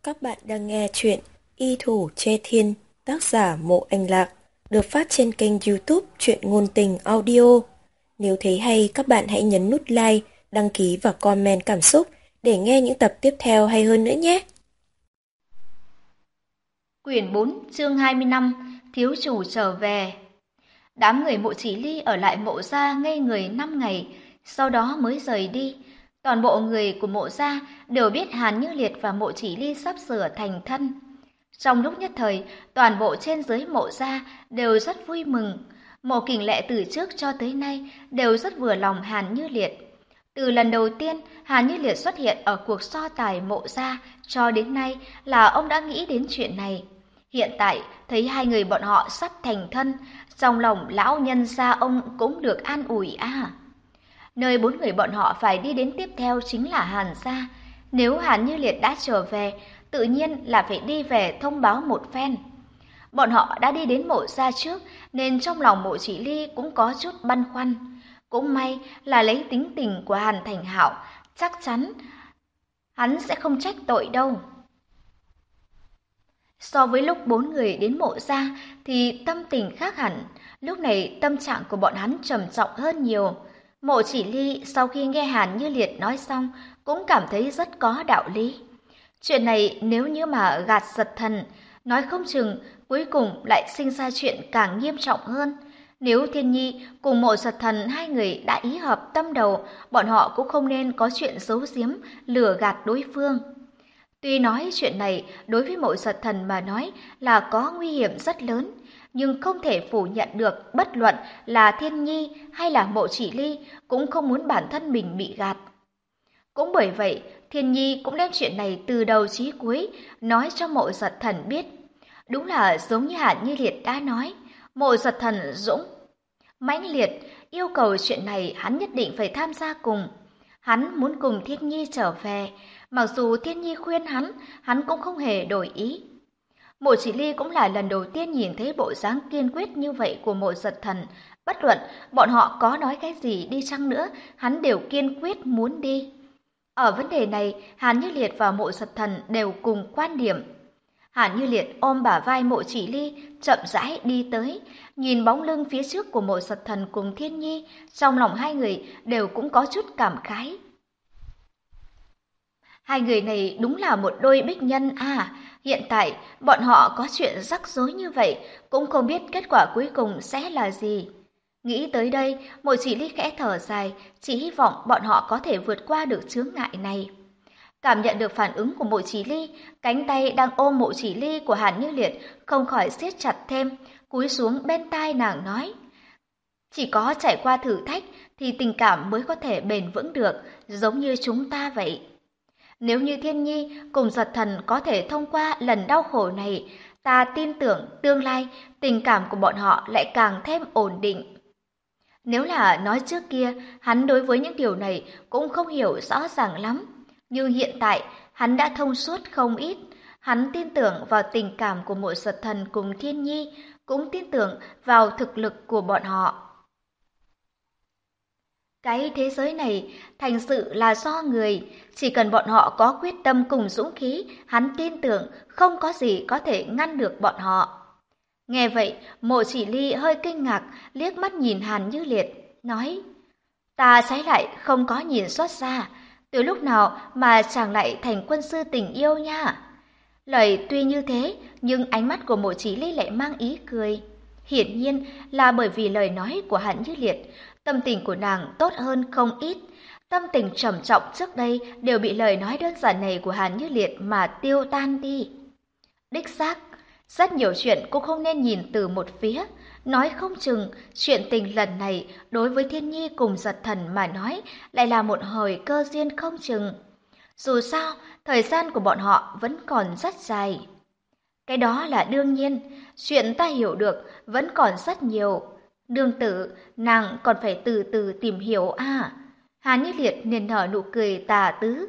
Các bạn đang nghe chuyện Y Thủ Che Thiên, tác giả Mộ Anh Lạc, được phát trên kênh YouTube Truyện Ngôn Tình Audio. Nếu thấy hay, các bạn hãy nhấn nút like, đăng ký và comment cảm xúc để nghe những tập tiếp theo hay hơn nữa nhé. Quyển 4, chương 25, Thiếu chủ trở về. Đám người Mộ Chỉ Ly ở lại Mộ gia ngây người 5 ngày, sau đó mới rời đi. Toàn bộ người của Mộ gia đều biết Hàn Như Liệt và Mộ Chỉ Ly sắp sửa thành thân. Trong lúc nhất thời, toàn bộ trên dưới Mộ gia đều rất vui mừng. Mộ Kình Lệ từ trước cho tới nay đều rất vừa lòng Hàn Như Liệt. Từ lần đầu tiên Hàn Như Liệt xuất hiện ở cuộc so tài Mộ gia cho đến nay là ông đã nghĩ đến chuyện này. Hiện tại thấy hai người bọn họ sắp thành thân, trong lòng lão nhân gia ông cũng được an ủi à. Nơi bốn người bọn họ phải đi đến tiếp theo chính là Hàn gia. Nếu Hàn Như Liệt đã trở về, tự nhiên là phải đi về thông báo một phen. Bọn họ đã đi đến Mộ gia trước, nên trong lòng Mộ Chỉ Ly cũng có chút băn khoăn. Cũng may là lấy tính tình của Hàn Thành Hạo, chắc chắn hắn sẽ không trách tội đâu. So với lúc bốn người đến Mộ gia thì tâm tình khác hẳn, lúc này tâm trạng của bọn hắn trầm trọng hơn nhiều. Mộ Chỉ Ly sau khi nghe Hàn Như Liệt nói xong cũng cảm thấy rất có đạo lý. Chuyện này nếu như mà gạt giật thần, nói không chừng cuối cùng lại sinh ra chuyện càng nghiêm trọng hơn. Nếu Thiên Nhi cùng Mộ Giật Thần hai người đã ý hợp tâm đầu, bọn họ cũng không nên có chuyện giấu giếm, lừa gạt đối phương. Tuy nói chuyện này đối với Mộ Giật Thần mà nói là có nguy hiểm rất lớn, nhưng không thể phủ nhận được bất luận là Thiên Nhi hay là Mộ Chỉ Ly cũng không muốn bản thân mình bị gạt. Cũng bởi vậy, Thiên Nhi cũng đem chuyện này từ đầu chí cuối nói cho Mộ Giật Thần biết. Đúng là giống như Hàn Như Liệt đã nói, Mộ Giật Thần dũng mãnh liệt, yêu cầu chuyện này hắn nhất định phải tham gia cùng. Hắn muốn cùng Thiên Nhi trở về, mặc dù Thiên Nhi khuyên hắn cũng không hề đổi ý. Mộ Chỉ Ly cũng là lần đầu tiên nhìn thấy bộ dáng kiên quyết như vậy của Mộ Giật Thần. Bất luận bọn họ có nói cái gì đi chăng nữa, hắn đều kiên quyết muốn đi. Ở vấn đề này, Hàn Như Liệt và Mộ Giật Thần đều cùng quan điểm. Hàn Như Liệt ôm bả vai Mộ Chỉ Ly, chậm rãi đi tới, nhìn bóng lưng phía trước của Mộ Giật Thần cùng Thiên Nhi, trong lòng hai người đều cũng có chút cảm khái. Hai người này đúng là một đôi bích nhân à, hiện tại bọn họ có chuyện rắc rối như vậy, cũng không biết kết quả cuối cùng sẽ là gì. Nghĩ tới đây, Mộ Chỉ Ly khẽ thở dài, chỉ hy vọng bọn họ có thể vượt qua được chướng ngại này. Cảm nhận được phản ứng của Mộ Chỉ Ly, cánh tay đang ôm Mộ Chỉ Ly của Hàn Như Liệt không khỏi siết chặt thêm, cúi xuống bên tai nàng nói. Chỉ có trải qua thử thách thì tình cảm mới có thể bền vững được, giống như chúng ta vậy. Nếu như Thiên Nhi cùng Giật Thần có thể thông qua lần đau khổ này, ta tin tưởng tương lai tình cảm của bọn họ lại càng thêm ổn định. Nếu là nói trước kia, hắn đối với những điều này cũng không hiểu rõ ràng lắm. Nhưng hiện tại, hắn đã thông suốt không ít. Hắn tin tưởng vào tình cảm của Mộ Giật Thần cùng Thiên Nhi, cũng tin tưởng vào thực lực của bọn họ. Cái thế giới này thành sự là do người, chỉ cần bọn họ có quyết tâm cùng dũng khí, hắn tin tưởng không có gì có thể ngăn được bọn họ. Nghe vậy, Mộ Chỉ Ly hơi kinh ngạc, liếc mắt nhìn Hàn Như Liệt, nói: Ta trái lại không có nhìn xuất ra, từ lúc nào mà chàng lại thành quân sư tình yêu nha. Lời tuy như thế, nhưng ánh mắt của Mộ Chỉ Ly lại mang ý cười. Hiển nhiên là bởi vì lời nói của Hàn Như Liệt, tâm tình của nàng tốt hơn không ít. Tâm tình trầm trọng trước đây đều bị lời nói đơn giản này của Hàn Như Liệt mà tiêu tan đi. Đích xác, rất nhiều chuyện cũng không nên nhìn từ một phía. Nói không chừng, chuyện tình lần này đối với Thiên Nhi cùng Giật Thần mà nói lại là một hồi cơ duyên không chừng. Dù sao, thời gian của bọn họ vẫn còn rất dài. Cái đó là đương nhiên, chuyện ta hiểu được vẫn còn rất nhiều. Nương tử, nàng còn phải từ từ tìm hiểu à. Hàn Như Liệt liền nở nụ cười tà tứ.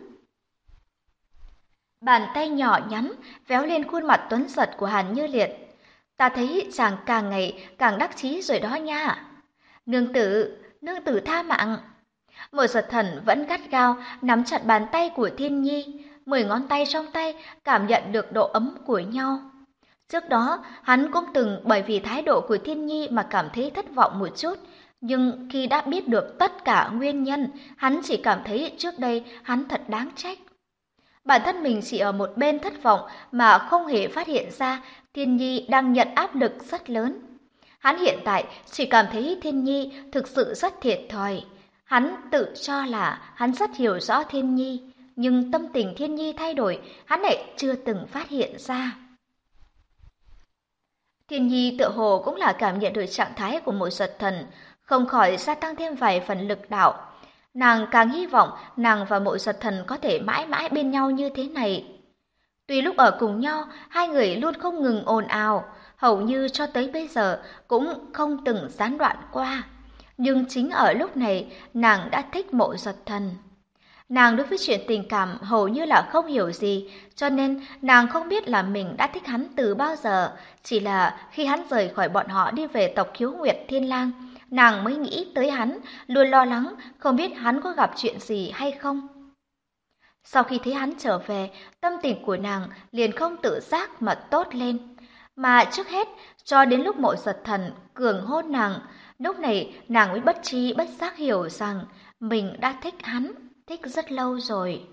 Bàn tay nhỏ nhắn véo lên khuôn mặt tuấn giật của Hàn Như Liệt. Ta thấy chàng càng ngày càng đắc chí rồi đó nha. Nương tử tha mạng. Mộ Giật Thần vẫn gắt gao nắm chặt bàn tay của Thiên Nhi. 10 ngón tay trong tay cảm nhận được độ ấm của nhau. Trước đó, hắn cũng từng bởi vì thái độ của Thiên Nhi mà cảm thấy thất vọng một chút, nhưng khi đã biết được tất cả nguyên nhân, hắn chỉ cảm thấy trước đây hắn thật đáng trách. Bản thân mình chỉ ở một bên thất vọng mà không hề phát hiện ra Thiên Nhi đang nhận áp lực rất lớn. Hắn hiện tại chỉ cảm thấy Thiên Nhi thực sự rất thiệt thòi. Hắn tự cho là hắn rất hiểu rõ Thiên Nhi, nhưng tâm tình Thiên Nhi thay đổi, hắn lại chưa từng phát hiện ra. Thiên Nhi tựa hồ cũng là cảm nhận được trạng thái của Mộ Giật Thần, không khỏi gia tăng thêm vài phần lực đạo. Nàng càng hy vọng nàng và Mộ Giật Thần có thể mãi mãi bên nhau như thế này. Tuy lúc ở cùng nhau, hai người luôn không ngừng ồn ào, hầu như cho tới bây giờ cũng không từng gián đoạn qua. Nhưng chính ở lúc này, nàng đã thích Mộ Giật Thần. Nàng đối với chuyện tình cảm hầu như là không hiểu gì, cho nên nàng không biết là mình đã thích hắn từ bao giờ. Chỉ là khi hắn rời khỏi bọn họ đi về tộc Khiếu Nguyệt Thiên Lang, nàng mới nghĩ tới hắn, luôn lo lắng không biết hắn có gặp chuyện gì hay không. Sau khi thấy hắn trở về, tâm tình của nàng liền không tự giác mà tốt lên. Mà trước hết, cho đến lúc Mộ Giật Thần cường hôn nàng, lúc này nàng mới bất tri bất giác hiểu rằng mình đã thích hắn, thích rất lâu rồi.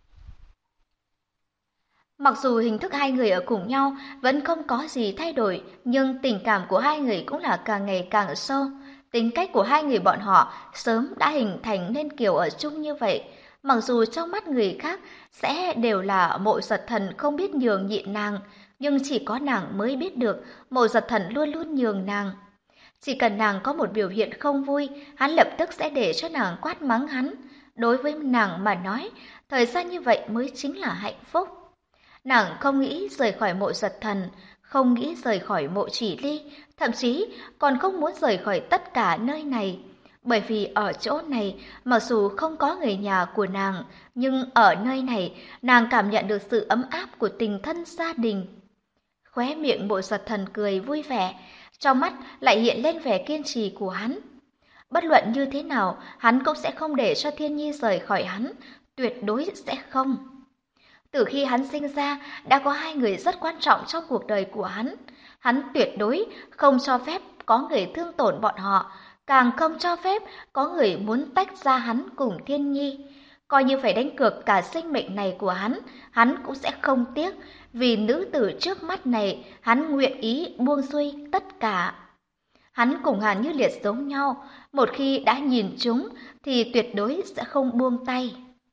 Mặc dù hình thức hai người ở cùng nhau vẫn không có gì thay đổi, nhưng tình cảm của hai người cũng là càng ngày càng sâu. Tính cách của hai người bọn họ sớm đã hình thành nên kiểu ở chung như vậy. Mặc dù trong mắt người khác sẽ đều là Mộ Giật Thần không biết nhường nhịn nàng, nhưng chỉ có nàng mới biết được Mộ Giật Thần luôn luôn nhường nàng. Chỉ cần nàng có một biểu hiện không vui, hắn lập tức sẽ để cho nàng quát mắng hắn. Đối với nàng mà nói, thời gian như vậy mới chính là hạnh phúc. Nàng không nghĩ rời khỏi Mộ Giật Thần, không nghĩ rời khỏi Mộ Chỉ Ly, thậm chí còn không muốn rời khỏi tất cả nơi này. Bởi vì ở chỗ này, mặc dù không có người nhà của nàng, nhưng ở nơi này, nàng cảm nhận được sự ấm áp của tình thân gia đình. Khóe miệng Mộ Giật Thần cười vui vẻ, trong mắt lại hiện lên vẻ kiên trì của hắn. Bất luận như thế nào, hắn cũng sẽ không để cho Thiên Nhi rời khỏi hắn, tuyệt đối sẽ không. Từ khi hắn sinh ra, đã có hai người rất quan trọng trong cuộc đời của hắn. Hắn tuyệt đối không cho phép có người thương tổn bọn họ, càng không cho phép có người muốn tách ra hắn cùng Thiên Nhi. Coi như phải đánh cược cả sinh mệnh này của hắn cũng sẽ không tiếc. Vì nữ tử trước mắt này, hắn nguyện ý buông xuôi tất cả. Hắn cùng Hàn Như Liệt giống nhau, một khi đã nhìn chúng thì tuyệt đối sẽ không buông tay.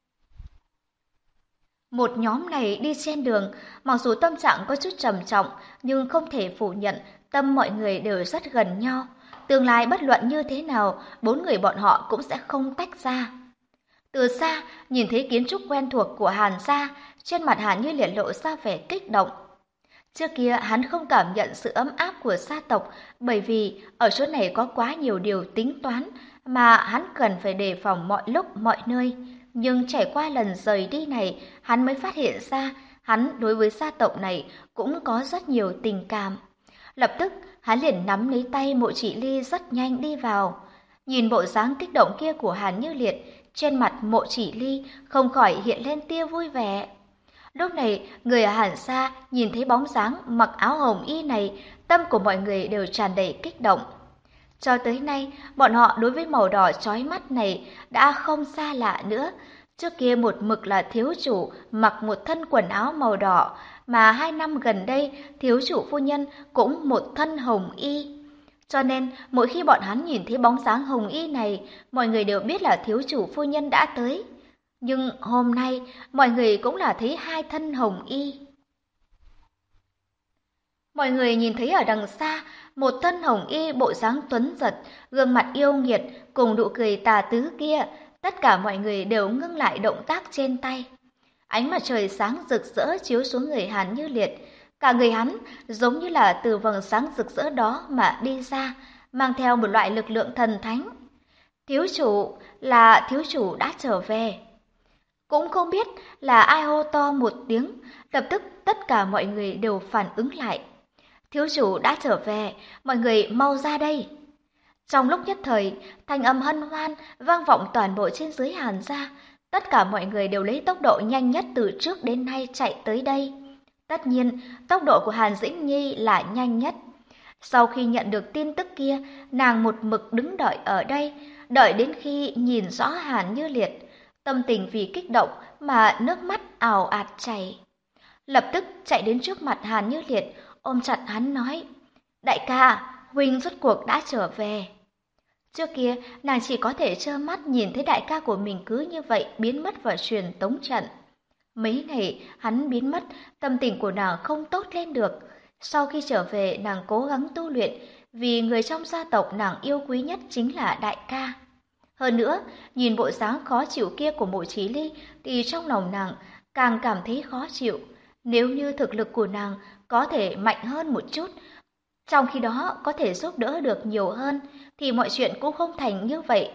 Một nhóm này đi trên đường, mặc dù tâm trạng có chút trầm trọng, nhưng không thể phủ nhận tâm mọi người đều rất gần nhau. Tương lai bất luận như thế nào, bốn người bọn họ cũng sẽ không tách ra. Từ xa, nhìn thấy kiến trúc quen thuộc của Hàn gia, trên mặt Hàn Như Liệt lộ ra vẻ kích động. Trước kia hắn không cảm nhận sự ấm áp của gia tộc bởi vì ở chỗ này có quá nhiều điều tính toán mà hắn cần phải đề phòng mọi lúc mọi nơi. Nhưng trải qua lần rời đi này, hắn mới phát hiện ra hắn đối với gia tộc này cũng có rất nhiều tình cảm. Lập tức, hắn liền nắm lấy tay Mộ Chỉ Ly rất nhanh đi vào. Nhìn bộ dáng kích động kia của Hàn Như Liệt, trên mặt Mộ Chỉ Ly không khỏi hiện lên tia vui vẻ. Lúc này, người ở Hàn gia nhìn thấy bóng dáng mặc áo hồng y này, tâm của mọi người đều tràn đầy kích động. Cho tới nay, bọn họ đối với màu đỏ chói mắt này đã không xa lạ nữa. Trước kia một mực là thiếu chủ mặc một thân quần áo màu đỏ, mà 2 năm gần đây thiếu chủ phu nhân cũng một thân hồng y. Cho nên, mỗi khi bọn hắn nhìn thấy bóng dáng hồng y này, mọi người đều biết là thiếu chủ phu nhân đã tới. Nhưng hôm nay, mọi người cũng là thấy 2 thân hồng y. Mọi người nhìn thấy ở đằng xa, một thân hồng y bộ dáng tuấn giật, gương mặt yêu nghiệt cùng nụ cười tà tứ kia, tất cả mọi người đều ngưng lại động tác trên tay. Ánh mặt trời sáng rực rỡ chiếu xuống người Hàn Như Liệt, cả người hắn giống như là từ vầng sáng rực rỡ đó mà đi ra, mang theo một loại lực lượng thần thánh. Thiếu chủ đã trở về. Cũng không biết là ai hô to một tiếng, lập tức tất cả mọi người đều phản ứng lại. Thiếu chủ đã trở về, mọi người mau ra đây. Trong lúc nhất thời, thanh âm hân hoan vang vọng toàn bộ trên dưới Hàn gia, Tất cả mọi người đều lấy tốc độ nhanh nhất từ trước đến nay chạy tới đây. Tất nhiên, tốc độ của Hàn Dĩnh Nhi là nhanh nhất. Sau khi nhận được tin tức kia, nàng một mực đứng đợi ở đây, đợi đến khi nhìn rõ Hàn Như Liệt, tâm tình vì kích động mà nước mắt ào ạt chảy. Lập tức chạy đến trước mặt Hàn Như Liệt, ôm chặt hắn nói: "Đại ca, huynh rốt cuộc đã trở về." Trước kia, nàng chỉ có thể trơ mắt nhìn thấy đại ca của mình cứ như vậy biến mất vào truyền tống trận. Mấy ngày hắn biến mất, tâm tình của nàng không tốt lên được. Sau khi trở về, nàng cố gắng tu luyện, vì người trong gia tộc nàng yêu quý nhất chính là đại ca. Hơn nữa, nhìn bộ dáng khó chịu kia của Mộ Chí Ly thì trong lòng nàng càng cảm thấy khó chịu. Nếu như thực lực của nàng có thể mạnh hơn một chút, trong khi đó có thể giúp đỡ được nhiều hơn, thì mọi chuyện cũng không thành như vậy.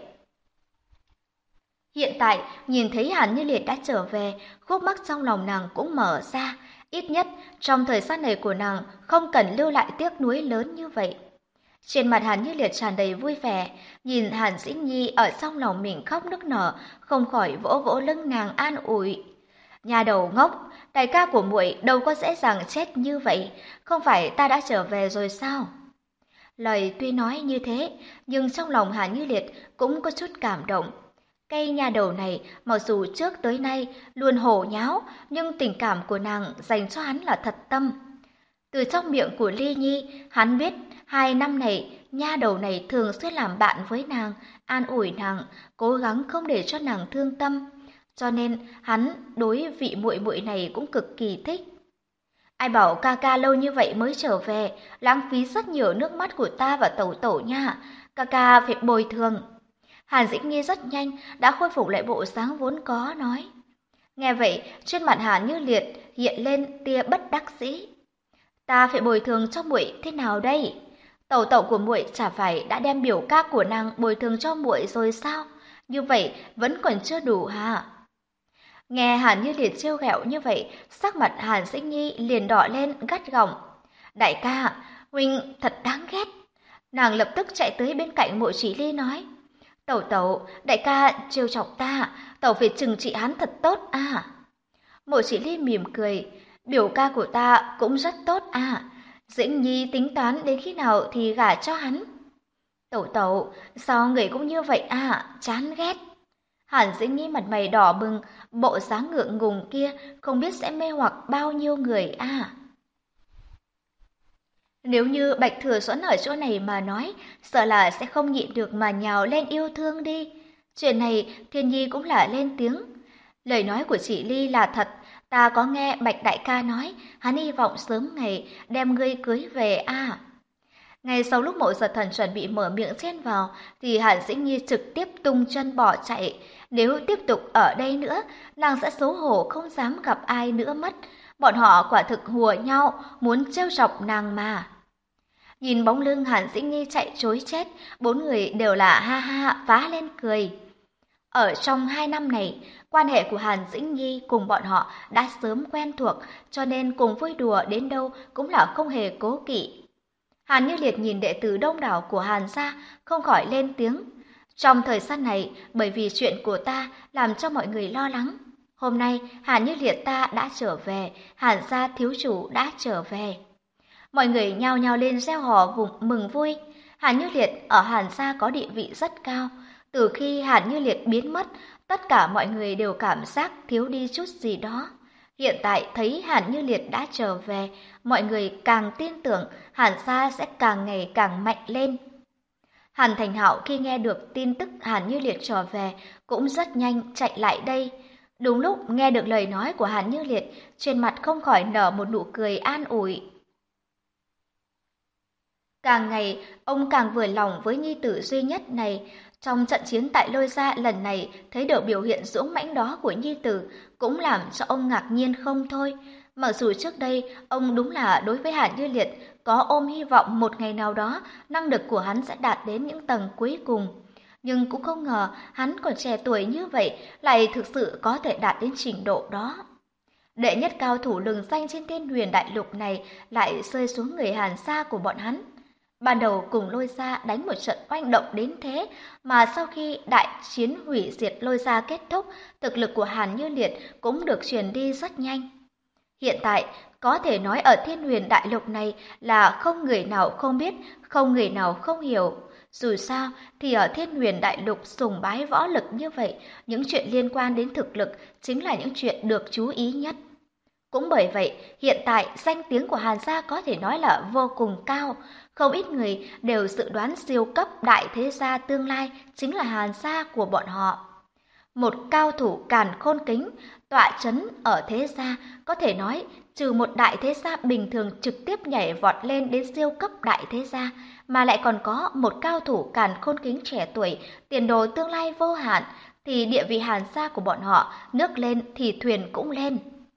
Hiện tại, nhìn thấy Hàn Như Liệt đã trở về, khúc mắc trong lòng nàng cũng mở ra. Ít nhất, trong thời gian này của nàng không cần lưu lại tiếc nuối lớn như vậy. Trên mặt Hàn Như Liệt tràn đầy vui vẻ, nhìn Hàn Dĩnh Nhi ở trong lòng mình khóc nức nở, không khỏi vỗ vỗ lưng nàng an ủi. Nhà đầu ngốc, đại ca của muội đâu có dễ dàng chết như vậy, không phải ta đã trở về rồi sao? Lời tuy nói như thế, nhưng trong lòng Hàn Như Liệt cũng có chút cảm động. Cây nhà đầu này, mặc dù trước tới nay luôn hổ nháo, nhưng tình cảm của nàng dành cho hắn là thật tâm. Từ trong miệng của Ly Nhi, hắn biết 2 năm này, nha đầu này thường xuyên làm bạn với nàng, an ủi nàng, cố gắng không để cho nàng thương tâm. Cho nên hắn đối vị muội muội này cũng cực kỳ thích. Ai bảo ca ca lâu như vậy mới trở về, lãng phí rất nhiều nước mắt của ta và tẩu tẩu nha, ca ca phải bồi thường. Hàn Dĩnh Nhi rất nhanh đã khôi phục lại bộ dáng vốn có nói. Nghe vậy, trên mặt Hàn Như Liệt hiện lên tia bất đắc dĩ. Ta phải bồi thường cho muội thế nào đây? Tẩu tẩu của muội chả phải đã đem biểu ca của nàng bồi thường cho muội rồi sao? Như vậy vẫn còn chưa đủ hả? Nghe Hàn Như Liệt trêu ghẹo như vậy, sắc mặt Hàn Dĩnh Nhi liền đỏ lên gắt gỏng. Đại ca, huynh thật đáng ghét. Nàng lập tức chạy tới bên cạnh Mộ Chỉ Ly nói. Tẩu tẩu, đại ca trêu chọc ta, tẩu phải trừng trị hắn thật tốt à. Mộ Chỉ Ly mỉm cười, biểu ca của ta cũng rất tốt à. Dĩnh Nhi tính toán đến khi nào thì gả cho hắn. Tẩu tẩu, sao người cũng như vậy à, chán ghét. Hàn Dĩnh Nhi mặt mày đỏ bừng, bộ dáng ngượng ngùng kia không biết sẽ mê hoặc bao nhiêu người à. Nếu như Bạch Thừa Duẫn ở chỗ này mà nói, sợ là sẽ không nhịn được mà nhào lên yêu thương đi. Chuyện này Thiên Nhi cũng là lên tiếng. Lời nói của chị Ly là thật, ta có nghe Bạch Đại ca nói, hắn hy vọng sớm ngày đem ngươi cưới về à. Ngay sau lúc Mộ Giật Thần chuẩn bị mở miệng chen vào, thì Hàn Dĩnh Nhi trực tiếp tung chân bỏ chạy. Nếu tiếp tục ở đây nữa, nàng sẽ xấu hổ không dám gặp ai nữa mất. Bọn họ quả thực hùa nhau, muốn trêu chọc nàng mà. Nhìn bóng lưng Hàn Dĩnh Nhi chạy trối chết, 4 người đều là ha ha phá lên cười. Ở trong 2 năm này, quan hệ của Hàn Dĩnh Nhi cùng bọn họ đã sớm quen thuộc, cho nên cùng vui đùa đến đâu cũng là không hề cố kỵ. Hàn Như Liệt nhìn đệ tử đông đảo của Hàn gia, không khỏi lên tiếng. Trong thời gian này, bởi vì chuyện của ta làm cho mọi người lo lắng. Hôm nay, Hàn Như Liệt ta đã trở về, Hàn gia thiếu chủ đã trở về. Mọi người nhao nhao lên reo hò mừng vui. Hàn Như Liệt ở Hàn gia có địa vị rất cao. Từ khi Hàn Như Liệt biến mất, tất cả mọi người đều cảm giác thiếu đi chút gì đó. Hiện tại thấy Hàn Như Liệt đã trở về, mọi người càng tin tưởng Hàn gia sẽ càng ngày càng mạnh lên. Hàn Thành Hạo khi nghe được tin tức Hàn Như Liệt trở về cũng rất nhanh chạy lại đây. Đúng lúc nghe được lời nói của Hàn Như Liệt, trên mặt không khỏi nở một nụ cười an ủi. Càng ngày, ông càng vừa lòng với nhi tử duy nhất này. Trong trận chiến tại Lôi Gia lần này, thấy được biểu hiện dũng mãnh đó của nhi tử, cũng làm cho ông ngạc nhiên không thôi. Mặc dù trước đây, ông đúng là đối với Hàn Như Liệt có ôm hy vọng một ngày nào đó, năng lực của hắn sẽ đạt đến những tầng cuối cùng. Nhưng cũng không ngờ, hắn còn trẻ tuổi như vậy, lại thực sự có thể đạt đến trình độ đó. Đệ nhất cao thủ lừng danh trên thiên huyền đại lục này lại rơi xuống người Hàn gia của bọn hắn. Ban đầu cùng Lôi Gia đánh một trận oanh động đến thế, mà sau khi đại chiến hủy diệt Lôi Gia kết thúc, thực lực của Hàn Như Liệt cũng được truyền đi rất nhanh. Hiện tại, có thể nói ở Thiên Huyền Đại Lục này là không người nào không biết, không người nào không hiểu. Dù sao thì ở Thiên Huyền Đại Lục sùng bái võ lực như vậy, những chuyện liên quan đến thực lực chính là những chuyện được chú ý nhất. Cũng bởi vậy, hiện tại danh tiếng của Hàn gia có thể nói là vô cùng cao. Không ít người đều dự đoán siêu cấp đại thế gia tương lai chính là Hàn gia của bọn họ. Một cao thủ càn khôn kính, tọa chấn ở thế gia, có thể nói trừ một đại thế gia bình thường trực tiếp nhảy vọt lên đến siêu cấp đại thế gia, mà lại còn có một cao thủ càn khôn kính trẻ tuổi, tiền đồ tương lai vô hạn, thì địa vị Hàn gia của bọn họ nước lên thì thuyền cũng lên.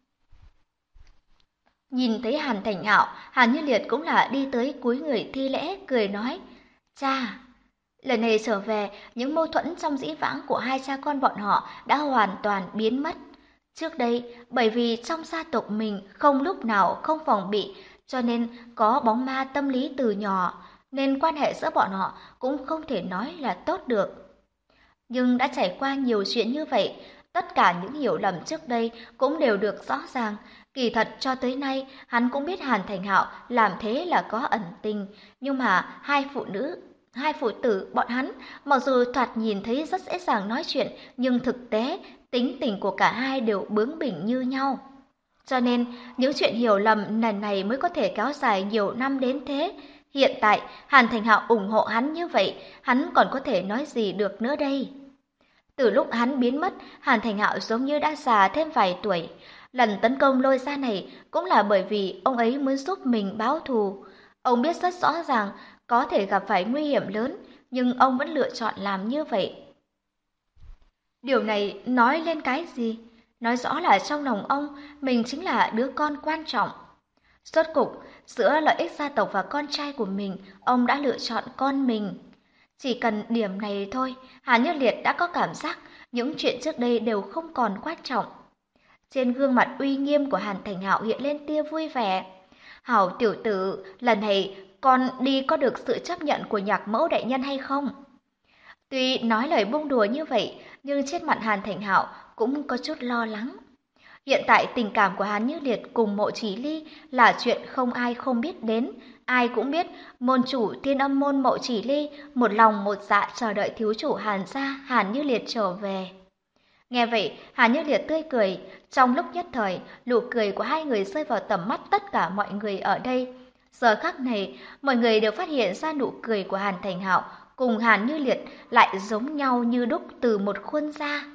Nhìn thấy Hàn Thành Hạo, Hàn Như Liệt cũng là đi tới cúi người thi lễ, cười nói: "Cha, lần này trở về, những mâu thuẫn trong dĩ vãng của hai cha con bọn họ đã hoàn toàn biến mất. Trước đây, bởi vì trong gia tộc mình không lúc nào không phòng bị, cho nên có bóng ma tâm lý từ nhỏ, nên quan hệ giữa bọn họ cũng không thể nói là tốt được. Nhưng đã trải qua nhiều chuyện như vậy, tất cả những hiểu lầm trước đây cũng đều được rõ ràng. Kỳ thật cho tới nay, hắn cũng biết Hàn Thành Hạo làm thế là có ẩn tình, nhưng mà hai phụ tử bọn hắn, mặc dù thoạt nhìn thấy rất dễ dàng nói chuyện, nhưng thực tế, tính tình của cả hai đều bướng bỉnh như nhau. Cho nên, những chuyện hiểu lầm lần này mới có thể kéo dài nhiều năm đến thế. Hiện tại, Hàn Thành Hạo ủng hộ hắn như vậy, hắn còn có thể nói gì được nữa đây? Từ lúc hắn biến mất, Hàn Thành Hạo giống như đã già thêm vài tuổi. Lần tấn công Lôi Gia này cũng là bởi vì ông ấy muốn giúp mình báo thù. Ông biết rất rõ ràng có thể gặp phải nguy hiểm lớn, nhưng ông vẫn lựa chọn làm như vậy. Điều này nói lên cái gì? Nói rõ là trong lòng ông, mình chính là đứa con quan trọng. Rốt cục, giữa lợi ích gia tộc và con trai của mình, ông đã lựa chọn con mình. Chỉ cần điểm này thôi, Hàn Như Liệt đã có cảm giác những chuyện trước đây đều không còn quan trọng. Trên gương mặt uy nghiêm của Hàn Thành Hạo hiện lên tia vui vẻ. Hảo tiểu tử, lần này con đi có được sự chấp nhận của nhạc mẫu đại nhân hay không? Tuy nói lời bông đùa như vậy, nhưng trên mặt Hàn Thành Hạo cũng có chút lo lắng. Hiện tại tình cảm của Hàn Như Liệt cùng Mộ Chỉ Ly là chuyện không ai không biết đến. Ai cũng biết môn chủ Thiên Âm môn Mộ Chỉ Ly một lòng một dạ chờ đợi thiếu chủ Hàn gia Hàn Như Liệt trở về. Nghe vậy, Hàn Như Liệt tươi cười, trong lúc nhất thời, nụ cười của hai người rơi vào tầm mắt tất cả mọi người ở đây. Giờ khắc này, mọi người đều phát hiện ra nụ cười của Hàn Thành Hạo cùng Hàn Như Liệt lại giống nhau như đúc từ một khuôn da.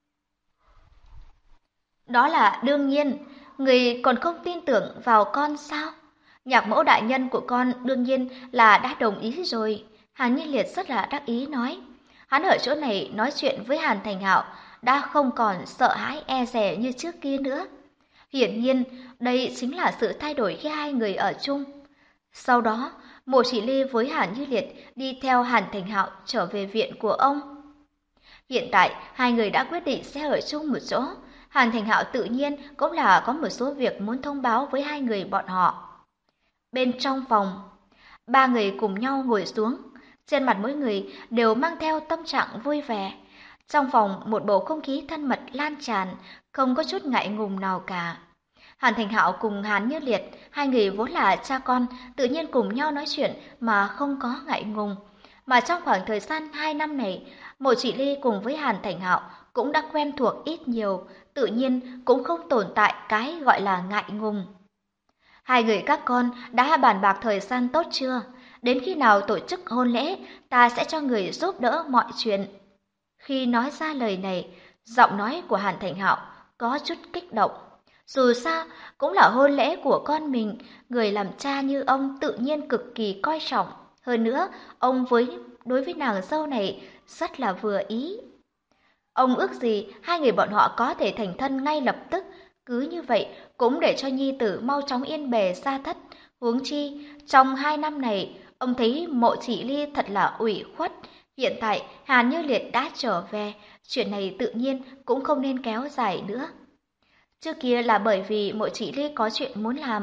Đó là đương nhiên, người còn không tin tưởng vào con sao? Nhạc mẫu đại nhân của con đương nhiên là đã đồng ý rồi. Hàn Như Liệt rất là đắc ý nói. Hắn ở chỗ này nói chuyện với Hàn Thành Hạo đã không còn sợ hãi e dè như trước kia nữa. Hiển nhiên, đây chính là sự thay đổi khi hai người ở chung. Sau đó, Mộ Chỉ Ly với Hàn Như Liệt đi theo Hàn Thành Hạo trở về viện của ông. Hiện tại, hai người đã quyết định sẽ ở chung một chỗ. Hàn Thành Hạo tự nhiên cũng là có một số việc muốn thông báo với hai người bọn họ. Bên trong phòng, ba người cùng nhau ngồi xuống. Trên mặt mỗi người đều mang theo tâm trạng vui vẻ. Trong phòng một bầu không khí thân mật lan tràn, không có chút ngại ngùng nào cả. Hàn Thành Hạo cùng Hàn Như Liệt, hai người vốn là cha con, tự nhiên cùng nhau nói chuyện mà không có ngại ngùng. Mà trong khoảng thời gian 2 năm này, Mộ Chỉ Ly cùng với Hàn Thành Hạo cũng đã quen thuộc ít nhiều, tự nhiên cũng không tồn tại cái gọi là ngại ngùng. Hai người các con đã bàn bạc thời gian tốt chưa? Đến khi nào tổ chức hôn lễ, ta sẽ cho người giúp đỡ mọi chuyện. Khi nói ra lời này, giọng nói của Hàn Thành Hạo có chút kích động. Dù sao, cũng là hôn lễ của con mình, người làm cha như ông tự nhiên cực kỳ coi trọng. Hơn nữa, ông đối với nàng dâu này rất là vừa ý. Ông ước gì hai người bọn họ có thể thành thân ngay lập tức, cứ như vậy cũng để cho nhi tử mau chóng yên bề gia thất. Huống chi, trong 2 năm này, ông thấy Mộ Chỉ Ly thật là ủy khuất. Hiện tại, Hàn Như Liệt đã trở về, chuyện này tự nhiên cũng không nên kéo dài nữa. Trước kia là bởi vì Mộ Chỉ Ly có chuyện muốn làm,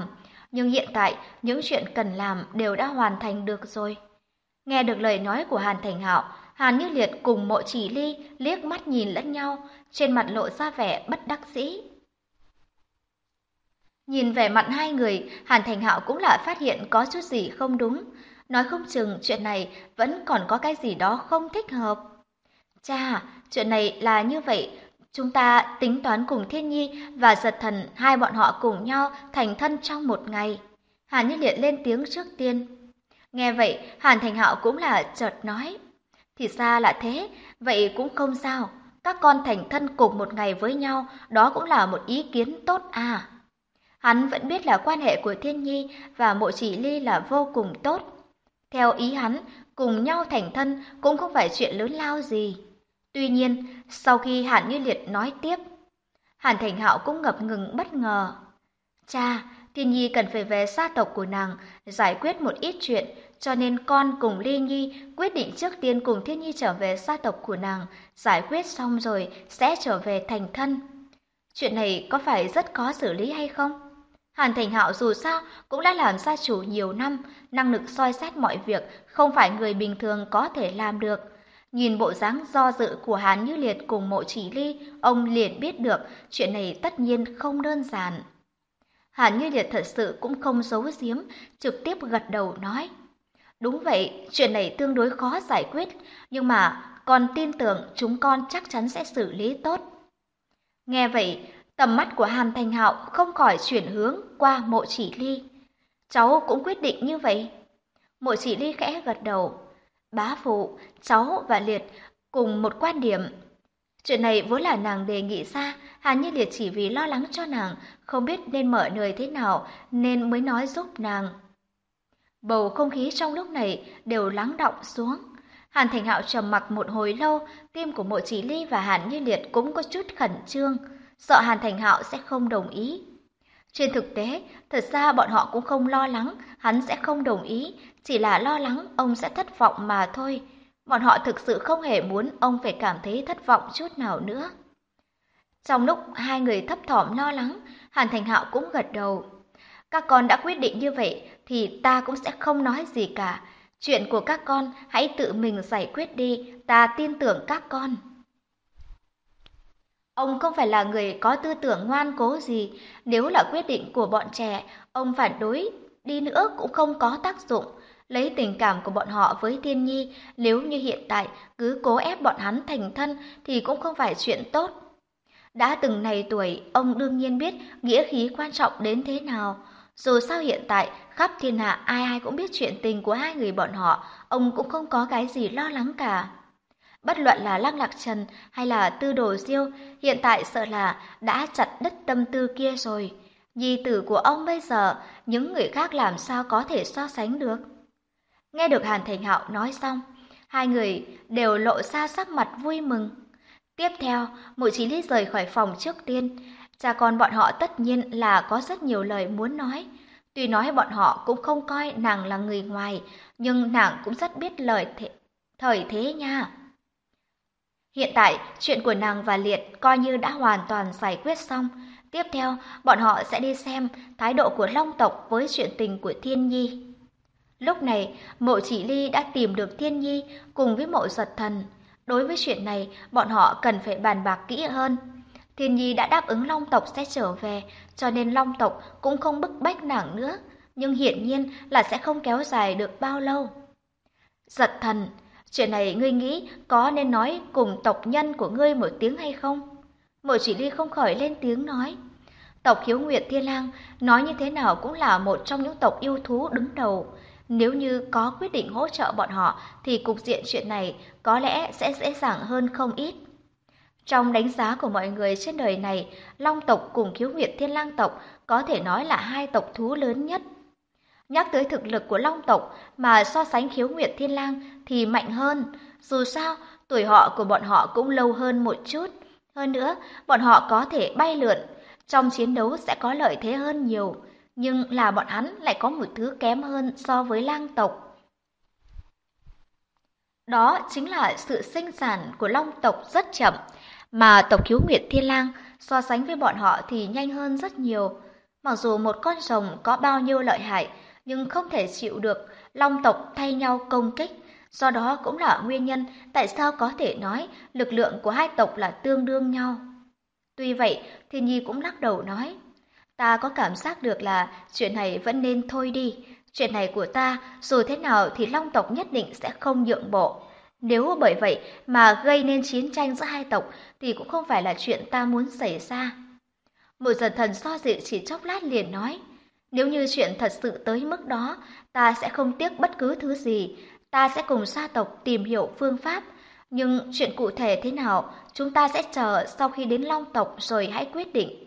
Nhưng hiện tại, những chuyện cần làm đều đã hoàn thành được rồi. Nghe được lời nói của Hàn Thành Hạo, Hàn Như Liệt cùng Mộ Chỉ Ly liếc mắt nhìn lẫn nhau, trên mặt lộ ra vẻ bất đắc dĩ. Nhìn vẻ mặt hai người, Hàn Thành Hạo cũng lại phát hiện có chút gì không đúng. Nói không chừng chuyện này vẫn còn có cái gì đó không thích hợp. Cha, chuyện này là như vậy. Chúng ta tính toán cùng Thiên Nhi và Giật Thần hai bọn họ cùng nhau thành thân trong một ngày. Hàn Như Liệt lên tiếng trước tiên. Nghe vậy, Hàn Thành Hạo cũng là chợt nói. Thì ra là thế, vậy cũng không sao. Các con thành thân cùng một ngày với nhau, đó cũng là một ý kiến tốt à. Hắn vẫn biết là quan hệ của Thiên Nhi và Mộ Chỉ Ly là vô cùng tốt. Theo ý hắn, cùng nhau thành thân cũng không phải chuyện lớn lao gì. Tuy nhiên, sau khi Hàn Như Liệt nói tiếp, Hàn Thành Hạo cũng ngập ngừng bất ngờ. Cha, Thiên Nhi cần phải về gia tộc của nàng, giải quyết một ít chuyện, cho nên con cùng Ly Nhi quyết định trước tiên cùng Thiên Nhi trở về gia tộc của nàng, giải quyết xong rồi sẽ trở về thành thân. Chuyện này có phải rất khó xử lý hay không? Hàn Thành Hạo dù sao cũng đã làm gia chủ nhiều năm, năng lực soi xét mọi việc không phải người bình thường có thể làm được. Nhìn bộ dáng do dự của Hàn Như Liệt cùng Mộ Chỉ Ly, ông liền biết được chuyện này tất nhiên không đơn giản. Hàn Như Liệt thật sự cũng không giấu giếm, trực tiếp gật đầu nói. Đúng vậy, chuyện này tương đối khó giải quyết, nhưng mà con tin tưởng chúng con chắc chắn sẽ xử lý tốt. Nghe vậy, tầm mắt của Hàn Thành Hạo không khỏi chuyển hướng qua Mộ Chỉ Ly. Cháu cũng quyết định như vậy. Mộ Chỉ Ly khẽ gật đầu. Bá phụ, cháu và Liệt cùng một quan điểm. Chuyện này vốn là nàng đề nghị ra, Hàn Như Liệt chỉ vì lo lắng cho nàng, không biết nên mở lời thế nào nên mới nói giúp nàng. Bầu không khí trong lúc này đều lắng đọng xuống. Hàn Thành Hạo trầm mặc một hồi lâu, tim của Mộ Chỉ Ly và Hàn Như Liệt cũng có chút khẩn trương, sợ Hàn Thành Hạo sẽ không đồng ý. Trên thực tế, thật ra bọn họ cũng không lo lắng hắn sẽ không đồng ý, chỉ là lo lắng ông sẽ thất vọng mà thôi. Bọn họ thực sự không hề muốn ông phải cảm thấy thất vọng chút nào nữa. Trong lúc hai người thấp thỏm lo lắng, Hàn Thành Hạo cũng gật đầu. Các con đã quyết định như vậy thì ta cũng sẽ không nói gì cả. Chuyện của các con hãy tự mình giải quyết đi, ta tin tưởng các con. Ông không phải là người có tư tưởng ngoan cố gì, nếu là quyết định của bọn trẻ, ông phản đối đi nữa cũng không có tác dụng. Lấy tình cảm của bọn họ với Thiên Nhi, nếu như hiện tại cứ cố ép bọn hắn thành thân thì cũng không phải chuyện tốt. Đã từng này tuổi, ông đương nhiên biết nghĩa khí quan trọng đến thế nào. Dù sao hiện tại, khắp thiên hạ ai ai cũng biết chuyện tình của hai người bọn họ, ông cũng không có cái gì lo lắng cả. Bất luận là Lăng Lạc Trần hay là Tư Đồ Diêu, hiện tại sợ là đã chặt đứt tâm tư kia rồi. Nhi tử của ông bây giờ, những người khác làm sao có thể so sánh được. Nghe được Hàn Thành Hạo nói xong, hai người đều lộ ra sắc mặt vui mừng. Tiếp theo, Mộ Chí Ly rời khỏi phòng trước tiên. Cha con bọn họ tất nhiên là có rất nhiều lời muốn nói. Tuy nói bọn họ cũng không coi nàng là người ngoài, nhưng nàng cũng rất biết thời thế nha. Hiện tại, chuyện của nàng và Liệt coi như đã hoàn toàn giải quyết xong. Tiếp theo, bọn họ sẽ đi xem thái độ của Long tộc với chuyện tình của Thiên Nhi. Lúc này, Mộ Chỉ Ly đã tìm được Thiên Nhi cùng với Mộ Giật Thần. Đối với chuyện này, bọn họ cần phải bàn bạc kỹ hơn. Thiên Nhi đã đáp ứng Long tộc sẽ trở về, cho nên Long tộc cũng không bức bách nàng nữa. Nhưng hiển nhiên là sẽ không kéo dài được bao lâu. Giật Thần, chuyện này ngươi nghĩ có nên nói cùng tộc nhân của ngươi một tiếng hay không? Mộ Chỉ Ly không khỏi lên tiếng nói. Tộc Khiếu Nguyệt Thiên Lang nói như thế nào cũng là một trong những tộc yêu thú đứng đầu. Nếu như có quyết định hỗ trợ bọn họ thì cục diện chuyện này có lẽ sẽ dễ dàng hơn không ít. Trong đánh giá của mọi người trên đời này, Long tộc cùng Khiếu Nguyệt Thiên Lang tộc có thể nói là hai tộc thú lớn nhất. Nhắc tới thực lực của Long tộc mà so sánh Khiếu Nguyệt Thiên Lang thì mạnh hơn, dù sao tuổi họ của bọn họ cũng lâu hơn một chút. Hơn nữa, bọn họ có thể bay lượn, trong chiến đấu sẽ có lợi thế hơn nhiều, nhưng là bọn hắn lại có một thứ kém hơn so với Lang tộc. Đó chính là sự sinh sản của Long tộc rất chậm, mà tộc Khiếu Nguyệt Thiên Lang so sánh với bọn họ thì nhanh hơn rất nhiều. Mặc dù một con rồng có bao nhiêu lợi hại, nhưng không thể chịu được long tộc thay nhau công kích. Do đó cũng là nguyên nhân tại sao có thể nói lực lượng của hai tộc là tương đương nhau. Tuy vậy, Thiên Nhi cũng lắc đầu nói, ta có cảm giác được là chuyện này vẫn nên thôi đi. Chuyện này của ta, dù thế nào thì long tộc nhất định sẽ không nhượng bộ. Nếu bởi vậy mà gây nên chiến tranh giữa hai tộc thì cũng không phải là chuyện ta muốn xảy ra. Một Giật Thần do dự chỉ chốc lát liền nói, nếu như chuyện thật sự tới mức đó, ta sẽ không tiếc bất cứ thứ gì, ta sẽ cùng gia tộc tìm hiểu phương pháp. Nhưng chuyện cụ thể thế nào, chúng ta sẽ chờ sau khi đến Long tộc rồi hãy quyết định.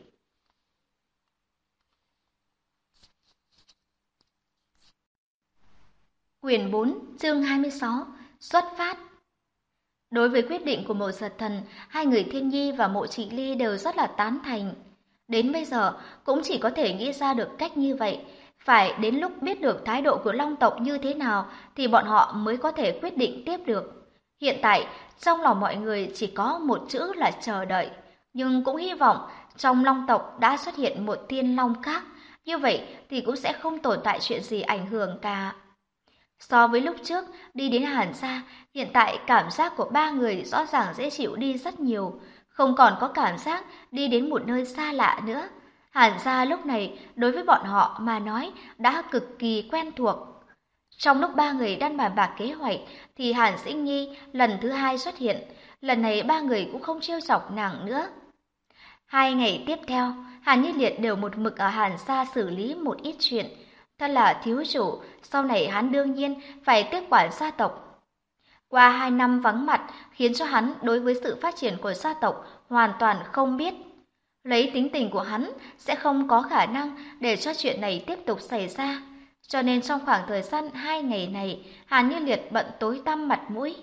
Quyển 4, chương 26, xuất phát. Đối với quyết định của Mộ Giật Thần, hai người Thiên Nhi và Mộ Chỉ Ly đều rất là tán thành. Đến bây giờ cũng chỉ có thể nghĩ ra được cách như vậy. Phải đến lúc biết được thái độ của Long tộc như thế nào thì bọn họ mới có thể quyết định tiếp được. Hiện tại, trong lòng mọi người chỉ có một chữ là chờ đợi. Nhưng cũng hy vọng trong Long tộc đã xuất hiện một thiên long khác. Như vậy thì cũng sẽ không tồn tại chuyện gì ảnh hưởng cả. So với lúc trước đi đến Hàn Gia, hiện tại cảm giác của ba người rõ ràng dễ chịu đi rất nhiều, không còn có cảm giác đi đến một nơi xa lạ nữa. Hàn Gia lúc này đối với bọn họ mà nói đã cực kỳ quen thuộc. Trong lúc ba người đang bàn bạc kế hoạch thì Hàn Dĩnh Nhi lần thứ hai xuất hiện, lần này ba người cũng không trêu chọc nàng nữa. 2 ngày tiếp theo, Hàn Như Liệt đều một mực ở Hàn Gia xử lý một ít chuyện. Thân là thiếu chủ, sau này hắn đương nhiên phải tiếp quản gia tộc. Qua 2 năm vắng mặt khiến cho hắn đối với sự phát triển của gia tộc hoàn toàn không biết. Lấy tính tình của hắn sẽ không có khả năng để cho chuyện này tiếp tục xảy ra. Cho nên trong khoảng thời gian 2 ngày này, Hàn Như Liệt bận tối tăm mặt mũi.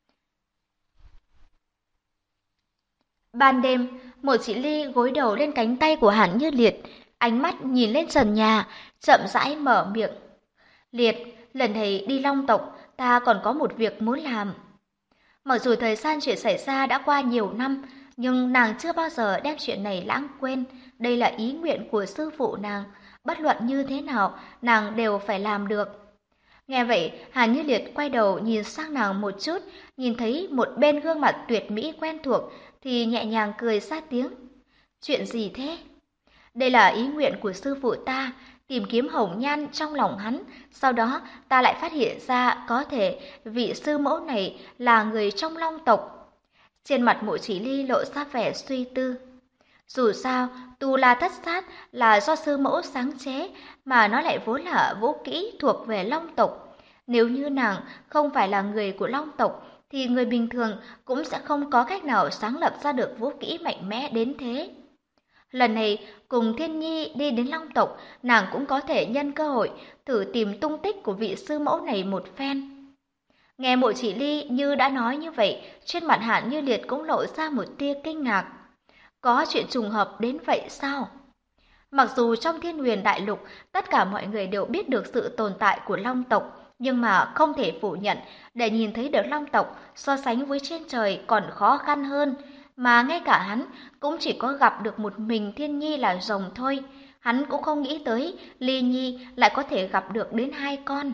Ban đêm, một chị Ly gối đầu lên cánh tay của Hàn Như Liệt, ánh mắt nhìn lên trần nhà, chậm rãi mở miệng. Liệt, lần này đi Long tộc, ta còn có một việc muốn làm. Mặc dù thời gian chuyện xảy ra đã qua nhiều năm, nhưng nàng chưa bao giờ đem chuyện này lãng quên. Đây là ý nguyện của sư phụ nàng, bất luận như thế nào, nàng đều phải làm được. Nghe vậy, Hàn Như Liệt quay đầu nhìn sang nàng một chút, nhìn thấy một bên gương mặt tuyệt mỹ quen thuộc, thì nhẹ nhàng cười ra tiếng. Chuyện gì thế? Đây là ý nguyện của sư phụ ta, tìm kiếm hồng nhan trong lòng hắn, sau đó ta lại phát hiện ra có thể vị sư mẫu này là người trong Long tộc. Trên mặt Mộ Chỉ Ly lộ ra vẻ suy tư. Dù sao, Tu La Thất Sát là do sư mẫu sáng chế, mà nó lại vốn là vũ kỹ thuộc về Long tộc. Nếu như nàng không phải là người của Long tộc, thì người bình thường cũng sẽ không có cách nào sáng lập ra được vũ kỹ mạnh mẽ đến thế. Lần này, cùng Thiên Nhi đi đến Long tộc, nàng cũng có thể nhân cơ hội thử tìm tung tích của vị sư mẫu này một phen. Nghe Mộ Chỉ Ly như đã nói như vậy, trên mặt Hàn Như Liệt cũng lộ ra một tia kinh ngạc. Có chuyện trùng hợp đến vậy sao? Mặc dù trong Thiên Huyền Đại Lục, tất cả mọi người đều biết được sự tồn tại của Long tộc, nhưng mà không thể phủ nhận, để nhìn thấy được Long tộc so sánh với trên trời còn khó khăn hơn. Mà ngay cả hắn cũng chỉ có gặp được một mình Thiên Nhi là rồng thôi. Hắn cũng không nghĩ tới Ly Nhi lại có thể gặp được đến 2 con.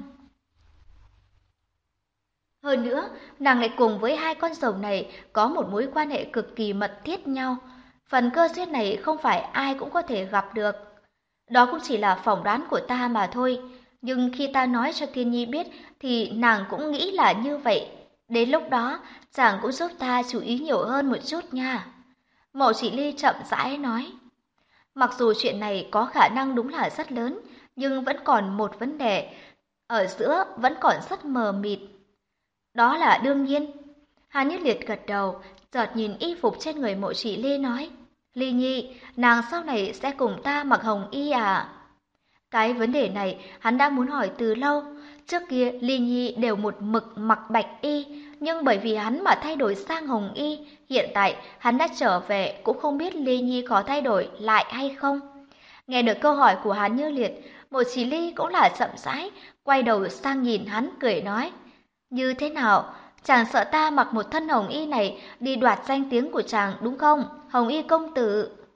Hơn nữa, nàng lại cùng với 2 con rồng này có một mối quan hệ cực kỳ mật thiết nhau. Phần cơ duyên này không phải ai cũng có thể gặp được. Đó cũng chỉ là phỏng đoán của ta mà thôi. Nhưng khi ta nói cho Thiên Nhi biết thì nàng cũng nghĩ là như vậy. Đến lúc đó, chàng cũng giúp ta chú ý nhiều hơn một chút nha. Mộ Chỉ Ly chậm rãi nói. Mặc dù chuyện này có khả năng đúng là rất lớn, nhưng vẫn còn một vấn đề. Ở giữa vẫn còn rất mờ mịt. Đó là đương nhiên. Hàn Nhất Liệt gật đầu, chợt nhìn y phục trên người Mộ Chỉ Ly nói. Ly Nhi, nàng sau này sẽ cùng ta mặc hồng y à? Cái vấn đề này hắn đã muốn hỏi từ lâu. Trước kia Ly Nhi đều một mực mặc bạch y, nhưng bởi vì hắn mà thay đổi sang hồng y, hiện tại hắn đã trở về cũng không biết Ly Nhi có thay đổi lại hay không. Nghe được câu hỏi của hắn Như Liệt, Mộ Chỉ Ly cũng là chậm rãi, quay đầu sang nhìn hắn cười nói. Như thế nào? Chàng sợ ta mặc một thân hồng y này đi đoạt danh tiếng của chàng đúng không? Hồng y công tử.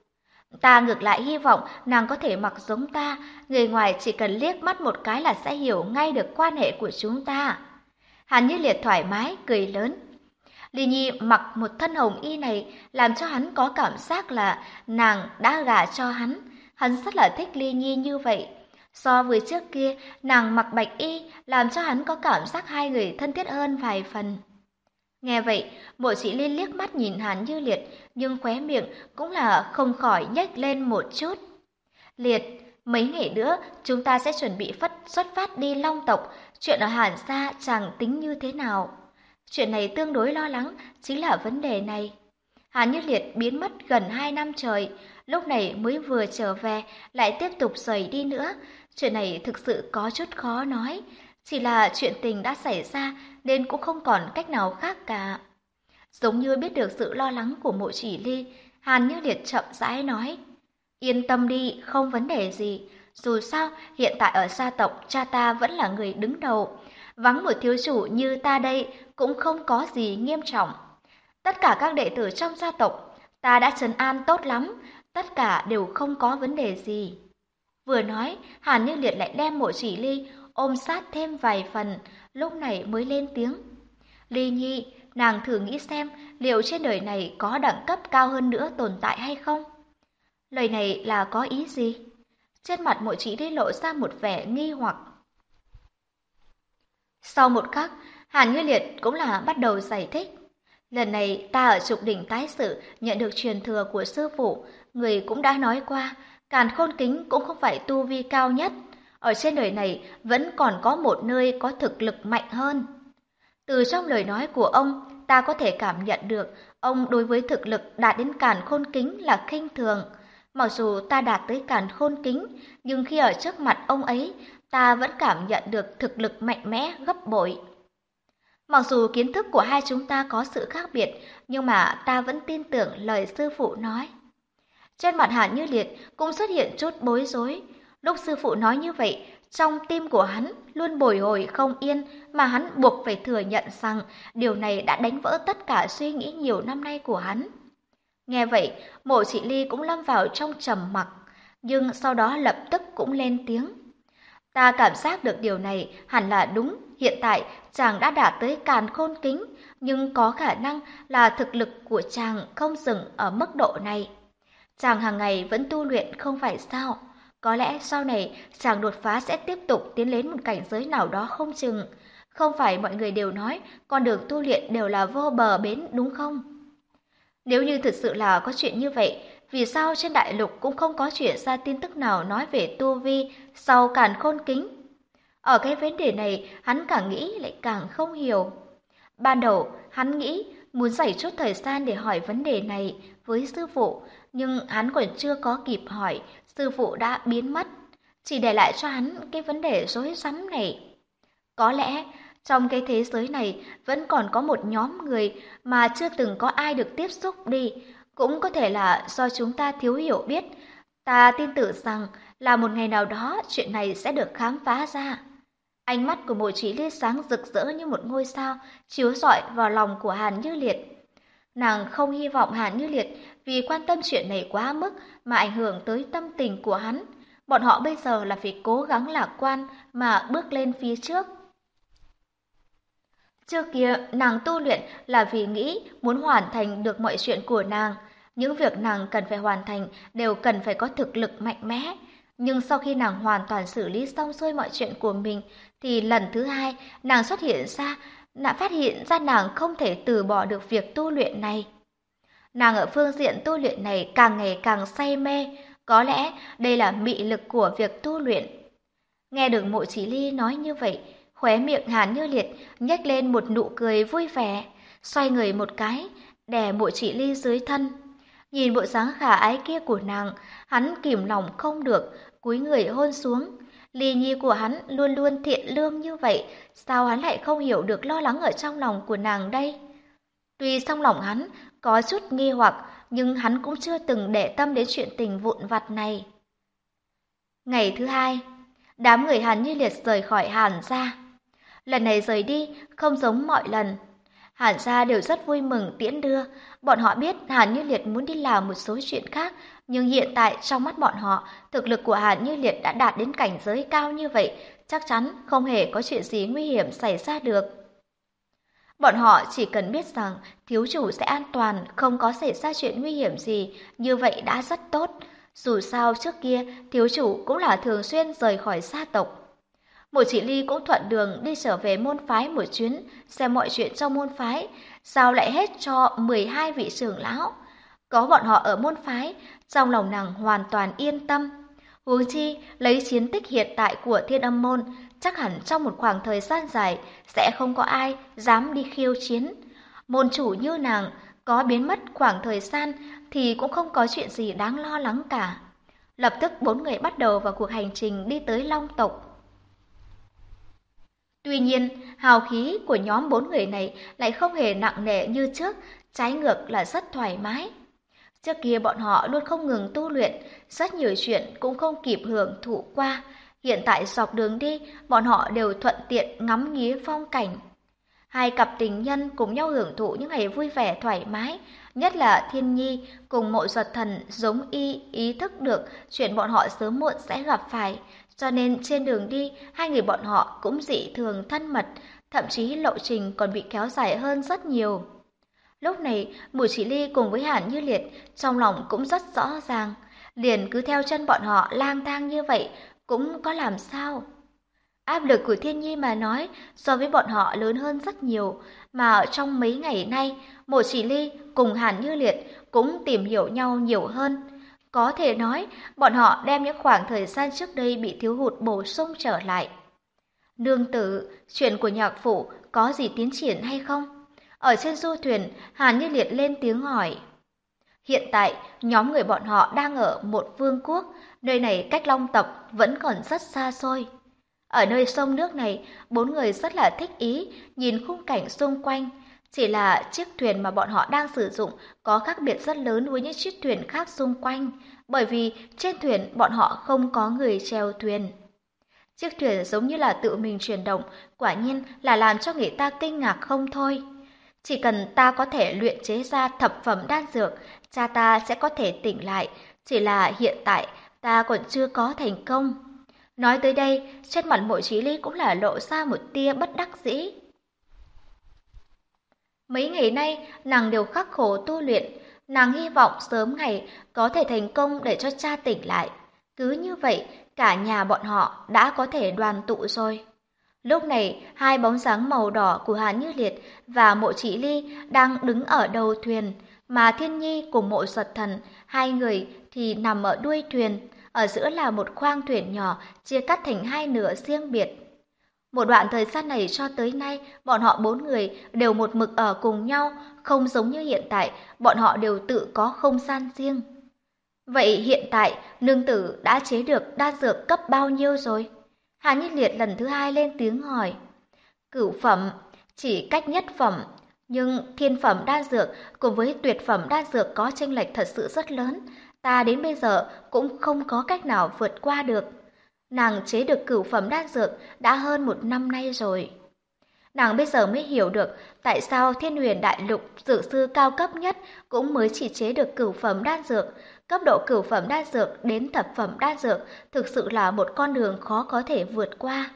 Ta ngược lại hy vọng nàng có thể mặc giống ta, người ngoài chỉ cần liếc mắt một cái là sẽ hiểu ngay được quan hệ của chúng ta. Hàn Như Liệt thoải mái, cười lớn. Ly Nhi mặc một thân hồng y này làm cho hắn có cảm giác là nàng đã gả cho hắn. Hắn rất là thích Ly Nhi như vậy. So với trước kia, nàng mặc bạch y làm cho hắn có cảm giác hai người thân thiết hơn vài phần. Nghe vậy, Mộ Chỉ Ly liếc mắt nhìn Hàn Như Liệt, nhưng khóe miệng cũng là không khỏi nhếch lên một chút. Liệt, mấy ngày nữa chúng ta sẽ chuẩn bị xuất phát đi Long tộc, chuyện ở Hàn gia chàng tính như thế nào? Chuyện này tương đối lo lắng chính là vấn đề này. Hàn Như Liệt biến mất gần 2 năm trời, lúc này mới vừa trở về lại tiếp tục rời đi nữa. Chuyện này thực sự có chút khó nói, chỉ là chuyện tình đã xảy ra nên cũng không còn cách nào khác cả. Giống như biết được sự lo lắng của Mộ Chỉ Ly, Hàn Như Liệt chậm rãi nói: Yên tâm đi, không vấn đề gì. Dù sao, hiện tại ở gia tộc cha ta vẫn là người đứng đầu. Vắng một thiếu chủ như ta đây cũng không có gì nghiêm trọng. Tất cả các đệ tử trong gia tộc, ta đã trấn an tốt lắm, tất cả đều không có vấn đề gì. Vừa nói, Hàn Như Liệt lại đem Mộ Chỉ Ly ôm sát thêm vài phần, lúc này mới lên tiếng. Ly Nhi, nàng thử nghĩ xem liệu trên đời này có đẳng cấp cao hơn nữa tồn tại hay không? Lời này là có ý gì? Trên mặt Mộ Chỉ Ly lộ ra một vẻ nghi hoặc. Sau một khắc, Hàn Như Liệt cũng là bắt đầu giải thích. Lần này ta ở Trục Đỉnh tái sự nhận được truyền thừa của sư phụ, người cũng đã nói qua, Càn Khôn Kính cũng không phải tu vi cao nhất. Ở trên đời này vẫn còn có một nơi có thực lực mạnh hơn. Từ trong lời nói của ông, ta có thể cảm nhận được ông đối với thực lực đạt đến Càn Khôn Kính là khinh thường. Mặc dù ta đạt tới Càn Khôn Kính, nhưng khi ở trước mặt ông ấy, ta vẫn cảm nhận được thực lực mạnh mẽ gấp bội. Mặc dù kiến thức của hai chúng ta có sự khác biệt, nhưng mà ta vẫn tin tưởng lời sư phụ nói. Trên mặt Hàn Như Liệt cũng xuất hiện chút bối rối. Lúc sư phụ nói như vậy, trong tim của hắn luôn bồi hồi không yên, mà hắn buộc phải thừa nhận rằng điều này đã đánh vỡ tất cả suy nghĩ nhiều năm nay của hắn. Nghe vậy, Mộ Chỉ Ly cũng lâm vào trong trầm mặc, nhưng sau đó lập tức cũng lên tiếng. Ta cảm giác được điều này hẳn là đúng, hiện tại chàng đã đạt tới Càn Khôn Kính, nhưng có khả năng là thực lực của chàng không dừng ở mức độ này. Chàng hàng ngày vẫn tu luyện không phải sao? Có lẽ sau này chàng đột phá sẽ tiếp tục tiến đến một cảnh giới nào đó không chừng. Không phải mọi người đều nói con đường tu luyện đều là vô bờ bến đúng không? Nếu như thực sự là có chuyện như vậy, vì sao trên đại lục cũng không có chuyện ra tin tức nào nói về tu vi sau Càn Khôn Kính? Ở cái vấn đề này, hắn càng nghĩ lại càng không hiểu. Ban đầu, hắn nghĩ muốn dành chút thời gian để hỏi vấn đề này với sư phụ, nhưng hắn còn chưa có kịp hỏi, sư phụ đã biến mất, chỉ để lại cho hắn cái vấn đề rối rắm này. Có lẽ, trong cái thế giới này vẫn còn có một nhóm người mà chưa từng có ai được tiếp xúc đi, cũng có thể là do chúng ta thiếu hiểu biết. Ta tin tưởng rằng là một ngày nào đó chuyện này sẽ được khám phá ra. Ánh mắt của Mộ Chỉ Ly sáng rực rỡ như một ngôi sao, chiếu rọi vào lòng của Hàn Như Liệt. Nàng không hy vọng Hàn Như Liệt vì quan tâm chuyện này quá mức mà ảnh hưởng tới tâm tình của hắn. Bọn họ bây giờ là phải cố gắng lạc quan mà bước lên phía trước. Trước kia, nàng tu luyện là vì nghĩ muốn hoàn thành được mọi chuyện của nàng. Những việc nàng cần phải hoàn thành đều cần phải có thực lực mạnh mẽ. Nhưng sau khi nàng hoàn toàn xử lý xong xuôi mọi chuyện của mình, thì lần thứ hai nàng phát hiện ra nàng không thể từ bỏ được việc tu luyện này. Nàng ở phương diện tu luyện này càng ngày càng say mê, có lẽ đây là mị lực của việc tu luyện. Nghe được Mộ Chỉ Ly nói như vậy, khóe miệng Hàn Như Liệt nhếch lên một nụ cười vui vẻ, xoay người một cái, đè Mộ Chỉ Ly dưới thân. Nhìn bộ dáng khả ái kia của nàng, hắn kìm lòng không được, cúi người hôn xuống. Ly Nhi của hắn luôn luôn thiện lương như vậy, sao hắn lại không hiểu được lo lắng ở trong lòng của nàng đây? Tuy trong lòng hắn có chút nghi hoặc, nhưng hắn cũng chưa từng để tâm đến chuyện tình vụn vặt này. Ngày thứ hai, đám người Hàn Như Liệt rời khỏi Hàn gia. Lần này rời đi không giống mọi lần. Hàn gia đều rất vui mừng tiễn đưa. Bọn họ biết Hàn Như Liệt muốn đi làm một số chuyện khác, nhưng hiện tại trong mắt bọn họ, thực lực của Hàn Như Liệt đã đạt đến cảnh giới cao như vậy, chắc chắn không hề có chuyện gì nguy hiểm xảy ra được. Bọn họ chỉ cần biết rằng thiếu chủ sẽ an toàn, không có xảy ra chuyện nguy hiểm gì, như vậy đã rất tốt. Dù sao trước kia, thiếu chủ cũng là thường xuyên rời khỏi gia tộc. Mộ Chỉ Ly cũng thuận đường đi trở về môn phái một chuyến, xem mọi chuyện trong môn phái, sao lại hết cho 12 vị trưởng lão. Có bọn họ ở môn phái, trong lòng nàng hoàn toàn yên tâm. Huống chi, lấy chiến tích hiện tại của Thiên Âm môn, chắc hẳn trong một khoảng thời gian dài sẽ không có ai dám đi khiêu chiến. Môn chủ như nàng, có biến mất khoảng thời gian thì cũng không có chuyện gì đáng lo lắng cả. Lập tức 4 người bắt đầu vào cuộc hành trình đi tới Long tộc. Tuy nhiên, hào khí của nhóm 4 người này lại không hề nặng nề như trước, trái ngược là rất thoải mái. Trước kia bọn họ luôn không ngừng tu luyện, rất nhiều chuyện cũng không kịp hưởng thụ qua. Hiện tại dọc đường đi, bọn họ đều thuận tiện ngắm nghía phong cảnh. Hai cặp tình nhân cùng nhau hưởng thụ những ngày vui vẻ thoải mái, nhất là Thiên Nhi cùng Mộ Duật Thần giống ý thức được chuyện bọn họ sớm muộn sẽ gặp phải, cho nên trên đường đi, hai người bọn họ cũng dị thường thân mật, thậm chí lộ trình còn bị kéo dài hơn rất nhiều. Lúc này, Bùi Chỉ Ly cùng với Hàn Như Liệt trong lòng cũng rất rõ ràng, liền cứ theo chân bọn họ lang thang như vậy cũng có làm sao. Áp lực của Thiên Nhi mà nói so với bọn họ lớn hơn rất nhiều, mà ở trong mấy ngày nay, Mộ Chỉ Ly cùng Hàn Như Liệt cũng tìm hiểu nhau nhiều hơn. Có thể nói, bọn họ đem những khoảng thời gian trước đây bị thiếu hụt bổ sung trở lại. Nương tử, chuyện của nhạc phụ có gì tiến triển hay không? Ở trên du thuyền, Hàn Như Liệt lên tiếng hỏi. Hiện tại, nhóm người bọn họ đang ở một vương quốc, nơi này cách Long tộc vẫn còn rất xa xôi. Ở nơi sông nước này, 4 người rất là thích ý, nhìn khung cảnh xung quanh. Chỉ là chiếc thuyền mà bọn họ đang sử dụng có khác biệt rất lớn với những chiếc thuyền khác xung quanh, bởi vì trên thuyền bọn họ không có người chèo thuyền. Chiếc thuyền giống như là tự mình chuyển động, quả nhiên là làm cho người ta kinh ngạc không thôi. Chỉ cần ta có thể luyện chế ra thập phẩm đan dược, cha ta sẽ có thể tỉnh lại, chỉ là hiện tại ta còn chưa có thành công. Nói tới đây, trên mặt Mộ Chí Ly cũng là lộ ra một tia bất đắc dĩ. Mấy ngày nay, nàng đều khắc khổ tu luyện, nàng hy vọng sớm ngày có thể thành công để cho cha tỉnh lại. Cứ như vậy, cả nhà bọn họ đã có thể đoàn tụ rồi. Lúc này, hai bóng dáng màu đỏ của Hàn Như Liệt và Mộ Chỉ Ly đang đứng ở đầu thuyền, mà Thiên Nhi cùng Mộ Duật Thần, hai người thì nằm ở đuôi thuyền, ở giữa là một khoang thuyền nhỏ chia cắt thành hai nửa riêng biệt. Một đoạn thời gian này cho tới nay, bọn họ 4 người đều một mực ở cùng nhau, không giống như hiện tại, bọn họ đều tự có không gian riêng. Vậy hiện tại, nương tử đã chế được đan dược cấp bao nhiêu rồi? Hàn Như Liệt lần thứ hai lên tiếng hỏi. Cửu phẩm, chỉ cách nhất phẩm, nhưng thiên phẩm đan dược cùng với tuyệt phẩm đan dược có chênh lệch thật sự rất lớn, ta đến bây giờ cũng không có cách nào vượt qua được. Nàng chế được cửu phẩm đan dược đã hơn 1 năm nay rồi. Nàng bây giờ mới hiểu được tại sao Thiên Huyền Đại Lục dược sư cao cấp nhất cũng mới chỉ chế được cửu phẩm đan dược. Cấp độ cửu phẩm đan dược đến thập phẩm đan dược thực sự là một con đường khó có thể vượt qua.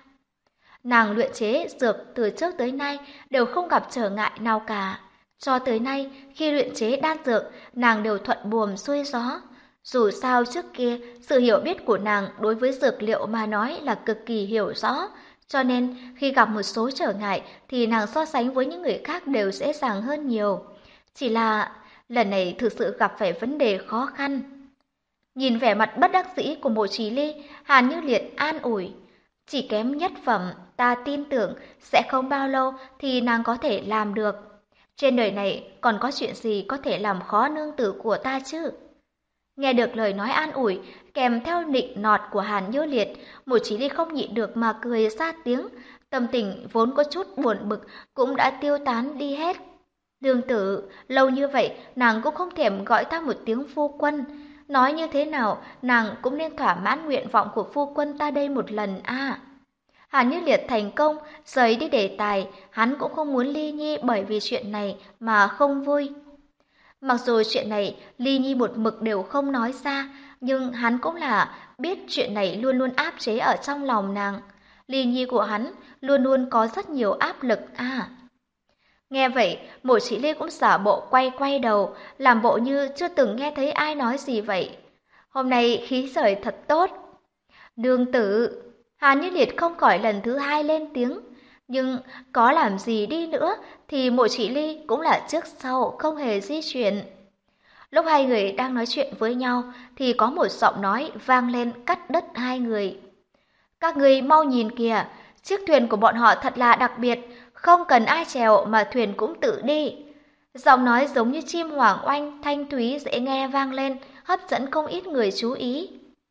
Nàng luyện chế dược từ trước tới nay đều không gặp trở ngại nào cả. Cho tới nay, khi luyện chế đan dược, nàng đều thuận buồm xuôi gió. Dù sao trước kia, sự hiểu biết của nàng đối với dược liệu mà nói là cực kỳ hiểu rõ, cho nên khi gặp một số trở ngại thì nàng so sánh với những người khác đều dễ dàng hơn nhiều. Chỉ là lần này thực sự gặp phải vấn đề khó khăn. Nhìn vẻ mặt bất đắc dĩ của Mộ Chí Ly, Hàn Như Liệt an ủi. Chỉ kém nhất phẩm, ta tin tưởng sẽ không bao lâu thì nàng có thể làm được. Trên đời này còn có chuyện gì có thể làm khó nương tử của ta chứ? Nghe được lời nói an ủi, kèm theo nịnh nọt của Hàn Như Liệt, Mộ Chí Ly không nhịn được mà cười ra tiếng, tâm tình vốn có chút buồn bực cũng đã tiêu tán đi hết. Nương tử, lâu như vậy nàng cũng không thèm gọi ta một tiếng phu quân, nói như thế nào nàng cũng nên thỏa mãn nguyện vọng của phu quân ta đây một lần à. Hàn Như Liệt thành công rời đi đề tài, hắn cũng không muốn Ly Nhi bởi vì chuyện này mà không vui. Mặc dù chuyện này Ly Nhi một mực đều không nói ra, nhưng hắn cũng là biết chuyện này luôn luôn áp chế ở trong lòng nàng. Ly Nhi của hắn luôn luôn có rất nhiều áp lực à. Nghe vậy, Mộ Chỉ Ly cũng giả bộ quay quay đầu, làm bộ như chưa từng nghe thấy ai nói gì vậy. Hôm nay khí trời thật tốt. Nương tử, Hàn Như Liệt không khỏi lần thứ hai lên tiếng. Nhưng có làm gì đi nữa thì Mộ Chỉ Ly cũng là trước sau không hề di chuyển. Lúc hai người đang nói chuyện với nhau thì có một giọng nói vang lên cắt đứt hai người. Các người mau nhìn kìa, chiếc thuyền của bọn họ thật là đặc biệt, không cần ai chèo mà thuyền cũng tự đi. Giọng nói giống như chim hoàng oanh, thanh thúy dễ nghe vang lên, hấp dẫn không ít người chú ý.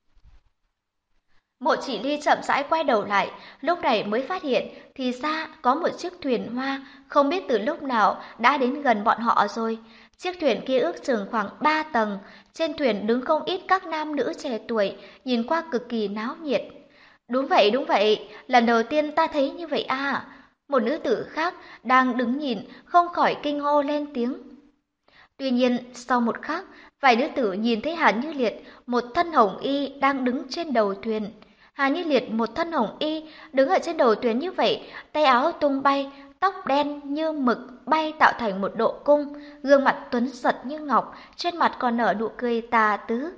Mộ Chỉ Ly chậm rãi quay đầu lại, lúc này mới phát hiện thì ra có một chiếc thuyền hoa không biết từ lúc nào đã đến gần bọn họ rồi. Chiếc thuyền kia ước chừng khoảng 3 tầng, trên thuyền đứng không ít các nam nữ trẻ tuổi, nhìn qua cực kỳ náo nhiệt. Đúng vậy, lần đầu tiên ta thấy như vậy à. Một nữ tử khác đang đứng nhìn không khỏi kinh hô lên tiếng. Tuy nhiên, sau một khắc, vài nữ tử nhìn thấy Hàn Như Liệt, một thân hồng y đang đứng trên đầu thuyền. Hàn Như Liệt một thân hồng y đứng ở trên đầu thuyền như vậy, tay áo tung bay, tóc đen như mực bay tạo thành một độ cung, gương mặt tuấn giật như ngọc, trên mặt còn nở nụ cười tà tứ.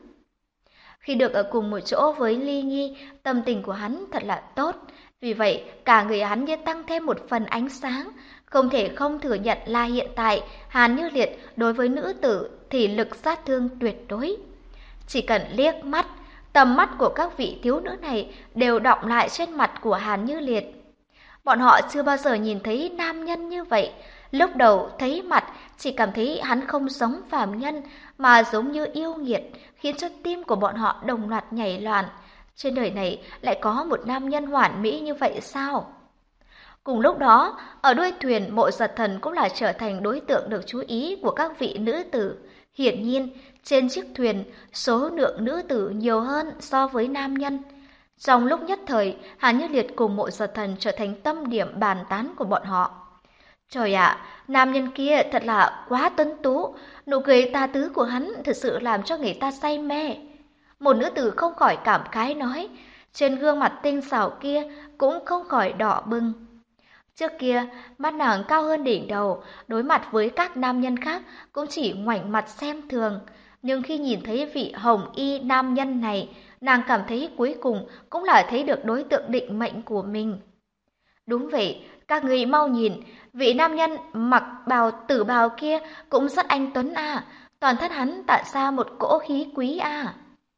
Khi được ở cùng một chỗ với Ly Nhi, tâm tình của hắn thật là tốt. Vì vậy, cả người hắn như tăng thêm một phần ánh sáng. Không thể không thừa nhận là hiện tại, Hàn Như Liệt đối với nữ tử thì lực sát thương tuyệt đối. Chỉ cần liếc mắt, tầm mắt của các vị thiếu nữ này đều đọng lại trên mặt của Hàn Như Liệt. Bọn họ chưa bao giờ nhìn thấy nam nhân như vậy. Lúc đầu thấy mặt chỉ cảm thấy hắn không giống phàm nhân mà giống như yêu nghiệt, khiến cho tim của bọn họ đồng loạt nhảy loạn. Trên đời này lại có một nam nhân hoàn mỹ như vậy sao? Cùng lúc đó, ở đuôi thuyền Mộ Giật Thần cũng là trở thành đối tượng được chú ý của các vị nữ tử. Hiển nhiên, trên chiếc thuyền, số lượng nữ tử nhiều hơn so với nam nhân. Trong lúc nhất thời, Hàn Như Liệt cùng Mộ Giật Thần trở thành tâm điểm bàn tán của bọn họ. Trời ạ, nam nhân kia thật là quá tuấn tú, nụ cười tà tứ của hắn thật sự làm cho người ta say mê. Một nữ tử không khỏi cảm khái nói, trên gương mặt tinh xảo kia cũng không khỏi đỏ bừng. Trước kia, mắt nàng cao hơn đỉnh đầu, đối mặt với các nam nhân khác cũng chỉ ngoảnh mặt xem thường. Nhưng khi nhìn thấy vị hồng y nam nhân này, nàng cảm thấy cuối cùng cũng là thấy được đối tượng định mệnh của mình. Đúng vậy, các người mau nhìn, vị nam nhân mặc bào tử bào kia cũng rất anh tuấn à, toàn thân hắn tản ra một cỗ khí quý à.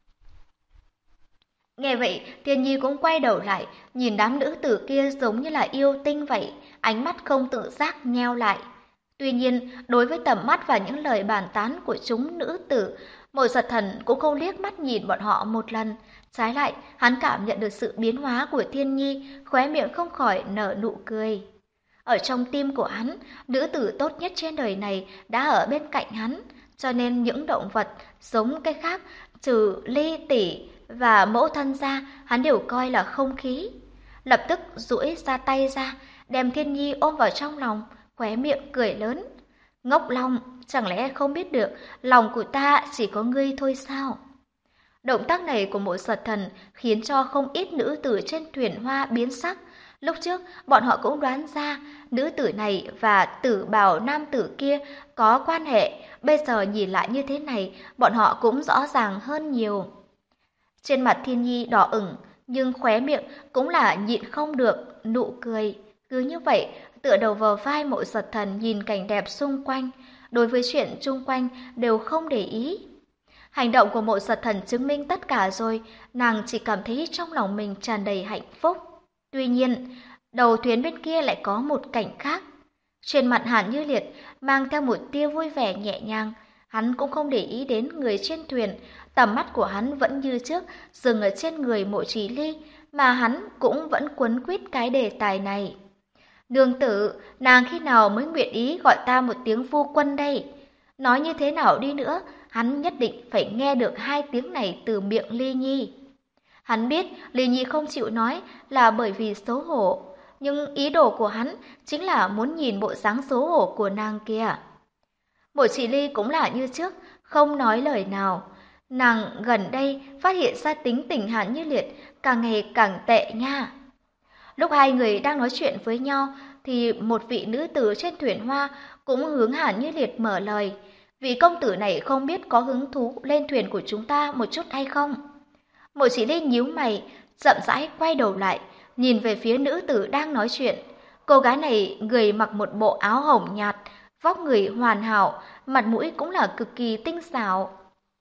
Nghe vậy, Thiên Nhi cũng quay đầu lại, nhìn đám nữ tử kia giống như là yêu tinh vậy, ánh mắt không tự giác nheo lại. Tuy nhiên, đối với tầm mắt và những lời bàn tán của chúng nữ tử, Mộ Giật Thần cũng không liếc mắt nhìn bọn họ một lần. Trái lại, hắn cảm nhận được sự biến hóa của Thiên Nhi, khóe miệng không khỏi nở nụ cười. Ở trong tim của hắn, nữ tử tốt nhất trên đời này đã ở bên cạnh hắn, cho nên những động vật giống cái khác trừ Ly Tỷ và mẫu thân ra, hắn đều coi là không khí. Lập tức duỗi ra tay ra, đem Thiên Nhi ôm vào trong lòng, khóe miệng cười lớn. Ngốc Long, chẳng lẽ không biết được lòng của ta chỉ có ngươi thôi sao? Động tác này của Mộ Giật Thần khiến cho không ít nữ tử trên thuyền hoa biến sắc. Lúc trước, bọn họ cũng đoán ra nữ tử này và tử bào nam tử kia có quan hệ. Bây giờ nhìn lại như thế này, bọn họ cũng rõ ràng hơn nhiều. Trên mặt Thiên Nhi đỏ ửng, nhưng khóe miệng cũng là nhịn không được nụ cười. Cứ như vậy, tựa đầu vào vai Mộ Giật Thần nhìn cảnh đẹp xung quanh, đối với chuyện chung quanh đều không để ý. Hành động của Mộ Giật Thần chứng minh tất cả rồi, nàng chỉ cảm thấy trong lòng mình tràn đầy hạnh phúc. Tuy nhiên, đầu thuyền bên kia lại có một cảnh khác. Trên mặt Hàn Như Liệt mang theo một tia vui vẻ nhẹ nhàng, hắn cũng không để ý đến người trên thuyền, tầm mắt của hắn vẫn như trước dừng ở trên người Mộ Chỉ Ly, mà hắn cũng vẫn quấn quýt cái đề tài này. Nương tử, nàng khi nào mới nguyện ý gọi ta một tiếng phu quân đây? Nói như thế nào đi nữa, hắn nhất định phải nghe được hai tiếng này từ miệng Ly Nhi. Hắn biết Lý Nhi không chịu nói là bởi vì xấu hổ, nhưng ý đồ của hắn chính là muốn nhìn bộ dáng xấu hổ của nàng kia. Bộ chỉ Ly cũng là như trước, không nói lời nào. Nàng gần đây phát hiện ra tính tình Hàn Như Liệt càng ngày càng tệ nha. Lúc hai người đang nói chuyện với nhau thì một vị nữ tử trên thuyền hoa cũng hướng Hàn Như Liệt mở lời. Vị công tử này không biết có hứng thú lên thuyền của chúng ta một chút hay không? Mộ Chỉ Ly nhíu mày, chậm rãi quay đầu lại, nhìn về phía nữ tử đang nói chuyện. Cô gái này người mặc một bộ áo hồng nhạt, vóc người hoàn hảo, mặt mũi cũng là cực kỳ tinh xảo.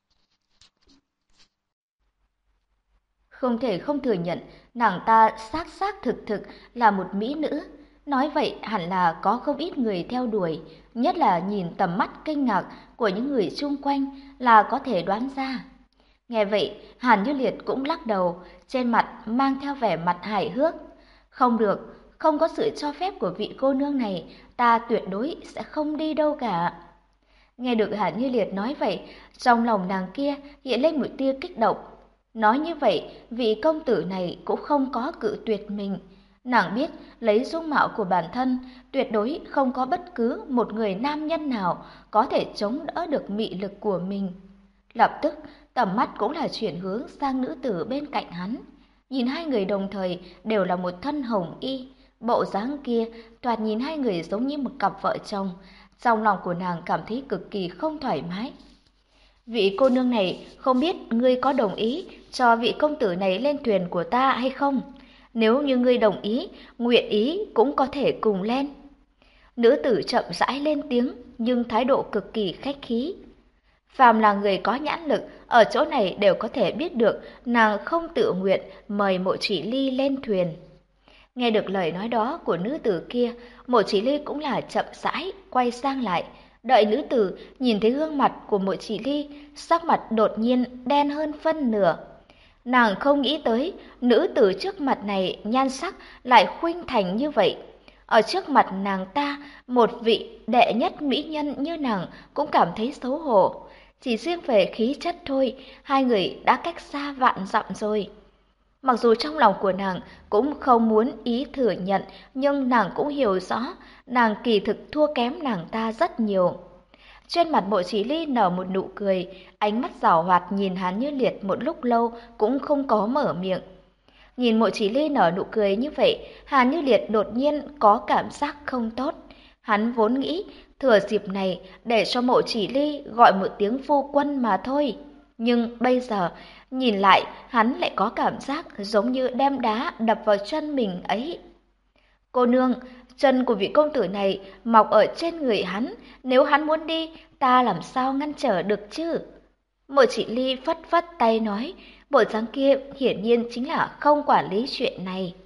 Không thể không thừa nhận, nàng ta xác xác thực là một mỹ nữ. Nói vậy hẳn là có không ít người theo đuổi, nhất là nhìn tầm mắt kinh ngạc của những người xung quanh là có thể đoán ra. Nghe vậy, Hàn Như Liệt cũng lắc đầu, trên mặt mang theo vẻ mặt hài hước. Không được, không có sự cho phép của vị cô nương này, ta tuyệt đối sẽ không đi đâu cả. Nghe được Hàn Như Liệt nói vậy, trong lòng nàng kia hiện lên một tia kích động. Nói như vậy, vị công tử này cũng không có cự tuyệt mình. Nàng biết lấy dung mạo của bản thân, tuyệt đối không có bất cứ một người nam nhân nào có thể chống đỡ được mị lực của mình. Lập tức, tầm mắt cũng là chuyển hướng sang nữ tử bên cạnh hắn. Nhìn hai người đồng thời đều là một thân hồng y, bộ dáng kia thoạt nhìn hai người giống như một cặp vợ chồng. Trong lòng của nàng cảm thấy cực kỳ không thoải mái. Vị cô nương này không biết ngươi có đồng ý cho vị công tử này lên thuyền của ta hay không? Nếu như ngươi đồng ý, nguyện ý cũng có thể cùng lên. Nữ tử chậm rãi lên tiếng nhưng thái độ cực kỳ khách khí. Phàm là người có nhãn lực ở chỗ này đều có thể biết được nàng không tự nguyện mời Mộ Chỉ Ly lên thuyền. Nghe được lời nói đó của nữ tử kia, Mộ Chỉ Ly cũng là chậm rãi quay sang lại. Đợi nữ tử nhìn thấy gương mặt của Mộ Chỉ Ly, sắc mặt đột nhiên đen hơn phân nửa. Nàng không nghĩ tới nữ tử trước mặt này nhan sắc lại khuynh thành như vậy. Ở trước mặt nàng ta, một vị đệ nhất mỹ nhân như nàng cũng cảm thấy xấu hổ. Chỉ riêng về khí chất thôi, hai người đã cách xa vạn dặm rồi. Mặc dù trong lòng của nàng cũng không muốn ý thừa nhận, nhưng nàng cũng hiểu rõ, nàng kỳ thực thua kém nàng ta rất nhiều. Trên mặt Mộ Chỉ Ly nở một nụ cười, ánh mắt giảo hoạt nhìn Hàn Như Liệt một lúc lâu cũng không có mở miệng. Nhìn Mộ Chỉ Ly nở nụ cười như vậy, Hàn Như Liệt đột nhiên có cảm giác không tốt. Hắn vốn nghĩ thừa dịp này để cho Mộ Chỉ Ly gọi một tiếng phu quân mà thôi. Nhưng bây giờ, nhìn lại, hắn lại có cảm giác giống như đem đá đập vào chân mình ấy. Cô nương, chân của vị công tử này mọc ở trên người hắn, nếu hắn muốn đi, ta làm sao ngăn trở được chứ? Mộ Chỉ Ly phất phất tay nói, bộ dáng kia hiển nhiên chính là không quản lý chuyện này.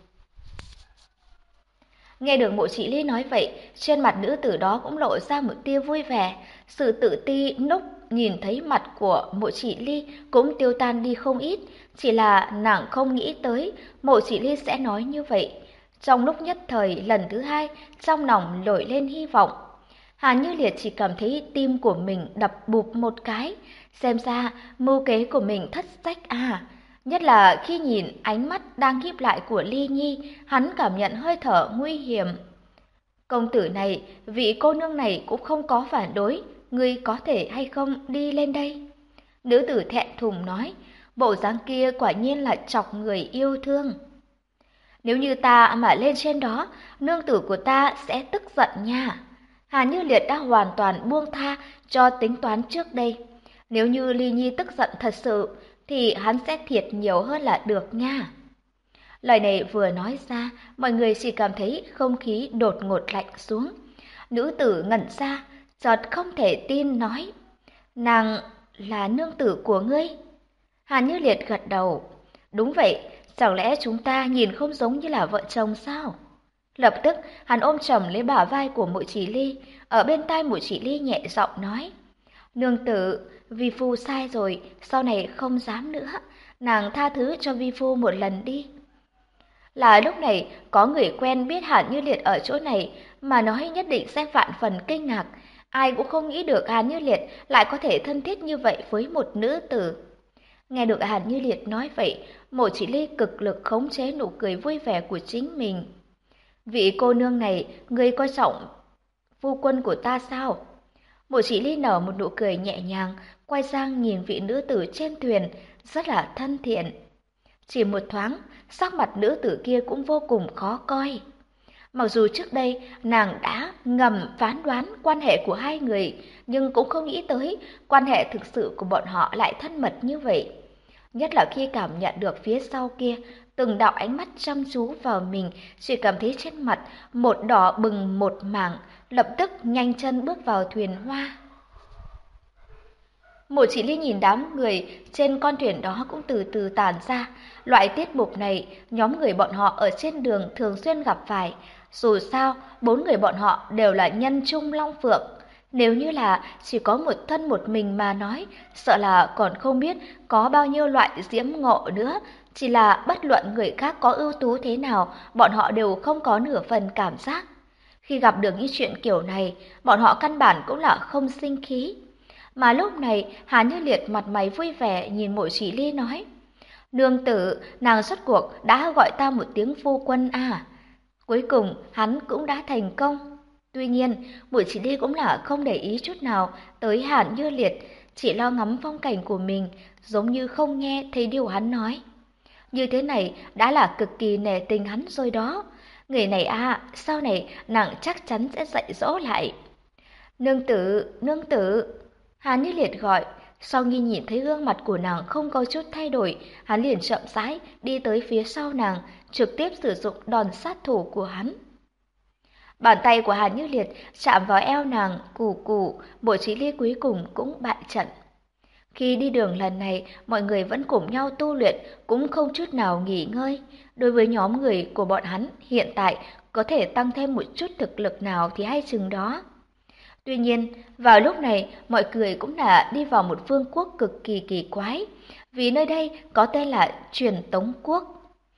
Nghe được Mộ Chỉ Ly nói vậy, trên mặt nữ tử đó cũng lộ ra một tia vui vẻ, sự tự ti núc nhìn thấy mặt của Mộ Chỉ Ly cũng tiêu tan đi không ít, chỉ là nàng không nghĩ tới Mộ Chỉ Ly sẽ nói như vậy. Trong lúc nhất thời lần thứ hai, trong lòng nổi lên hy vọng. Hàn Như Liệt chỉ cảm thấy tim của mình đập bụp một cái, xem ra mưu kế của mình thất sách à. Nhất là khi nhìn ánh mắt đang híp lại của Ly Nhi, hắn cảm nhận hơi thở nguy hiểm. Công tử này, vị cô nương này cũng không có phản đối, ngươi có thể hay không đi lên đây? Nữ tử thẹn thùng nói, bộ dáng kia quả nhiên là chọc người yêu thương. Nếu như ta mà lên trên đó, nương tử của ta sẽ tức giận nha. Hàn Như Liệt đã hoàn toàn buông tha cho tính toán trước đây. Nếu như Ly Nhi tức giận thật sự, thì hắn sẽ thiệt nhiều hơn là được nha. Lời này vừa nói ra, mọi người chỉ cảm thấy không khí đột ngột lạnh xuống. Nữ tử ngẩn ra, chợt không thể tin nói, nàng là nương tử của ngươi. Hàn Như Liệt gật đầu, đúng vậy, chẳng lẽ chúng ta nhìn không giống như là vợ chồng sao? Lập tức, hắn ôm chầm lấy bả vai của Mộ Chỉ Ly, ở bên tai Mộ Chỉ Ly nhẹ giọng nói, nương tử, vi phu sai rồi, sau này không dám nữa, nàng tha thứ cho vi phu một lần đi. Là lúc này, có người quen biết Hàn Như Liệt ở chỗ này, mà nói nhất định sẽ vạn phần kinh ngạc. Ai cũng không nghĩ được Hàn Như Liệt lại có thể thân thiết như vậy với một nữ tử. Nghe được Hàn Như Liệt nói vậy, Mộ Chỉ Ly cực lực khống chế nụ cười vui vẻ của chính mình. Vị cô nương này, ngươi coi trọng phu quân của ta sao? Mộ Chỉ Ly nở một nụ cười nhẹ nhàng, quay sang nhìn vị nữ tử trên thuyền, rất là thân thiện. Chỉ một thoáng, sắc mặt nữ tử kia cũng vô cùng khó coi. Mặc dù trước đây nàng đã ngầm phán đoán quan hệ của hai người, nhưng cũng không nghĩ tới quan hệ thực sự của bọn họ lại thân mật như vậy. Nhất là khi cảm nhận được phía sau kia, từng đạo ánh mắt chăm chú vào mình, chỉ cảm thấy trên mặt một đỏ bừng một mảng, lập tức nhanh chân bước vào thuyền hoa. Mộ Chỉ Ly nhìn đám người trên con thuyền đó cũng từ từ tản ra. Loại tiết mục này, nhóm người bọn họ ở trên đường thường xuyên gặp phải. Dù sao, 4 người bọn họ đều là nhân trung long phượng. Nếu như là chỉ có một thân một mình mà nói, sợ là còn không biết có bao nhiêu loại diễm ngộ nữa. Chỉ là bất luận người khác có ưu tú thế nào, bọn họ đều không có nửa phần cảm giác. Khi gặp được những chuyện kiểu này, bọn họ căn bản cũng là không sinh khí. Mà lúc này, Hà Như Liệt mặt mày vui vẻ nhìn Mộ Chỉ Ly nói: "Nương tử, nàng rốt cuộc đã gọi ta một tiếng phu quân à?" Cuối cùng, hắn cũng đã thành công. Tuy nhiên, Mộ Chỉ Ly cũng là không để ý chút nào tới Hà Như Liệt, chỉ lo ngắm phong cảnh của mình, giống như không nghe thấy điều hắn nói. Như thế này đã là cực kỳ nể tình hắn rồi đó. Người này à, sau này nàng chắc chắn sẽ dạy dỗ lại. "Nương tử, nương tử." Hắn Như Liệt gọi, sau khi nhìn thấy gương mặt của nàng không có chút thay đổi, hắn liền chậm rãi đi tới phía sau nàng, trực tiếp sử dụng đòn sát thủ của hắn. Bàn tay của Hàn Như Liệt chạm vào eo nàng, cù cù, Mộ Chí Ly cuối cùng cũng bại trận. Khi đi đường lần này, mọi người vẫn cùng nhau tu luyện, cũng không chút nào nghỉ ngơi. Đối với nhóm người của bọn hắn, hiện tại có thể tăng thêm một chút thực lực nào thì hay chừng đó. Tuy nhiên, vào lúc này, mọi người cũng đã đi vào một vương quốc cực kỳ kỳ quái, vì nơi đây có tên là Truyền Tống Quốc.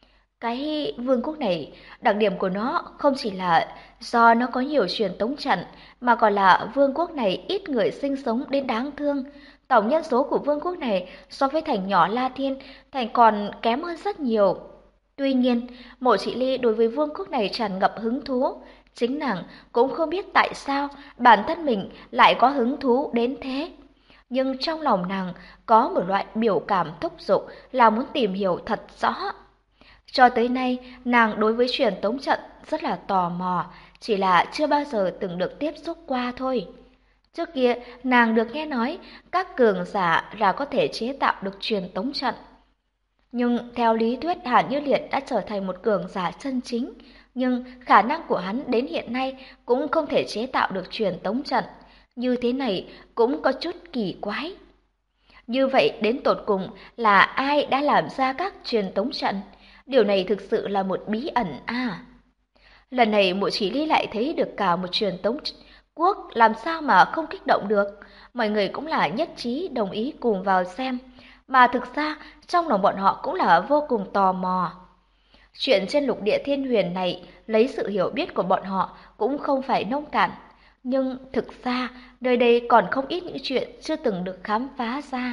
Cái vương quốc này, đặc điểm của nó không chỉ là do nó có nhiều truyền tống trận, mà còn là vương quốc này ít người sinh sống đến đáng thương. Tổng nhân số của vương quốc này so với thành nhỏ La Thiên, thành còn kém hơn rất nhiều. Tuy nhiên, Mộ Chỉ Ly đối với vương quốc này tràn ngập hứng thú. Chính nàng cũng không biết tại sao bản thân mình lại có hứng thú đến thế. Nhưng trong lòng nàng có một loại biểu cảm thúc giục là muốn tìm hiểu thật rõ. Cho tới nay, nàng đối với truyền tống trận rất là tò mò, chỉ là chưa bao giờ từng được tiếp xúc qua thôi. Trước kia, nàng được nghe nói các cường giả là có thể chế tạo được truyền tống trận. Nhưng theo lý thuyết, Hàn Như Liệt đã trở thành một cường giả chân chính, nhưng khả năng của hắn đến hiện nay cũng không thể chế tạo được truyền tống trận. Như thế này cũng có chút kỳ quái. Như vậy đến tột cùng là ai đã làm ra các truyền tống trận? Điều này thực sự là một bí ẩn à. Lần này Mộ Chỉ Ly lại thấy được cả một truyền tống quốc, làm sao mà không kích động được. Mọi người cũng là nhất trí đồng ý cùng vào xem, mà thực ra trong lòng bọn họ cũng là vô cùng tò mò. Chuyện trên lục địa Thiên Huyền này, lấy sự hiểu biết của bọn họ cũng không phải nông cạn, nhưng thực ra nơi đây còn không ít những chuyện chưa từng được khám phá ra.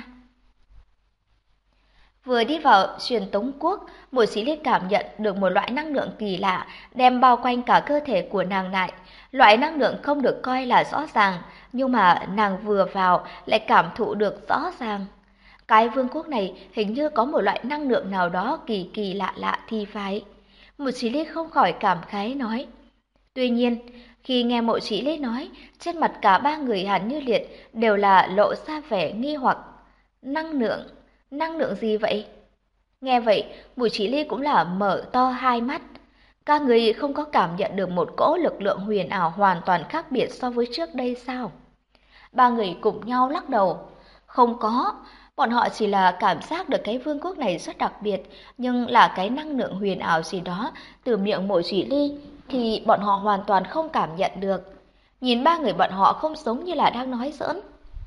Vừa đi vào truyền tống quốc, Mộ Chí Ly cảm nhận được một loại năng lượng kỳ lạ đem bao quanh cả cơ thể của nàng lại. Loại năng lượng không được coi là rõ ràng, nhưng mà nàng vừa vào lại cảm thụ được rõ ràng. Cái vương quốc này hình như có một loại năng lượng nào đó kỳ kỳ lạ lạ thì phải. Mộ Chí Ly không khỏi cảm khái nói. Tuy nhiên, khi nghe Mộ Chí Ly nói, trên mặt cả ba người Hàn Như Liệt đều là lộ ra vẻ nghi hoặc. Năng lượng gì vậy? Nghe vậy, Mộ Chí Ly cũng là mở to hai mắt. Các người không có cảm nhận được một cỗ lực lượng huyền ảo hoàn toàn khác biệt so với trước đây sao? Ba người cùng nhau lắc đầu. Không có, bọn họ chỉ là cảm giác được cái vương quốc này rất đặc biệt, nhưng là cái năng lượng huyền ảo gì đó từ miệng Mộ Chỉ Ly thì bọn họ hoàn toàn không cảm nhận được. Nhìn ba người bọn họ không giống như là đang nói giỡn.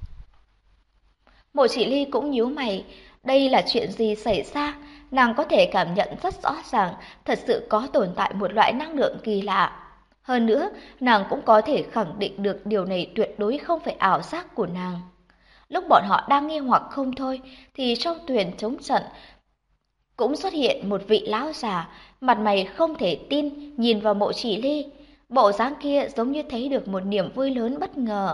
Mộ Chỉ Ly cũng nhíu mày, đây là chuyện gì xảy ra? Nàng có thể cảm nhận rất rõ ràng, thật sự có tồn tại một loại năng lượng kỳ lạ. Hơn nữa, nàng cũng có thể khẳng định được điều này tuyệt đối không phải ảo giác của nàng. Lúc bọn họ đang nghi hoặc không thôi, thì trong thuyền chống trận cũng xuất hiện một vị lão già, mặt mày không thể tin nhìn vào Mộ Chỉ Ly. Bộ dáng kia giống như thấy được một niềm vui lớn bất ngờ.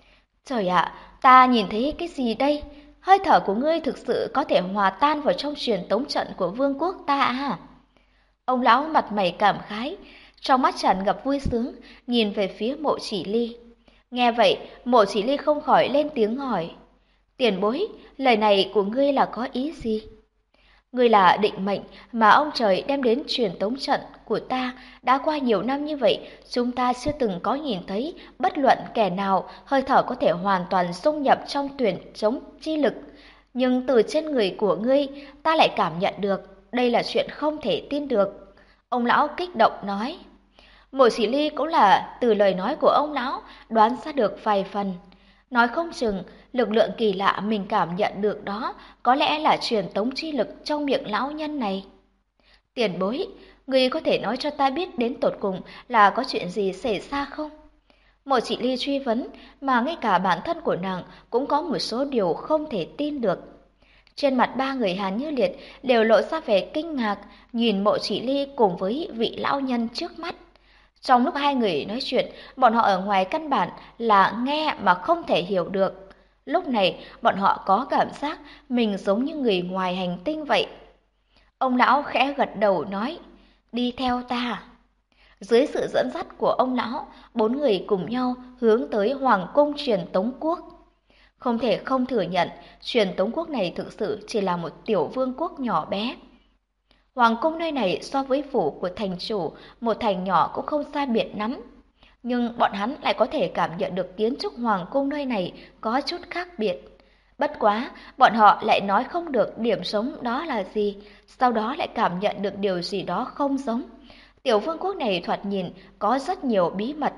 Trời ạ, ta nhìn thấy cái gì đây? Hơi thở của ngươi thực sự có thể hòa tan vào trong truyền tống trận của vương quốc ta à? Ông lão mặt mày cảm khái, trong mắt tràn ngập vui sướng, nhìn về phía Mộ Chỉ Ly. Nghe vậy, Mộ Chỉ Ly không khỏi lên tiếng hỏi. Tiền bối, lời này của ngươi là có ý gì? Ngươi là định mệnh mà ông trời đem đến truyền tống trận của ta. Đã qua nhiều năm như vậy, chúng ta chưa từng có nhìn thấy bất luận kẻ nào hơi thở có thể hoàn toàn xung nhập trong truyền chống chi lực. Nhưng từ trên người của ngươi, ta lại cảm nhận được, đây là chuyện không thể tin được. Ông lão kích động nói. Mộ Chỉ Ly cũng là từ lời nói của ông lão đoán ra được vài phần. Nói không chừng, lực lượng kỳ lạ mình cảm nhận được đó có lẽ là truyền tống chi lực trong miệng lão nhân này. Tiền bối, người có thể nói cho ta biết đến tột cùng là có chuyện gì xảy ra không? Mộ Chỉ Ly truy vấn, mà ngay cả bản thân của nàng cũng có một số điều không thể tin được. Trên mặt ba người Hàn Như Liệt đều lộ ra vẻ kinh ngạc, nhìn Mộ Chỉ Ly cùng với vị lão nhân trước mắt. Trong lúc hai người nói chuyện, bọn họ ở ngoài căn bản là nghe mà không thể hiểu được. Lúc này, bọn họ có cảm giác mình giống như người ngoài hành tinh vậy. Ông lão khẽ gật đầu nói, đi theo ta. Dưới sự dẫn dắt của ông lão, bốn người cùng nhau hướng tới Hoàng cung truyền tống quốc. Không thể không thừa nhận, truyền tống quốc này thực sự chỉ là một tiểu vương quốc nhỏ bé. Hoàng cung nơi này so với phủ của thành chủ, một thành nhỏ cũng không xa biệt lắm. Nhưng bọn hắn lại có thể cảm nhận được kiến trúc hoàng cung nơi này có chút khác biệt. Bất quá, bọn họ lại nói không được điểm giống đó là gì, sau đó lại cảm nhận được điều gì đó không giống. Tiểu vương quốc này thoạt nhìn có rất nhiều bí mật.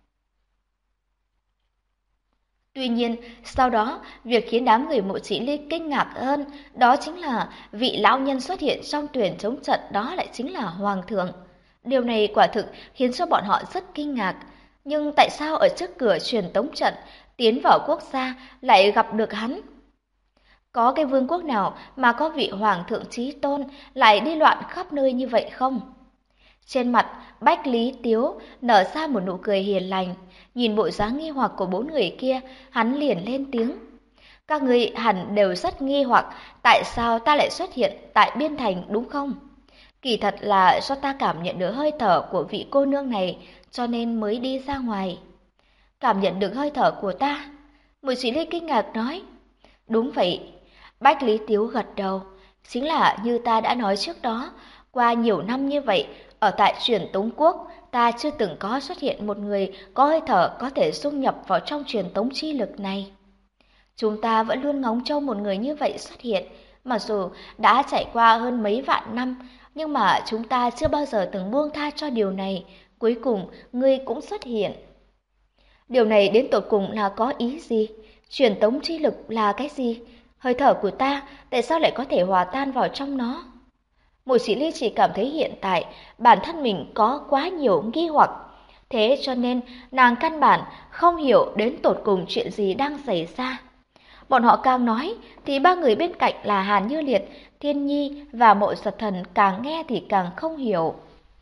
Tuy nhiên, sau đó, việc khiến đám người Mộ Chỉ Ly kinh ngạc hơn, đó chính là vị lão nhân xuất hiện trong tuyển chống trận đó lại chính là Hoàng thượng. Điều này quả thực khiến cho bọn họ rất kinh ngạc. Nhưng tại sao ở trước cửa truyền tống trận, tiến vào quốc gia lại gặp được hắn? Có cái vương quốc nào mà có vị Hoàng thượng chí tôn lại đi loạn khắp nơi như vậy không? Trên mặt, Bách Lý Tiếu nở ra một nụ cười hiền lành, nhìn bộ dáng nghi hoặc của bốn người kia, hắn liền lên tiếng. Các người hẳn đều rất nghi hoặc tại sao ta lại xuất hiện tại biên thành đúng không? Kỳ thật là do ta cảm nhận được hơi thở của vị cô nương này cho nên mới đi ra ngoài. Cảm nhận được hơi thở của ta? Mùi Chỉ Ly kinh ngạc nói. Đúng vậy. Bách Lý Tiếu gật đầu. Chính là như ta đã nói trước đó, qua nhiều năm như vậy, ở tại truyền tống quốc, ta chưa từng có xuất hiện một người có hơi thở có thể xung nhập vào trong truyền tống chi lực này. Chúng ta vẫn luôn ngóng trông một người như vậy xuất hiện, mặc dù đã trải qua hơn mấy vạn năm, nhưng mà chúng ta chưa bao giờ từng buông tha cho điều này. Cuối cùng, ngươi cũng xuất hiện. Điều này đến tột cùng là có ý gì? Truyền tống chi lực là cái gì? Hơi thở của ta, tại sao lại có thể hòa tan vào trong nó? Mộ Chỉ Ly chỉ cảm thấy hiện tại bản thân mình có quá nhiều nghi hoặc, thế cho nên nàng căn bản không hiểu đến tột cùng chuyện gì đang xảy ra. Bọn họ càng nói thì ba người bên cạnh là Hàn Như Liệt, Thiên Nhi và Mộ Giật Thần càng nghe thì càng không hiểu.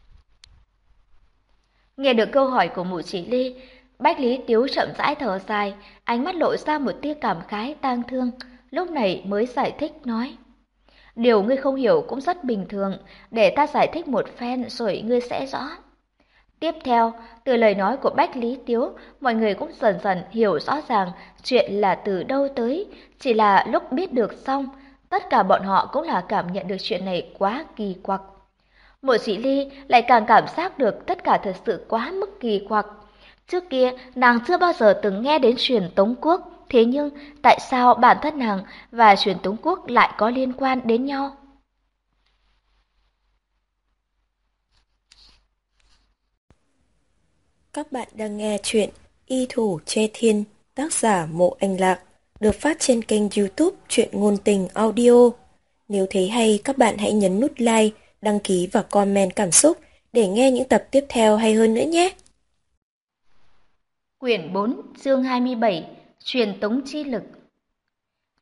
Nghe được câu hỏi của Mộ Chỉ Ly, Bách Lý Tiếu chậm rãi thở dài, ánh mắt lộ ra một tia cảm khái tang thương, lúc này mới giải thích nói. Điều ngươi không hiểu cũng rất bình thường, để ta giải thích một phen rồi ngươi sẽ rõ. Tiếp theo, từ lời nói của Bách Lý Tiếu, mọi người cũng dần dần hiểu rõ ràng chuyện là từ đâu tới, chỉ là lúc biết được xong, tất cả bọn họ cũng là cảm nhận được chuyện này quá kỳ quặc. Mộ Chỉ Ly lại càng cảm giác được tất cả thật sự quá mức kỳ quặc. Trước kia, nàng chưa bao giờ từng nghe đến truyền tống quốc, thế nhưng tại sao bản thân nàng và truyền tống quốc lại có liên quan đến nhau? Các bạn đang nghe chuyện Y Thủ Che Thiên, tác giả Mộ Anh Lạc, được phát trên kênh YouTube Truyện Ngôn Tình Audio. Nếu thấy hay, các bạn hãy nhấn nút like, đăng ký và comment cảm xúc để nghe những tập tiếp theo hay hơn nữa nhé. Quyển 4, chương 27, Truyền tống chi lực.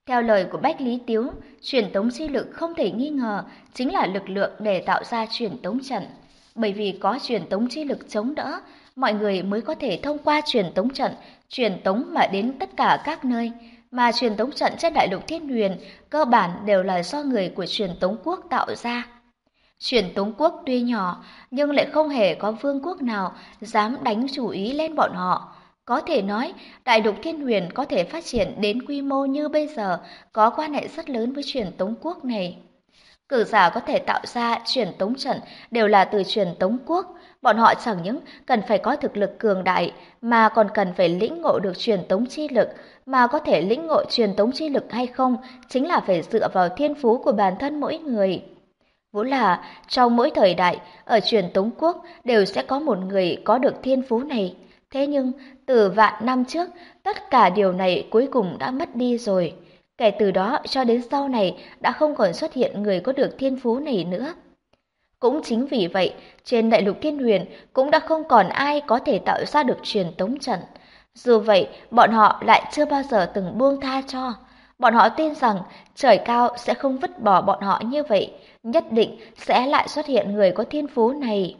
Theo lời của Bách Lý Tiếu, truyền tống chi lực không thể nghi ngờ chính là lực lượng để tạo ra truyền tống trận. Bởi vì có truyền tống chi lực chống đỡ, mọi người mới có thể thông qua truyền tống trận, truyền tống mà đến tất cả các nơi. Mà truyền tống trận trên đại lục Thiên Huyền cơ bản đều là do người của truyền tống quốc tạo ra. Truyền tống quốc tuy nhỏ, nhưng lại không hề có vương quốc nào dám đánh chủ ý lên bọn họ. Có thể nói, đại lục Thiên Huyền có thể phát triển đến quy mô như bây giờ có quan hệ rất lớn với truyền tống quốc này. Cử giả có thể tạo ra truyền tống trận đều là từ truyền tống quốc. Bọn họ chẳng những cần phải có thực lực cường đại, mà còn cần phải lĩnh ngộ được truyền tống chi lực. Mà có thể lĩnh ngộ truyền tống chi lực hay không chính là phải dựa vào thiên phú của bản thân mỗi người. Vốn là trong mỗi thời đại, ở truyền tống quốc đều sẽ có một người có được thiên phú này. Thế nhưng, từ vạn năm trước, tất cả điều này cuối cùng đã mất đi rồi. Kể từ đó cho đến sau này đã không còn xuất hiện người có được thiên phú này nữa. Cũng chính vì vậy, trên đại lục Thiên Huyền cũng đã không còn ai có thể tạo ra được truyền tống trận. Dù vậy, bọn họ lại chưa bao giờ từng buông tha cho. Bọn họ tin rằng trời cao sẽ không vứt bỏ bọn họ như vậy, nhất định sẽ lại xuất hiện người có thiên phú này.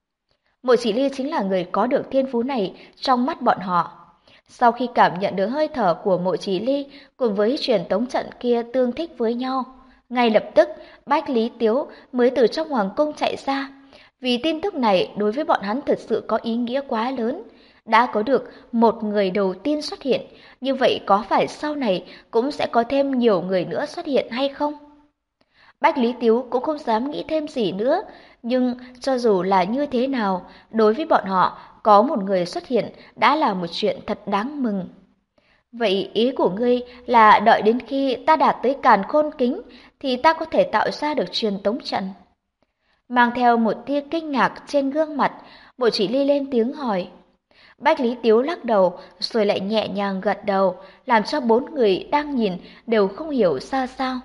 Mộ Chỉ Ly chính là người có được thiên phú này trong mắt bọn họ. Sau khi cảm nhận được hơi thở của Mộ Chỉ Ly cùng với truyền tống trận kia tương thích với nhau, ngay lập tức Bách Lý Tiếu mới từ trong hoàng cung chạy ra. Vì tin tức này đối với bọn hắn thật sự có ý nghĩa quá lớn. Đã có được một người đầu tiên xuất hiện, như vậy có phải sau này cũng sẽ có thêm nhiều người nữa xuất hiện hay không? Bách Lý Tiếu cũng không dám nghĩ thêm gì nữa, nhưng cho dù là như thế nào, đối với bọn họ, có một người xuất hiện đã là một chuyện thật đáng mừng. Vậy ý của ngươi là đợi đến khi ta đạt tới càn khôn kính, thì ta có thể tạo ra được truyền tống trận? Mang theo một tia kinh ngạc trên gương mặt, Mộ Chỉ Ly lên tiếng hỏi. Bách Lý Tiếu lắc đầu, rồi lại nhẹ nhàng gật đầu, làm cho bốn người đang nhìn đều không hiểu ra sao.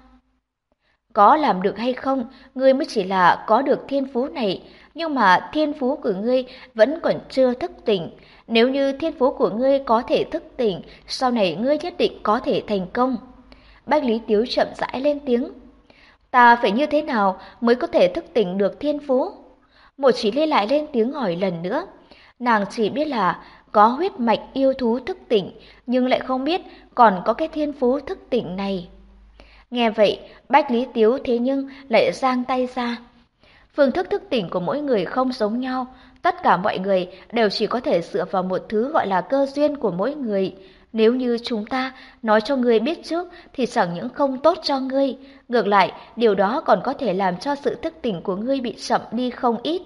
Có làm được hay không, ngươi mới chỉ là có được thiên phú này, nhưng mà thiên phú của ngươi vẫn còn chưa thức tỉnh. Nếu như thiên phú của ngươi có thể thức tỉnh, sau này ngươi nhất định có thể thành công. Bách Lý Tiếu chậm rãi lên tiếng. Ta phải như thế nào mới có thể thức tỉnh được thiên phú? Mộ Chỉ Ly lại lên tiếng hỏi lần nữa. Nàng chỉ biết là có huyết mạch yêu thú thức tỉnh, nhưng lại không biết còn có cái thiên phú thức tỉnh này. Nghe vậy, Bách Lý Tiếu thế nhưng lại giang tay ra. Phương thức thức tỉnh của mỗi người không giống nhau, tất cả mọi người đều chỉ có thể dựa vào một thứ gọi là cơ duyên của mỗi người. Nếu như chúng ta nói cho ngươi biết trước thì chẳng những không tốt cho ngươi, ngược lại điều đó còn có thể làm cho sự thức tỉnh của ngươi bị chậm đi không ít.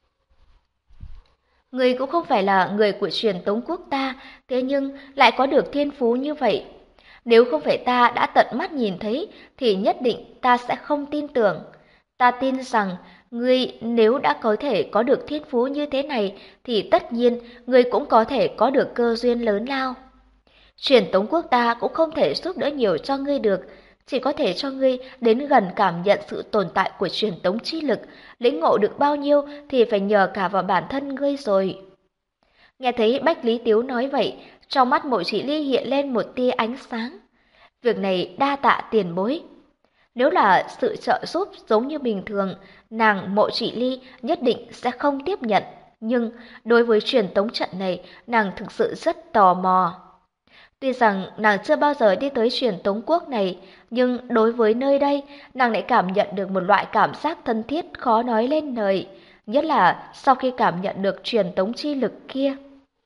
Ngươi cũng không phải là người của truyền tống quốc ta, thế nhưng lại có được thiên phú như vậy. Nếu không phải ta đã tận mắt nhìn thấy thì nhất định ta sẽ không tin tưởng. Ta tin rằng ngươi nếu đã có thể có được thiên phú như thế này thì tất nhiên ngươi cũng có thể có được cơ duyên lớn lao. Truyền tống quốc ta cũng không thể giúp đỡ nhiều cho ngươi được, chỉ có thể cho ngươi đến gần cảm nhận sự tồn tại của truyền tống chi lực, lĩnh ngộ được bao nhiêu thì phải nhờ cả vào bản thân ngươi rồi. Nghe thấy Bách Lý Tiếu nói vậy, trong mắt Mộ Chỉ Ly hiện lên một tia ánh sáng. Việc này đa tạ tiền bối. Nếu là sự trợ giúp giống như bình thường, nàng Mộ Chỉ Ly nhất định sẽ không tiếp nhận. Nhưng đối với truyền tống trận này, nàng thực sự rất tò mò. Tuy rằng nàng chưa bao giờ đi tới truyền tống quốc này, nhưng đối với nơi đây, nàng lại cảm nhận được một loại cảm giác thân thiết khó nói lên lời, nhất là sau khi cảm nhận được truyền tống chi lực kia.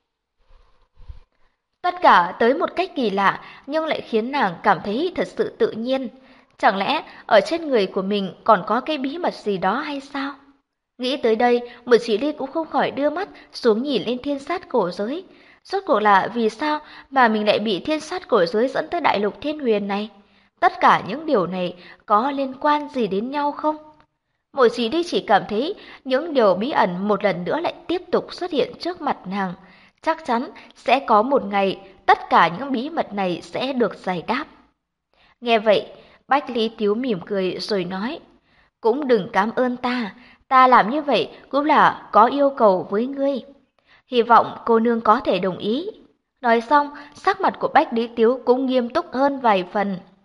Tất cả tới một cách kỳ lạ nhưng lại khiến nàng cảm thấy thật sự tự nhiên. Chẳng lẽ ở trên người của mình còn có cái bí mật gì đó hay sao? Nghĩ tới đây, Mộ Chỉ Ly cũng không khỏi đưa mắt xuống nhìn lên thiên sát cổ giới. Rốt cuộc là vì sao mà mình lại bị thiên sát cổ giới dẫn tới đại lục Thiên Huyền này? Tất cả những điều này có liên quan gì đến nhau không? Mộ Chỉ Ly chỉ cảm thấy những điều bí ẩn một lần nữa lại tiếp tục xuất hiện trước mặt nàng. Chắc chắn sẽ có một ngày tất cả những bí mật này sẽ được giải đáp. Nghe vậy, Bách Lý Tiếu mỉm cười rồi nói, cũng đừng cảm ơn ta làm như vậy cũng là có yêu cầu với ngươi. Hy vọng cô nương có thể đồng ý. Nói xong, sắc mặt của Bách Lý Tiếu cũng nghiêm túc hơn vài phần.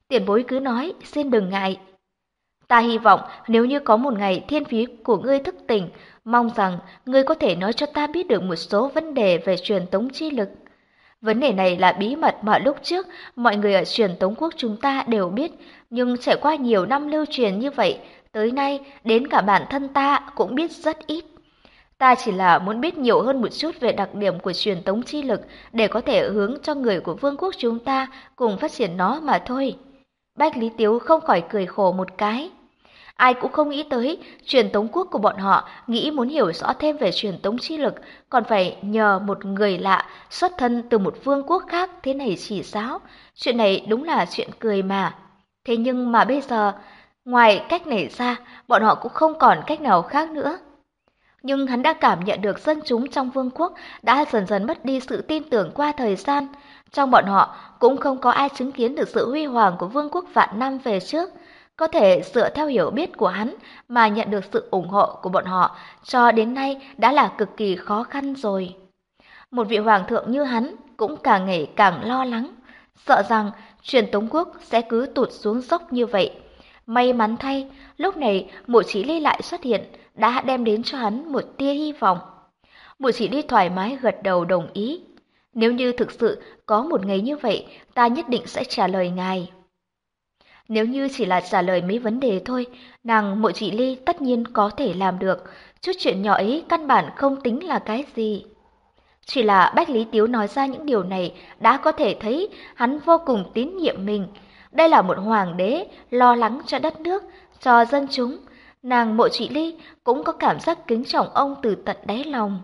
Tiền bối cứ nói, xin đừng ngại. Ta hy vọng nếu như có một ngày thiên phí của ngươi thức tỉnh, mong rằng ngươi có thể nói cho ta biết được một số vấn đề về truyền tống chi lực. Vấn đề này là bí mật mà lúc trước mọi người ở truyền tống quốc chúng ta đều biết, nhưng trải qua nhiều năm lưu truyền như vậy, tới nay đến cả bản thân ta cũng biết rất ít. Ta chỉ là muốn biết nhiều hơn một chút về đặc điểm của truyền tống chi lực để có thể hướng cho người của vương quốc chúng ta cùng phát triển nó mà thôi. Bách Lý Tiếu không khỏi cười khổ một cái. Ai cũng không nghĩ tới, truyền tống quốc của bọn họ nghĩ muốn hiểu rõ thêm về truyền tống chi lực, còn phải nhờ một người lạ xuất thân từ một vương quốc khác thế này chỉ giáo. Chuyện này đúng là chuyện cười mà. Thế nhưng mà bây giờ, ngoài cách này ra, bọn họ cũng không còn cách nào khác nữa. Nhưng hắn đã cảm nhận được dân chúng trong vương quốc đã dần dần mất đi sự tin tưởng qua thời gian. Trong bọn họ cũng không có ai chứng kiến được sự huy hoàng của vương quốc vạn năm về trước. Có thể dựa theo hiểu biết của hắn mà nhận được sự ủng hộ của bọn họ cho đến nay đã là cực kỳ khó khăn rồi. Một vị hoàng thượng như hắn cũng càng ngày càng lo lắng, sợ rằng truyền tống quốc sẽ cứ tụt xuống dốc như vậy. May mắn thay, lúc này Mộ Chỉ Ly lại xuất hiện, đã đem đến cho hắn một tia hy vọng. Mộ Chỉ Ly thoải mái gật đầu đồng ý. Nếu như thực sự có một ngày như vậy, ta nhất định sẽ trả lời ngài. Nếu như chỉ là trả lời mấy vấn đề thôi, nàng Mộ Chỉ Ly tất nhiên có thể làm được, chút chuyện nhỏ ấy căn bản không tính là cái gì. Chỉ là Bách Lý Tiếu nói ra những điều này đã có thể thấy hắn vô cùng tín nhiệm mình. Đây là một hoàng đế lo lắng cho đất nước, cho dân chúng. Nàng Mộ Chỉ Ly cũng có cảm giác kính trọng ông từ tận đáy lòng.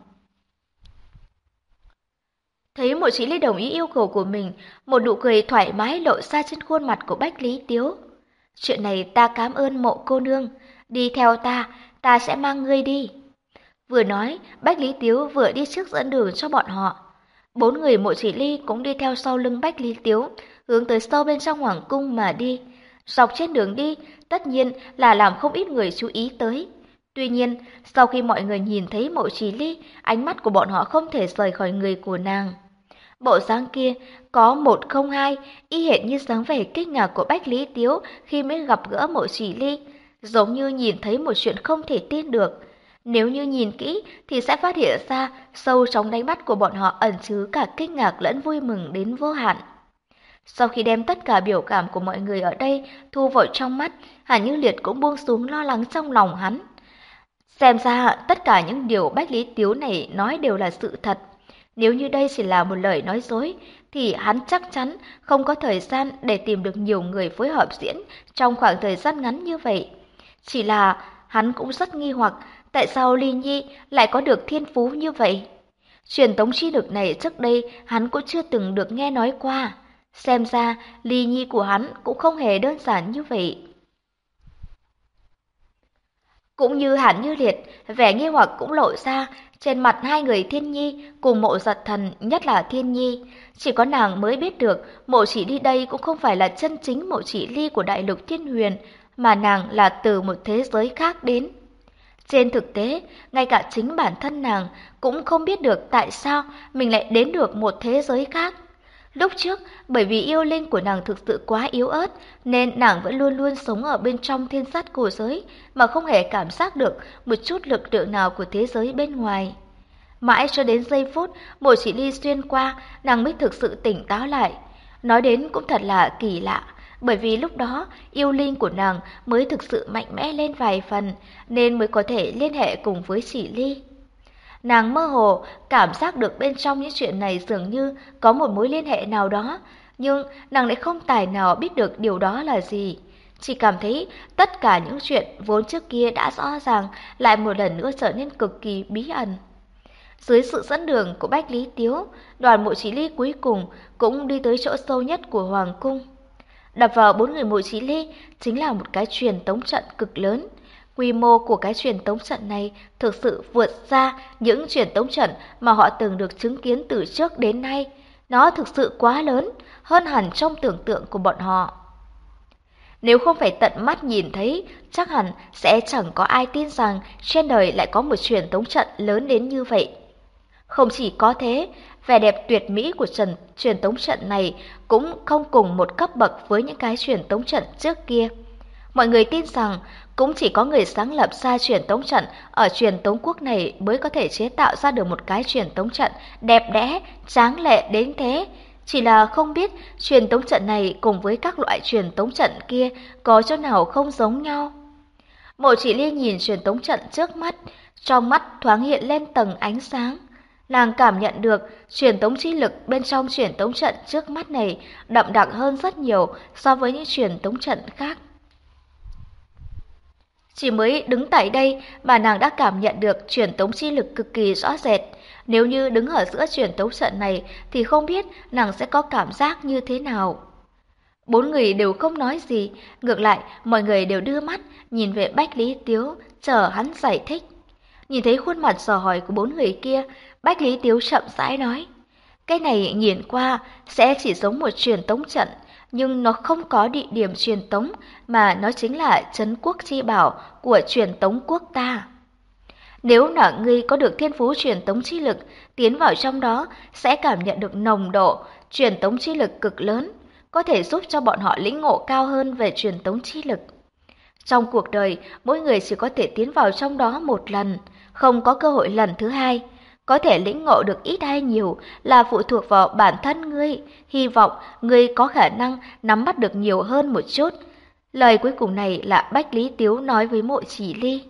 Thấy Mộ Chỉ Ly đồng ý yêu cầu của mình, một nụ cười thoải mái lộ ra trên khuôn mặt của Bách Lý Tiếu. Chuyện này ta cảm ơn Mộ cô nương, đi theo ta sẽ mang ngươi đi. Vừa nói, Bách Lý Tiếu vừa đi trước dẫn đường cho bọn họ. 4 người Mộ Chỉ Ly cũng đi theo sau lưng Bách Lý Tiếu, hướng tới sâu bên trong hoàng cung mà đi. Dọc trên đường đi, tất nhiên là làm không ít người chú ý tới. Tuy nhiên, sau khi mọi người nhìn thấy Mộ Chỉ Ly, ánh mắt của bọn họ không thể rời khỏi người của nàng. Bộ dáng kia có 102, y hệt như dáng vẻ kinh ngạc của Bách Lý Tiếu khi mới gặp gỡ Mộ Chỉ Ly, giống như nhìn thấy một chuyện không thể tin được. Nếu như nhìn kỹ thì sẽ phát hiện ra sâu trong đáy mắt của bọn họ ẩn chứa cả kinh ngạc lẫn vui mừng đến vô hạn. Sau khi đem tất cả biểu cảm của mọi người ở đây thu vào trong mắt, Hàn Như Liệt cũng buông xuống lo lắng trong lòng hắn. Xem ra tất cả những điều Bách Lý Tiếu này nói đều là sự thật. Nếu như đây chỉ là một lời nói dối, thì hắn chắc chắn không có thời gian để tìm được nhiều người phối hợp diễn trong khoảng thời gian ngắn như vậy. Chỉ là hắn cũng rất nghi hoặc tại sao Ly Nhi lại có được thiên phú như vậy. Truyền tống chi lực này trước đây hắn cũng chưa từng được nghe nói qua. Xem ra Ly Nhi của hắn cũng không hề đơn giản như vậy. Cũng như Hàn Như Liệt, vẻ nghi hoặc cũng lộ ra trên mặt hai người Thiên Nhi cùng Mộ Giật Thần, nhất là Thiên Nhi. Chỉ có nàng mới biết được Mộ Chỉ Ly đây cũng không phải là chân chính Mộ Chỉ Ly của Đại Lục Thiên Huyền, mà nàng là từ một thế giới khác đến. Trên thực tế, ngay cả chính bản thân nàng cũng không biết được tại sao mình lại đến được một thế giới khác. Lúc trước, bởi vì yêu linh của nàng thực sự quá yếu ớt, nên nàng vẫn luôn luôn sống ở bên trong thiên sát cổ giới, mà không hề cảm giác được một chút lực lượng nào của thế giới bên ngoài. Mãi cho đến giây phút Mộ Chỉ Ly xuyên qua, nàng mới thực sự tỉnh táo lại. Nói đến cũng thật là kỳ lạ, bởi vì lúc đó yêu linh của nàng mới thực sự mạnh mẽ lên vài phần, nên mới có thể liên hệ cùng với Chỉ Ly. Nàng mơ hồ cảm giác được bên trong những chuyện này dường như có một mối liên hệ nào đó, nhưng nàng lại không tài nào biết được điều đó là gì. Chỉ cảm thấy tất cả những chuyện vốn trước kia đã rõ ràng lại một lần nữa trở nên cực kỳ bí ẩn. Dưới sự dẫn đường của Bách Lý Tiếu, đoàn Mộ Chỉ Ly cuối cùng cũng đi tới chỗ sâu nhất của hoàng cung. Đập vào 4 người Mộ Chỉ Ly chính là một cái truyền tống trận cực lớn. Quy mô của cái truyền tống trận này thực sự vượt xa những truyền tống trận mà họ từng được chứng kiến từ trước đến nay. Nó thực sự quá lớn, hơn hẳn trong tưởng tượng của bọn họ. Nếu không phải tận mắt nhìn thấy, chắc hẳn sẽ chẳng có ai tin rằng trên đời lại có một truyền tống trận lớn đến như vậy. Không chỉ có thế, vẻ đẹp tuyệt mỹ của truyền tống trận này cũng không cùng một cấp bậc với những cái truyền tống trận trước kia. Mọi người tin rằng cũng chỉ có người sáng lập ra truyền tống trận ở truyền tống quốc này mới có thể chế tạo ra được một cái truyền tống trận đẹp đẽ, tráng lệ đến thế. Chỉ là không biết truyền tống trận này cùng với các loại truyền tống trận kia có chỗ nào không giống nhau. Mộ Chỉ Ly nhìn truyền tống trận trước mắt, trong mắt thoáng hiện lên tầng ánh sáng. Nàng cảm nhận được truyền tống chi lực bên trong truyền tống trận trước mắt này đậm đặc hơn rất nhiều so với những truyền tống trận khác. Chỉ mới đứng tại đây mà nàng đã cảm nhận được truyền tống chi lực cực kỳ rõ rệt. Nếu như đứng ở giữa truyền tống trận này thì không biết nàng sẽ có cảm giác như thế nào. Bốn người đều không nói gì, ngược lại mọi người đều đưa mắt nhìn về Bách Lý Tiếu, chờ hắn giải thích. Nhìn thấy khuôn mặt dò hỏi của bốn người kia, Bách Lý Tiếu chậm rãi nói: cái này nhìn qua sẽ chỉ giống một truyền tống trận, nhưng nó không có địa điểm truyền tống, mà nó chính là trấn quốc chi bảo của truyền tống quốc ta. Nếu là ngươi có được thiên phú truyền tống chi lực, tiến vào trong đó sẽ cảm nhận được nồng độ truyền tống chi lực cực lớn, có thể giúp cho bọn họ lĩnh ngộ cao hơn về truyền tống chi lực. Trong cuộc đời, mỗi người chỉ có thể tiến vào trong đó một lần, không có cơ hội lần thứ hai. Có thể lĩnh ngộ được ít hay nhiều là phụ thuộc vào bản thân ngươi, hy vọng ngươi có khả năng nắm bắt được nhiều hơn một chút. Lời cuối cùng này là Bách Lý Tiếu nói với Mộ Chỉ Ly.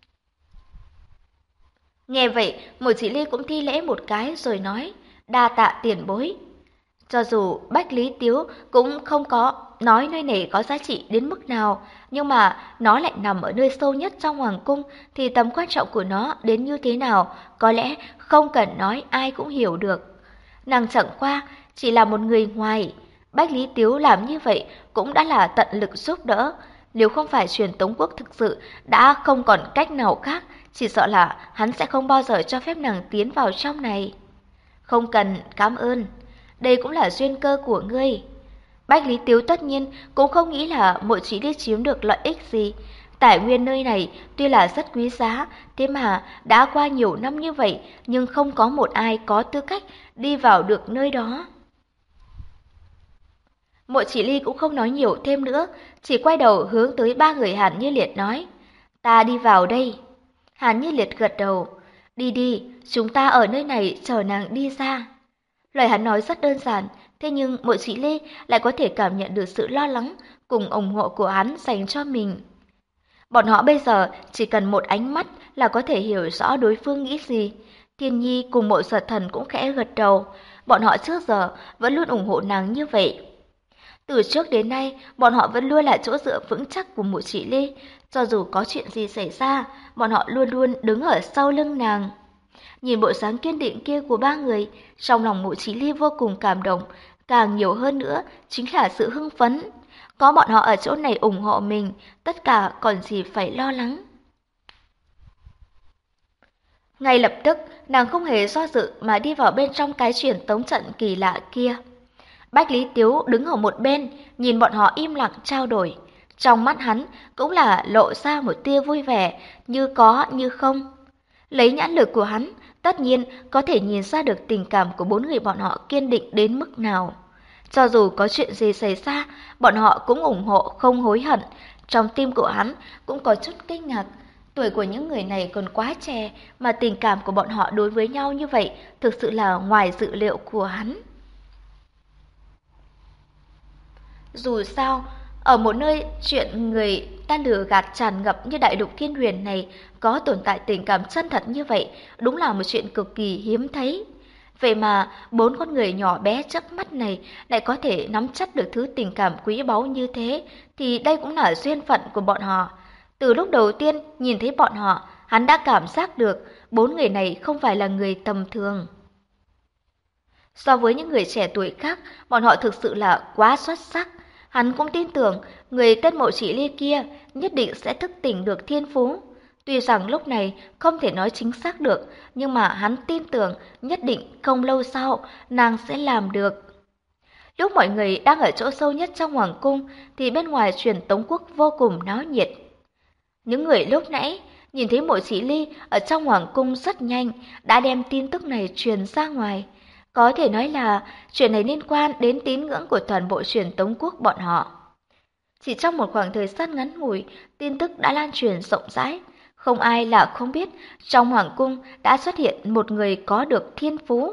Nghe vậy, Mộ Chỉ Ly cũng thi lễ một cái rồi nói: đa tạ tiền bối. Cho dù Bách Lý Tiếu cũng không có nói nơi này có giá trị đến mức nào, nhưng mà nó lại nằm ở nơi sâu nhất trong hoàng cung thì tầm quan trọng của nó đến như thế nào, có lẽ không cần nói ai cũng hiểu được. Nàng chẳng qua chỉ là một người ngoài, Bách Lý Tiếu làm như vậy cũng đã là tận lực giúp đỡ. Nếu không phải truyền tống quốc thực sự đã không còn cách nào khác, chỉ sợ là hắn sẽ không bao giờ cho phép nàng tiến vào trong này. Không cần cảm ơn, đây cũng là duyên cơ của ngươi. Bách Lý Tiếu tất nhiên cũng không nghĩ là Mộ Chỉ Ly chiếm được lợi ích gì. Tài nguyên nơi này tuy là rất quý giá, thế mà đã qua nhiều năm như vậy nhưng không có một ai có tư cách đi vào được nơi đó. Mộ Chỉ Ly cũng không nói nhiều thêm nữa, chỉ quay đầu hướng tới ba người Hàn Như Liệt nói: ta đi vào đây. Hàn Như Liệt gật đầu: đi đi, chúng ta ở nơi này chờ nàng đi ra. Lời hắn nói rất đơn giản, thế nhưng Mộ Chỉ Ly lại có thể cảm nhận được sự lo lắng cùng ủng hộ của hắn dành cho mình. Bọn họ bây giờ chỉ cần một ánh mắt là có thể hiểu rõ đối phương nghĩ gì. Thiên Nhi cùng Mộ Sở Thần cũng khẽ gật đầu, bọn họ trước giờ vẫn luôn ủng hộ nàng như vậy. Từ trước đến nay, bọn họ vẫn luôn là chỗ dựa vững chắc của Mộ Chỉ Ly, cho dù có chuyện gì xảy ra, bọn họ luôn luôn đứng ở sau lưng nàng. Nhìn bộ dáng kiên định kia của ba người, trong lòng Mộ Chỉ Ly vô cùng cảm động, càng nhiều hơn nữa chính là sự hưng phấn. Có bọn họ ở chỗ này ủng hộ mình, tất cả còn gì phải lo lắng. Ngay lập tức, nàng không hề do dự mà đi vào bên trong cái truyền tống trận kỳ lạ kia. Bách Lý Tiếu đứng ở một bên, nhìn bọn họ im lặng trao đổi. Trong mắt hắn cũng là lộ ra một tia vui vẻ, như có như không. Lấy nhãn lực của hắn, tất nhiên có thể nhìn ra được tình cảm của bốn người bọn họ kiên định đến mức nào. Cho dù có chuyện gì xảy ra, bọn họ cũng ủng hộ không hối hận. Trong tim của hắn cũng có chút kinh ngạc. Tuổi của những người này còn quá trẻ mà tình cảm của bọn họ đối với nhau như vậy thực sự là ngoài dự liệu của hắn. Dù sao, ở một nơi chuyện người ta lừa gạt tràn ngập như đại lục thiên huyền này, có tồn tại tình cảm chân thật như vậy, đúng là một chuyện cực kỳ hiếm thấy. Vậy mà, bốn con người nhỏ bé trước mắt này lại có thể nắm chắc được thứ tình cảm quý báu như thế, thì đây cũng là duyên phận của bọn họ. Từ lúc đầu tiên nhìn thấy bọn họ, hắn đã cảm giác được bốn người này không phải là người tầm thường. So với những người trẻ tuổi khác, bọn họ thực sự là quá xuất sắc. Hắn cũng tin tưởng người tên Mộ Chỉ Ly kia nhất định sẽ thức tỉnh được thiên phú. Tuy rằng lúc này không thể nói chính xác được, nhưng mà hắn tin tưởng nhất định không lâu sau nàng sẽ làm được. Lúc mọi người đang ở chỗ sâu nhất trong hoàng cung thì bên ngoài truyền tống quốc vô cùng náo nhiệt. Những người lúc nãy nhìn thấy Mộ Chỉ Ly ở trong hoàng cung rất nhanh đã đem tin tức này truyền ra ngoài. Có thể nói là chuyện này liên quan đến tín ngưỡng của toàn bộ truyền tống quốc bọn họ. Chỉ trong một khoảng thời gian ngắn ngủi, tin tức đã lan truyền rộng rãi. Không ai là không biết trong hoàng cung đã xuất hiện một người có được thiên phú.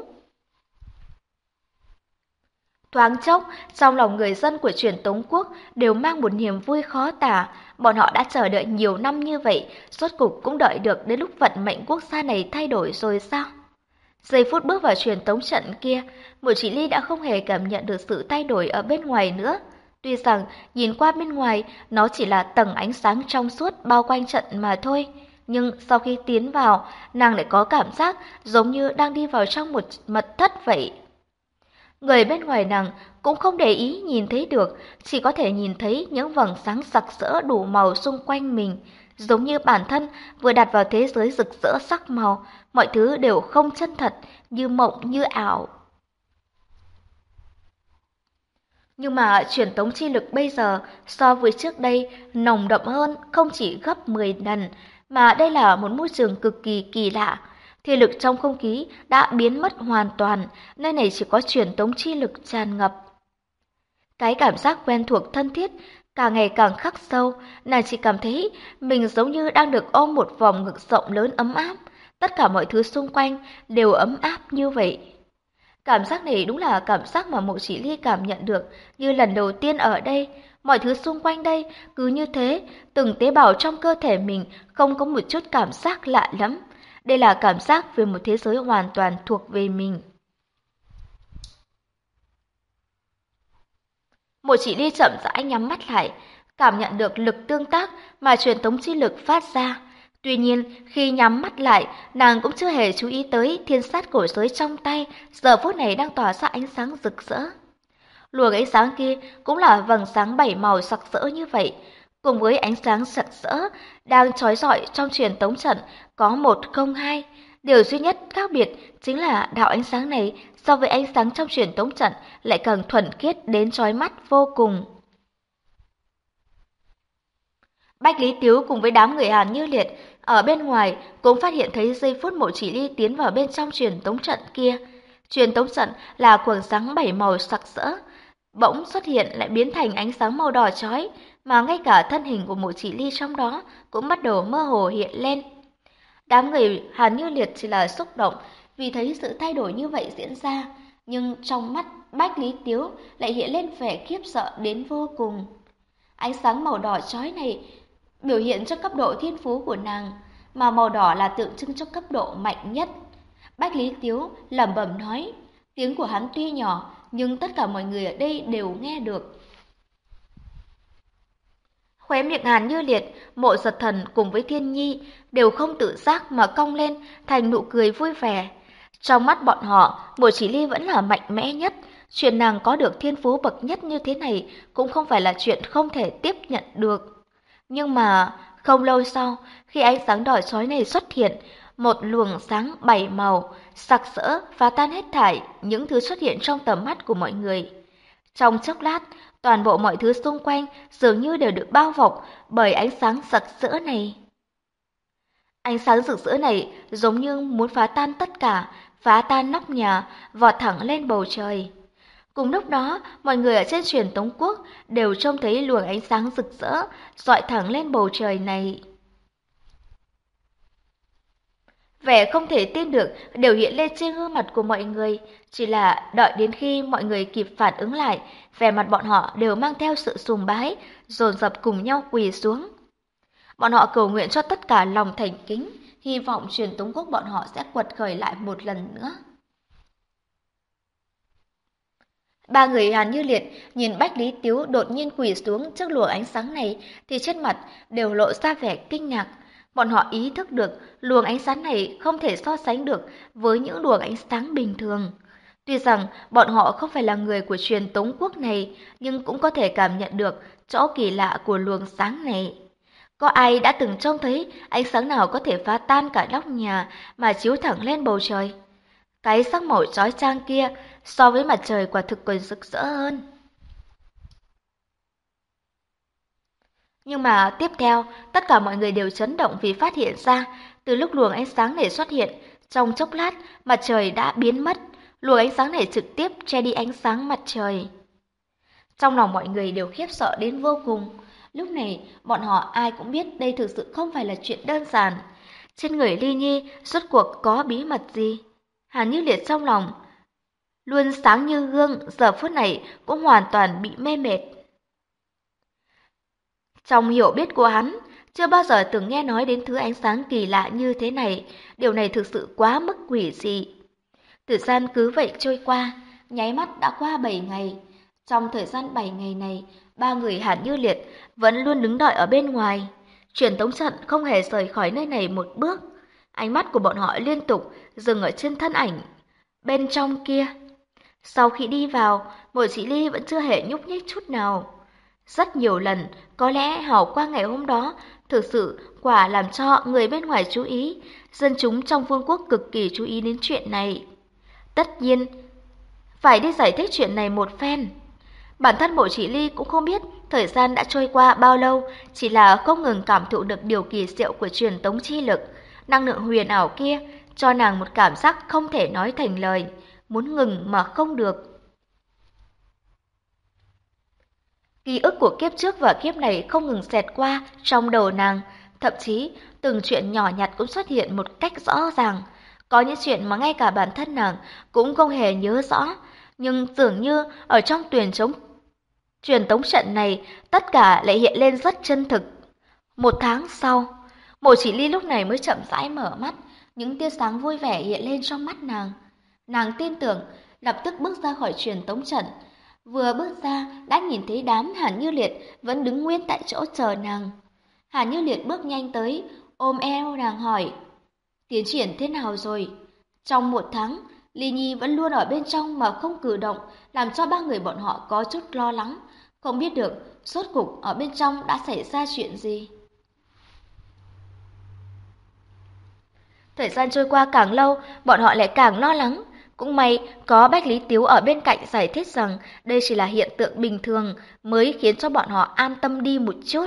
Thoáng chốc, trong lòng người dân của truyền tống quốc đều mang một niềm vui khó tả. Bọn họ đã chờ đợi nhiều năm như vậy, rốt cục cũng đợi được đến lúc vận mệnh quốc gia này thay đổi rồi sao? Giây phút bước vào truyền tống trận kia, Mộ Chỉ Ly đã không hề cảm nhận được sự thay đổi ở bên ngoài nữa. Tuy rằng nhìn qua bên ngoài nó chỉ là tầng ánh sáng trong suốt bao quanh trận mà thôi, nhưng sau khi tiến vào, nàng lại có cảm giác giống như đang đi vào trong một mật thất vậy. Người bên ngoài nàng cũng không để ý nhìn thấy được, chỉ có thể nhìn thấy những vầng sáng sặc sỡ đủ màu xung quanh mình, giống như bản thân vừa đặt vào thế giới rực rỡ sắc màu, mọi thứ đều không chân thật, như mộng như ảo. Nhưng mà truyền tống chi lực bây giờ so với trước đây nồng đậm hơn không chỉ gấp 10 lần, mà đây là một môi trường cực kỳ kỳ lạ. Thiên lực trong không khí đã biến mất hoàn toàn, nơi này chỉ có truyền tống chi lực tràn ngập. Cái cảm giác quen thuộc thân thiết càng ngày càng khắc sâu, nàng chỉ cảm thấy mình giống như đang được ôm một vòng ngực rộng lớn ấm áp, tất cả mọi thứ xung quanh đều ấm áp như vậy. Cảm giác này đúng là cảm giác mà Mộ Chỉ Ly cảm nhận được như lần đầu tiên ở đây, mọi thứ xung quanh đây cứ như thế, từng tế bào trong cơ thể mình không có một chút cảm giác lạ lắm. Đây là cảm giác về một thế giới hoàn toàn thuộc về mình. Mộ Chỉ Ly chậm rãi nhắm mắt lại, cảm nhận được lực tương tác mà truyền tống chi lực phát ra. Tuy nhiên, khi nhắm mắt lại, nàng cũng chưa hề chú ý tới thiên sát cổ giới trong tay, giờ phút này đang tỏa ra ánh sáng rực rỡ. Luồng ánh sáng kia cũng là vầng sáng 7 màu sặc sỡ như vậy, cùng với ánh sáng sặc sỡ đang chói rọi trong truyền tống trận có một không hai. Điều duy nhất khác biệt chính là đạo ánh sáng này so với ánh sáng trong truyền tống trận lại càng thuần khiết đến chói mắt vô cùng. Bách Lý Tiếu cùng với đám người Hàn Như Liệt ở bên ngoài cũng phát hiện thấy giây phút Mộ Chỉ Ly tiến vào bên trong truyền tống trận kia. Truyền tống trận là quầng sáng 7 màu sặc sỡ, bỗng xuất hiện lại biến thành ánh sáng màu đỏ chói, mà ngay cả thân hình của Mộ Chỉ Ly trong đó cũng bắt đầu mơ hồ hiện lên. Đám người Hàn Như Liệt chỉ là xúc động vì thấy sự thay đổi như vậy diễn ra, nhưng trong mắt Bách Lý Tiếu lại hiện lên vẻ khiếp sợ đến vô cùng. Ánh sáng màu đỏ chói này biểu hiện cho cấp độ thiên phú của nàng, mà màu đỏ là tượng trưng cho cấp độ mạnh nhất. Bách Lý Tiếu lẩm bẩm nói, tiếng của hắn tuy nhỏ nhưng tất cả mọi người ở đây đều nghe được. Khóe miệng Hàn Như Liệt, Mộ Giật Thần cùng với Thiên Nhi đều không tự giác mà cong lên thành nụ cười vui vẻ. Trong mắt bọn họ, Mộ Chỉ Ly vẫn là mạnh mẽ nhất. Chuyện nàng có được thiên phú bậc nhất như thế này cũng không phải là chuyện không thể tiếp nhận được. Nhưng mà không lâu sau, khi ánh sáng đỏ chói này xuất hiện, một luồng sáng 7 màu sặc sỡ phá tan hết thảy những thứ xuất hiện trong tầm mắt của mọi người. Trong chốc lát, toàn bộ mọi thứ xung quanh dường như đều được bao bọc bởi ánh sáng sặc sỡ này. Ánh sáng rực rỡ này giống như muốn phá tan tất cả, phá tan nóc nhà, vọt thẳng lên bầu trời. Cùng lúc đó, mọi người ở trên truyền tống quốc đều trông thấy luồng ánh sáng rực rỡ dọi thẳng lên bầu trời này. Vẻ không thể tin được đều hiện lên trên gương mặt của mọi người, chỉ là đợi đến khi mọi người kịp phản ứng lại, vẻ mặt bọn họ đều mang theo sự sùng bái, dồn dập cùng nhau quỳ xuống. Bọn họ cầu nguyện cho tất cả lòng thành kính, hy vọng truyền tống quốc bọn họ sẽ quật khởi lại một lần nữa. Ba người Hàn Như Liệt nhìn Bách Lý Tiếu đột nhiên quỳ xuống trước luồng ánh sáng này thì trên mặt đều lộ ra vẻ kinh ngạc. Bọn họ ý thức được luồng ánh sáng này không thể so sánh được với những luồng ánh sáng bình thường. Tuy rằng bọn họ không phải là người của truyền tống quốc này, nhưng cũng có thể cảm nhận được chỗ kỳ lạ của luồng sáng này. Có ai đã từng trông thấy ánh sáng nào có thể phá tan cả nóc nhà mà chiếu thẳng lên bầu trời? Cái sắc màu chói chang kia so với mặt trời quả thực còn rực rỡ hơn. Nhưng mà tiếp theo, tất cả mọi người đều chấn động vì phát hiện ra, từ lúc luồng ánh sáng này xuất hiện, trong chốc lát, mặt trời đã biến mất. luồng ánh sáng này trực tiếp che đi ánh sáng mặt trời. Trong lòng mọi người đều khiếp sợ đến vô cùng. Lúc này, bọn họ ai cũng biết đây thực sự không phải là chuyện đơn giản. Trên người Ly Nhi rốt cuộc có bí mật gì? Hàn Như Liệt trong lòng luôn sáng như gương, giờ phút này cũng hoàn toàn bị mê mệt. Trong hiểu biết của hắn, chưa bao giờ từng nghe nói đến thứ ánh sáng kỳ lạ như thế này, điều này thực sự quá mức quỷ dị. Thời gian cứ vậy trôi qua, nháy mắt đã qua 7 ngày. Trong thời gian 7 ngày này, ba người Hàn Như Liệt vẫn luôn đứng đợi ở bên ngoài. Truyền tống trận không hề rời khỏi nơi này một bước. Ánh mắt của bọn họ liên tục dừng ở trên thân ảnh bên trong kia. Sau khi đi vào, Mộ Chỉ Ly vẫn chưa hề nhúc nhích chút nào. Rất nhiều lần, có lẽ hào quang ngày hôm đó thực sự quả làm cho người bên ngoài chú ý, dân chúng trong vương quốc cực kỳ chú ý đến chuyện này. Tất nhiên, phải đi giải thích chuyện này một phen. Bản thân Mộ Chỉ Ly cũng không biết thời gian đã trôi qua bao lâu, chỉ là không ngừng cảm thụ được điều kỳ diệu của truyền tống chi lực. Năng lượng huyền ảo kia cho nàng một cảm giác không thể nói thành lời, muốn ngừng mà không được. Ký ức của kiếp trước và kiếp này không ngừng xẹt qua trong đầu nàng, thậm chí từng chuyện nhỏ nhặt cũng xuất hiện một cách rõ ràng. Có những chuyện mà ngay cả bản thân nàng cũng không hề nhớ rõ, nhưng dường như ở trong truyền tống trận này tất cả lại hiện lên rất chân thực. Một tháng sau, Mộ Chỉ Ly lúc này mới chậm rãi mở mắt, những tia sáng vui vẻ hiện lên trong mắt nàng. Nàng tin tưởng, lập tức bước ra khỏi truyền tống trận. Vừa bước ra đã nhìn thấy đám Hàn Như Liệt vẫn đứng nguyên tại chỗ chờ nàng. Hàn Như Liệt bước nhanh tới, ôm eo nàng hỏi: tiến triển thế nào rồi? Trong một tháng, Ly Nhi vẫn luôn ở bên trong mà không cử động, làm cho ba người bọn họ có chút lo lắng, không biết được rốt cục ở bên trong đã xảy ra chuyện gì. Thời gian trôi qua càng lâu, bọn họ lại càng lo lắng. Cũng may có Bách Lý Tiếu ở bên cạnh giải thích rằng đây chỉ là hiện tượng bình thường, mới khiến cho bọn họ an tâm đi một chút.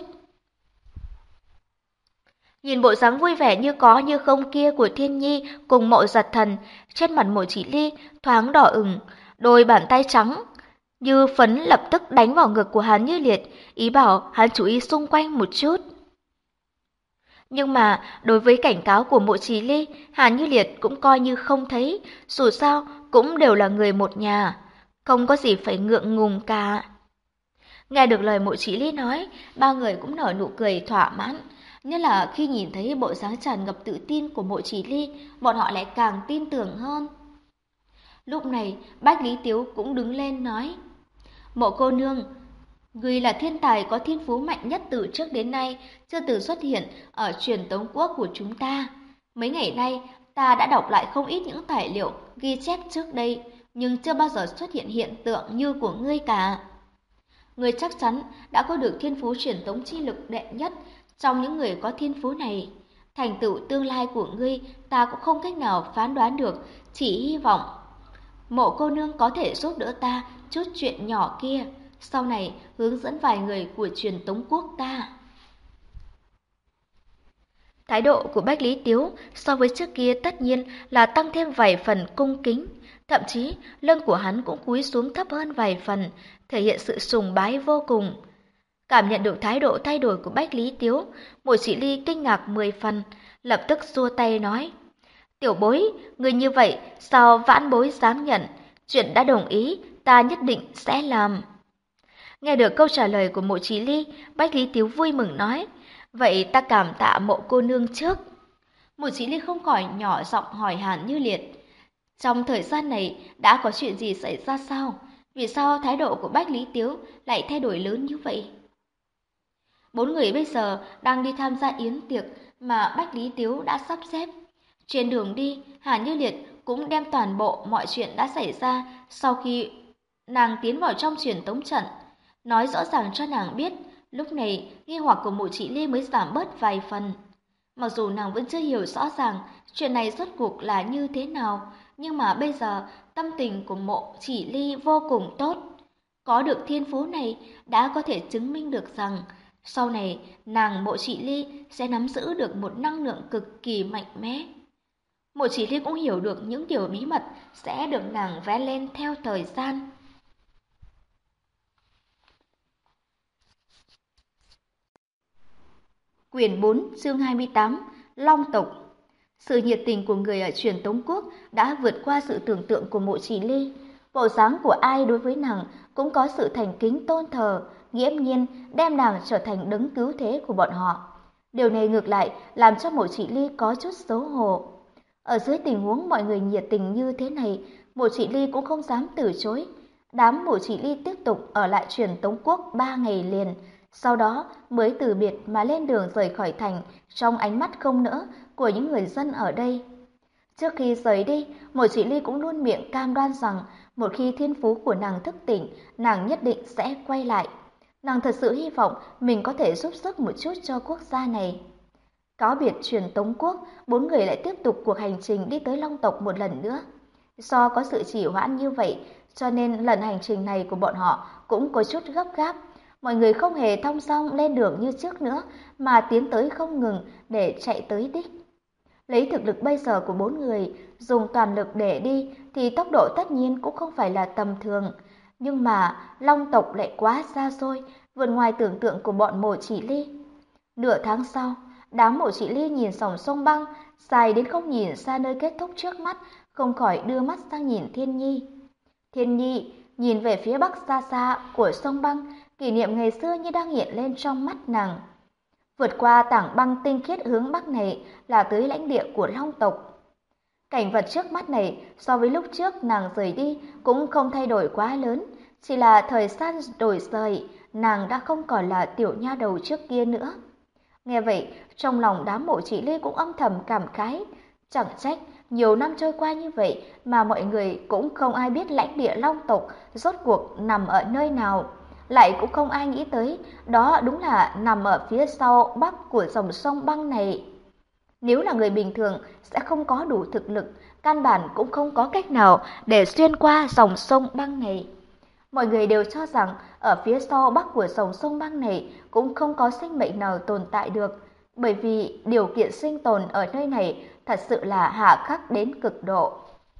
Nhìn bộ dáng vui vẻ như có như không kia của Thiên Nhi cùng Mộ Giật Thần, trên mặt Mộ Chỉ Ly thoáng đỏ ửng, đôi bàn tay trắng như phấn lập tức đánh vào ngực của hắn Như Liệt, ý bảo hắn chú ý xung quanh một chút. Nhưng mà đối với cảnh cáo của Mộ Chỉ Ly, Hàn Như Liệt cũng coi như không thấy, dù sao cũng đều là người một nhà, không có gì phải ngượng ngùng cả. Nghe được lời Mộ Chỉ Ly nói, ba người cũng nở nụ cười thỏa mãn, nhất là khi nhìn thấy bộ dáng tràn ngập tự tin của Mộ Chỉ Ly, bọn họ lại càng tin tưởng hơn. Lúc này, Bách Lý Tiếu cũng đứng lên nói: Mộ cô nương, người là thiên tài có thiên phú mạnh nhất từ trước đến nay, chưa từng xuất hiện ở truyền tống quốc của chúng ta. Mấy ngày nay, ta đã đọc lại không ít những tài liệu ghi chép trước đây, nhưng chưa bao giờ xuất hiện hiện tượng như của ngươi cả. Ngươi chắc chắn đã có được thiên phú truyền tống chi lực đệ nhất trong những người có thiên phú này. Thành tựu tương lai của ngươi ta cũng không cách nào phán đoán được, chỉ hy vọng Mộ cô nương có thể giúp đỡ ta chút chuyện nhỏ kia, sau này hướng dẫn vài người của truyền tống quốc ta. Thái độ của Bách Lý Tiếu so với trước kia tất nhiên là tăng thêm vài phần cung kính, thậm chí lưng của hắn cũng cúi xuống thấp hơn vài phần, thể hiện sự sùng bái vô cùng. Cảm nhận được thái độ thay đổi của Bách Lý Tiếu, Mộ Chỉ Ly kinh ngạc 10 phần, lập tức xua tay nói: Tiểu bối, người như vậy sao vãn bối dám nhận, chuyện đã đồng ý, ta nhất định sẽ làm. Nghe được câu trả lời của Mộ Chỉ Ly, Bách Lý Tiếu vui mừng nói: vậy ta cảm tạ Mộ cô nương trước. Mộ Chỉ Ly không khỏi nhỏ giọng hỏi Hàn Như Liệt: trong thời gian này đã có chuyện gì xảy ra sao? Vì sao thái độ của Bách Lý Tiếu lại thay đổi lớn như vậy? Bốn người bây giờ đang đi tham gia yến tiệc mà Bách Lý Tiếu đã sắp xếp. Trên đường đi, Hàn Như Liệt cũng đem toàn bộ mọi chuyện đã xảy ra sau khi nàng tiến vào trong truyền tống trận, nói rõ ràng cho nàng biết. Lúc này, nghi hoặc của Mộ Chỉ Ly mới giảm bớt vài phần. Mặc dù nàng vẫn chưa hiểu rõ ràng chuyện này rốt cuộc là như thế nào, nhưng mà bây giờ tâm tình của Mộ Chỉ Ly vô cùng tốt. Có được thiên phú này đã có thể chứng minh được rằng sau này nàng Mộ Chỉ Ly sẽ nắm giữ được một năng lượng cực kỳ mạnh mẽ. Mộ Chỉ Ly cũng hiểu được những điều bí mật sẽ được nàng vẽ lên theo thời gian. Quyển 4, chương 28, Long tộc. Sự nhiệt tình của người ở truyền Tống quốc đã vượt qua sự tưởng tượng của Mộ Chỉ Ly. Bộ dáng của ai đối với nàng cũng có sự thành kính tôn thờ, nghiễm nhiên đem nàng trở thành đấng cứu thế của bọn họ. Điều này ngược lại làm cho Mộ Chỉ Ly có chút xấu hổ. Ở dưới tình huống mọi người nhiệt tình như thế này, Mộ Chỉ Ly cũng không dám từ chối. Đám Mộ Chỉ Ly tiếp tục ở lại truyền Tống quốc 3 ngày liền, sau đó mới từ biệt mà lên đường rời khỏi thành trong ánh mắt không nỡ của những người dân ở đây. Trước khi rời đi, Mộ Chỉ Ly cũng luôn miệng cam đoan rằng một khi thiên phú của nàng thức tỉnh, nàng nhất định sẽ quay lại. Nàng thật sự hy vọng mình có thể giúp sức một chút cho quốc gia này. Cáo biệt truyền Tống quốc, 4 người lại tiếp tục cuộc hành trình đi tới Long tộc một lần nữa. Do có sự trì hoãn như vậy, cho nên lần hành trình này của bọn họ cũng có chút gấp gáp. Mọi người không hề thong dong lên đường như trước nữa, mà tiến tới không ngừng để chạy tới đích. Lấy thực lực bây giờ của 4 người, dùng toàn lực để đi thì tốc độ tất nhiên cũng không phải là tầm thường. Nhưng mà Long tộc lại quá xa xôi, vượt ngoài tưởng tượng của bọn Mộ Chỉ Ly. Nửa tháng sau, đám Mộ Chỉ Ly nhìn dòng sông băng, dài đến không nhìn xa nơi kết thúc trước mắt, không khỏi đưa mắt sang nhìn Thiên Nhi. Thiên Nhi nhìn về phía bắc xa xa của sông băng, kỷ niệm ngày xưa như đang hiện lên trong mắt nàng. Vượt qua tảng băng tinh khiết hướng bắc này là tới lãnh địa của Long tộc. Cảnh vật trước mắt này so với lúc trước nàng rời đi cũng không thay đổi quá lớn, chỉ là thời gian đổi rời, nàng đã không còn là tiểu nha đầu trước kia nữa. Nghe vậy, trong lòng đám Mộ Chỉ Ly cũng âm thầm cảm khái, chẳng trách nhiều năm trôi qua như vậy mà mọi người cũng không ai biết lãnh địa Long tộc rốt cuộc nằm ở nơi nào. Lại cũng không ai nghĩ tới, đó đúng là nằm ở phía sau bắc của dòng sông băng này. Nếu là người bình thường sẽ không có đủ thực lực, căn bản cũng không có cách nào để xuyên qua dòng sông băng này. Mọi người đều cho rằng ở phía sau bắc của dòng sông băng này cũng không có sinh mệnh nào tồn tại được, bởi vì điều kiện sinh tồn ở nơi này thật sự là hà khắc đến cực độ.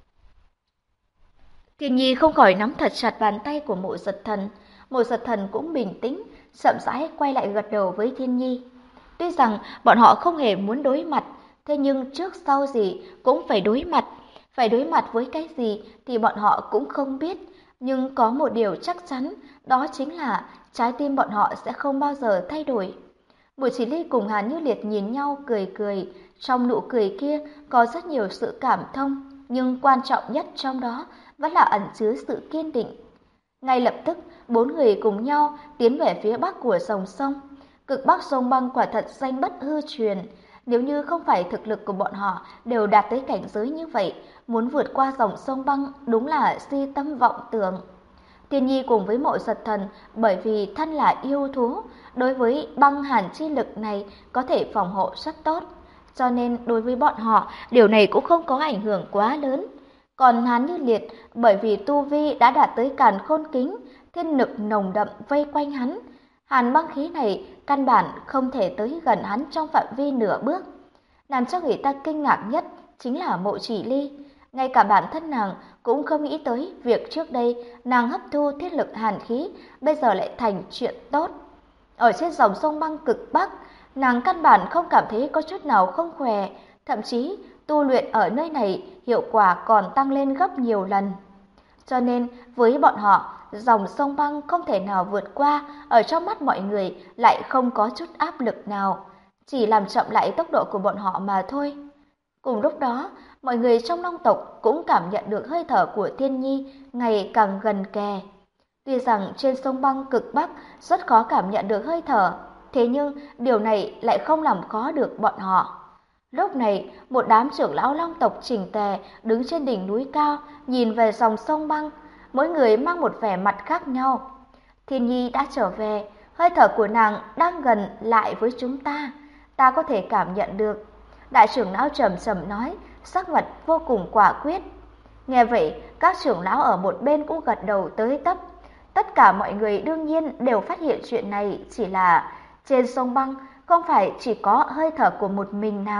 Thiên Nhi không khỏi nắm thật chặt bàn tay của Mộ Giật Thần. Mộ Giật Thần cũng bình tĩnh, chậm rãi quay lại gật đầu với Thiên Nhi. Tuy rằng bọn họ không hề muốn đối mặt, thế nhưng trước sau gì cũng phải đối mặt. Phải đối mặt với cái gì thì bọn họ cũng không biết. Nhưng có một điều chắc chắn, đó chính là trái tim bọn họ sẽ không bao giờ thay đổi. Mộ Chỉ Ly cùng Hàn Như Liệt nhìn nhau cười cười, trong nụ cười kia có rất nhiều sự cảm thông, nhưng quan trọng nhất trong đó vẫn là ẩn chứa sự kiên định. Ngay lập tức, 4 người cùng nhau tiến về phía bắc của dòng sông. Cực bắc sông băng quả thật danh bất hư truyền. Nếu như không phải thực lực của bọn họ đều đạt tới cảnh giới như vậy, muốn vượt qua dòng sông băng đúng là si tâm vọng tưởng. Thiên Nhi cùng với Mộ Giật Thần bởi vì thân là yêu thú, đối với băng hàn chi lực này có thể phòng hộ rất tốt. Cho nên đối với bọn họ, điều này cũng không có ảnh hưởng quá lớn. Còn Hàn Như Liệt bởi vì tu vi đã đạt tới càn khôn kính, thiên lực nồng đậm vây quanh hắn. Hàn băng khí này căn bản không thể tới gần hắn trong phạm vi nửa bước. Làm cho người ta kinh ngạc nhất chính là Mộ Chỉ Ly. Ngay cả bản thân nàng cũng không nghĩ tới việc trước đây nàng hấp thu thiết lực hàn khí, bây giờ lại thành chuyện tốt. Ở trên dòng sông băng cực bắc, nàng căn bản không cảm thấy có chút nào không khỏe, thậm chí tu luyện ở nơi này hiệu quả còn tăng lên gấp nhiều lần. Cho nên với bọn họ, dòng sông băng không thể nào vượt qua, ở trong mắt mọi người lại không có chút áp lực nào, chỉ làm chậm lại tốc độ của bọn họ mà thôi. Cùng lúc đó, mọi người trong Long tộc cũng cảm nhận được hơi thở của Thiên Nhi ngày càng gần kề. Tuy rằng trên sông băng cực bắc rất khó cảm nhận được hơi thở, thế nhưng điều này lại không làm khó được bọn họ. Lúc này, một đám trưởng lão Long tộc chỉnh tề đứng trên đỉnh núi cao, nhìn về dòng sông băng, mỗi người mang một vẻ mặt khác nhau. Thiên Nhi đã trở về, hơi thở của nàng đang gần lại với chúng ta có thể cảm nhận được. Đại trưởng lão trầm trầm nói, sắc mặt vô cùng quả quyết. Nghe vậy, các trưởng lão ở một bên cũng gật đầu tới tấp. Tất cả mọi người đương nhiên đều phát hiện chuyện này, chỉ là trên sông băng không phải chỉ có hơi thở của một mình nàng,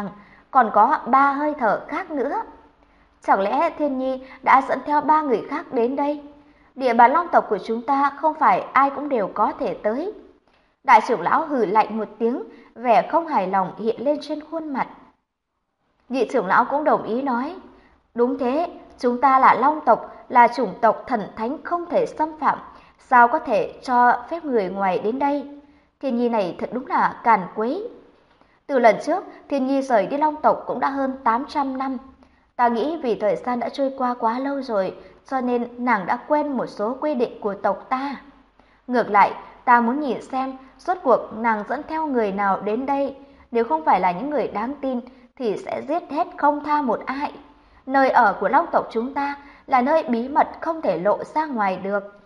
còn có 3 hơi thở khác nữa. Chẳng lẽ Thiên Nhi đã dẫn theo 3 người khác đến đây? Địa bàn long tộc của chúng ta không phải ai cũng đều có thể tới. Đại trưởng lão hừ lạnh một tiếng, vẻ không hài lòng hiện lên trên khuôn mặt. Nhị trưởng lão cũng đồng ý nói, đúng thế, chúng ta là long tộc, là chủng tộc thần thánh không thể xâm phạm, sao có thể cho phép người ngoài đến đây? Thiên Nhi này thật đúng là càn quấy. Từ lần trước, Thiên Nhi rời đi long tộc cũng đã hơn 800 năm. Ta nghĩ vì thời gian đã trôi qua quá lâu rồi, cho nên nàng đã quên một số quy định của tộc ta. Ngược lại, ta muốn nhìn xem rốt cuộc nàng dẫn theo người nào đến đây. Nếu không phải là những người đáng tin, thì sẽ giết hết không tha một ai. Nơi ở của long tộc chúng ta là nơi bí mật không thể lộ ra ngoài được.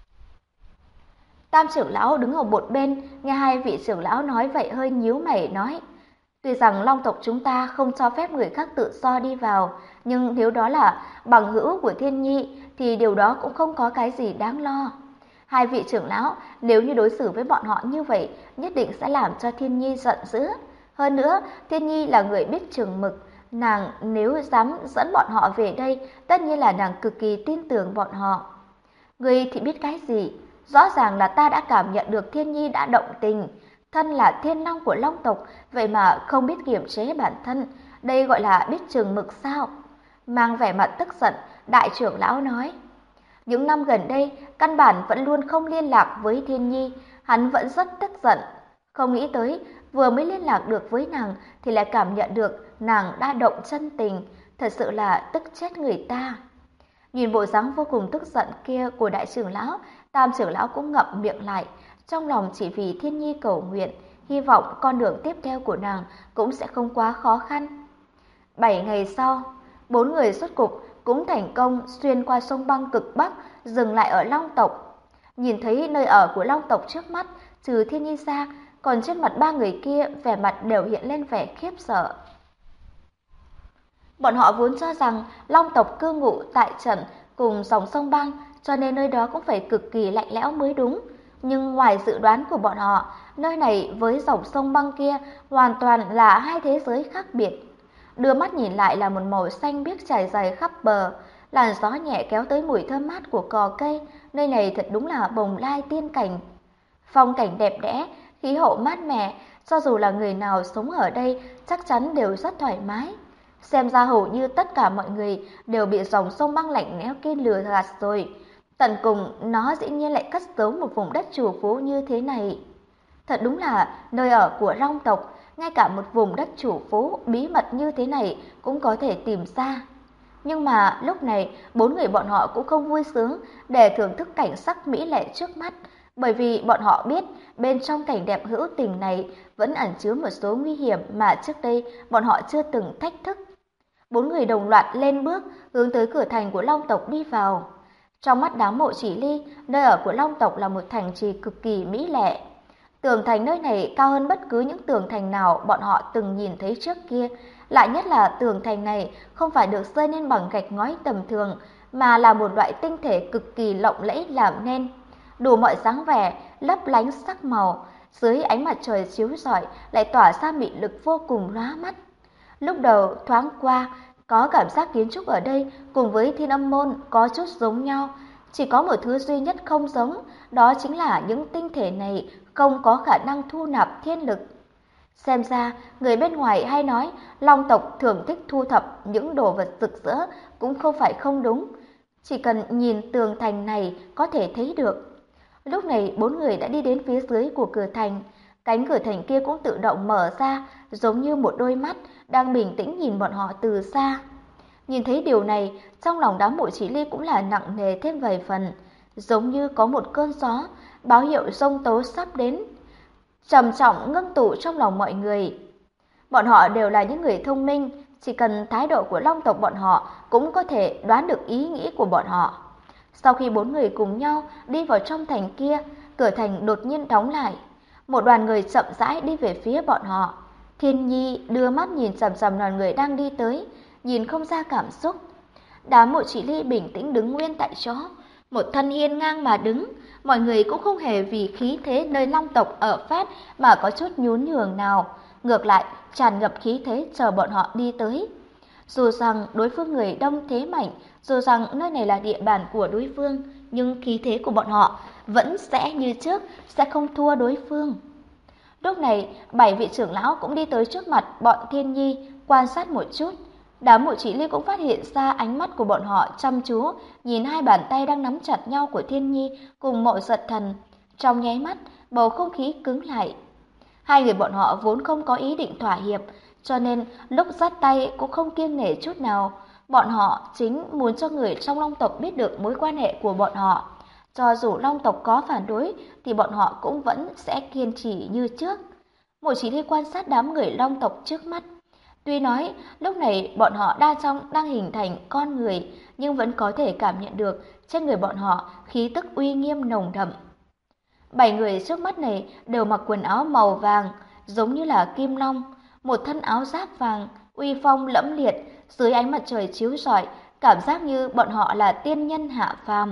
Tam trưởng lão đứng ở một bên, nghe hai vị trưởng lão nói vậy hơi nhíu mày nói, tuy rằng long tộc chúng ta không cho phép người khác tự do đi vào, nhưng nếu đó là bằng hữu của Thiên Nhi thì điều đó cũng không có cái gì đáng lo. Hai vị trưởng lão nếu như đối xử với bọn họ như vậy, nhất định sẽ làm cho Thiên Nhi giận dữ. Hơn nữa, Thiên Nhi là người biết chừng mực, nàng nếu dám dẫn bọn họ về đây, tất nhiên là nàng cực kỳ tin tưởng bọn họ. Ngươi thì biết cái gì? Rõ ràng là ta đã cảm nhận được Thiên Nhi đã động tình. Thân là thiên long của long tộc, vậy mà không biết kiềm chế bản thân, đây gọi là biết chừng mực sao? Mang vẻ mặt tức giận, đại trưởng lão nói, những năm gần đây, căn bản vẫn luôn không liên lạc với Thiên Nhi, hắn vẫn rất tức giận. Không nghĩ tới, vừa mới liên lạc được với nàng thì lại cảm nhận được nàng đã động chân tình, thật sự là tức chết người ta. Nhìn bộ dáng vô cùng tức giận kia của đại trưởng lão, tam trưởng lão cũng ngậm miệng lại, trong lòng chỉ vì Thiên Nhi cầu nguyện, hy vọng con đường tiếp theo của nàng cũng sẽ không quá khó khăn. 7 ngày sau, 4 người rốt cục cũng thành công xuyên qua sông băng cực Bắc, dừng lại ở long tộc. Nhìn thấy nơi ở của long tộc trước mắt, trừ Thiên Nhi ra, còn trên mặt 3 người kia vẻ mặt đều hiện lên vẻ khiếp sợ. Bọn họ vốn cho rằng long tộc cư ngụ tại trận cùng dòng sông băng, cho nên nơi đó cũng phải cực kỳ lạnh lẽo mới đúng. Nhưng ngoài dự đoán của bọn họ, nơi này với dòng sông băng kia hoàn toàn là hai thế giới khác biệt. Đưa mắt nhìn lại là một màu xanh biếc trải dài khắp bờ, làn gió nhẹ kéo tới mùi thơm mát của cỏ cây, nơi này thật đúng là bồng lai tiên cảnh. Phong cảnh đẹp đẽ, khí hậu mát mẻ, cho dù là người nào sống ở đây chắc chắn đều rất thoải mái. Xem ra hầu như tất cả mọi người đều bị dòng sông băng lạnh lẽo kia lừa gạt rồi. Tận cùng nó dĩ nhiên lại cất giấu một vùng đất trù phú như thế này. Thật đúng là nơi ở của long tộc, ngay cả một vùng đất trù phú bí mật như thế này cũng có thể tìm ra. Nhưng mà lúc này 4 người bọn họ cũng không vui sướng để thưởng thức cảnh sắc mỹ lệ trước mắt, bởi vì bọn họ biết bên trong cảnh đẹp hữu tình này vẫn ẩn chứa một số nguy hiểm mà trước đây bọn họ chưa từng thách thức. 4 người đồng loạt lên bước hướng tới cửa thành của long tộc đi vào. Trong mắt đám Mộ Chỉ Ly, nơi ở của long tộc là một thành trì cực kỳ mỹ lệ. Tường thành nơi này cao hơn bất cứ những tường thành nào bọn họ từng nhìn thấy trước kia. Lại nhất là tường thành này không phải được xây nên bằng gạch ngói tầm thường, mà là một loại tinh thể cực kỳ lộng lẫy làm nên. Đủ mọi dáng vẻ, lấp lánh sắc màu, dưới ánh mặt trời chiếu rọi lại tỏa ra mị lực vô cùng lóa mắt. Lúc đầu thoáng qua, có cảm giác kiến trúc ở đây cùng với Thiên Âm Môn có chút giống nhau, chỉ có một thứ duy nhất không giống, đó chính là những tinh thể này không có khả năng thu nạp thiên lực. Xem ra, người bên ngoài hay nói long tộc thường thích thu thập những đồ vật rực rỡ cũng không phải không đúng. Chỉ cần nhìn tường thành này có thể thấy được. Lúc này 4 người đã đi đến phía dưới của cửa thành. Cánh cửa thành kia cũng tự động mở ra, giống như một đôi mắt đang bình tĩnh nhìn bọn họ từ xa. Nhìn thấy điều này, trong lòng đám Mộ Chỉ Ly cũng là nặng nề thêm vài phần, giống như có một cơn gió báo hiệu giông tố sắp đến, trầm trọng ngưng tụ trong lòng mọi người. Bọn họ đều là những người thông minh, chỉ cần thái độ của long tộc bọn họ cũng có thể đoán được ý nghĩ của bọn họ. Sau khi 4 người cùng nhau đi vào trong thành kia, cửa thành đột nhiên đóng lại. Một đoàn người chậm rãi đi về phía bọn họ. Thiên Nhi đưa mắt nhìn chằm chằm đoàn người đang đi tới, nhìn không ra cảm xúc. Đám Mộ Chỉ Ly bình tĩnh đứng nguyên tại chỗ, một thân hiên ngang mà đứng. Mọi người cũng không hề vì khí thế nơi long tộc ở phát mà có chút nhún nhường nào. ngược lại tràn ngập khí thế chờ bọn họ đi tới. Dù rằng đối phương người đông thế mạnh, dù rằng nơi này là địa bàn của đối phương, nhưng khí thế của bọn họ vẫn sẽ như trước, sẽ không thua đối phương. Lúc này, 7 vị trưởng lão cũng đi tới trước mặt bọn Thiên Nhi, quan sát một chút. Đám Mộ Chỉ Ly cũng phát hiện ra ánh mắt của bọn họ chăm chú, nhìn hai bàn tay đang nắm chặt nhau của Thiên Nhi cùng Mộ Giật Thần. Trong nháy mắt, bầu không khí cứng lại. Hai người bọn họ vốn không có ý định thỏa hiệp, cho nên lúc dắt tay cũng không kiêng nể chút nào. Bọn họ chính muốn cho người trong Long tộc biết được mối quan hệ của bọn họ. Cho dù Long tộc có phản đối thì bọn họ cũng vẫn sẽ kiên trì như trước. Mộ Chỉ Ly quan sát đám người Long tộc trước mắt. Tuy nói lúc này bọn họ đang hình thành con người, nhưng vẫn có thể cảm nhận được trên người bọn họ khí tức uy nghiêm nồng đậm. 7 người trước mắt này đều mặc quần áo màu vàng, giống như là kim long, một thân áo giáp vàng, uy phong lẫm liệt, dưới ánh mặt trời chiếu rọi, cảm giác như bọn họ là tiên nhân hạ phàm.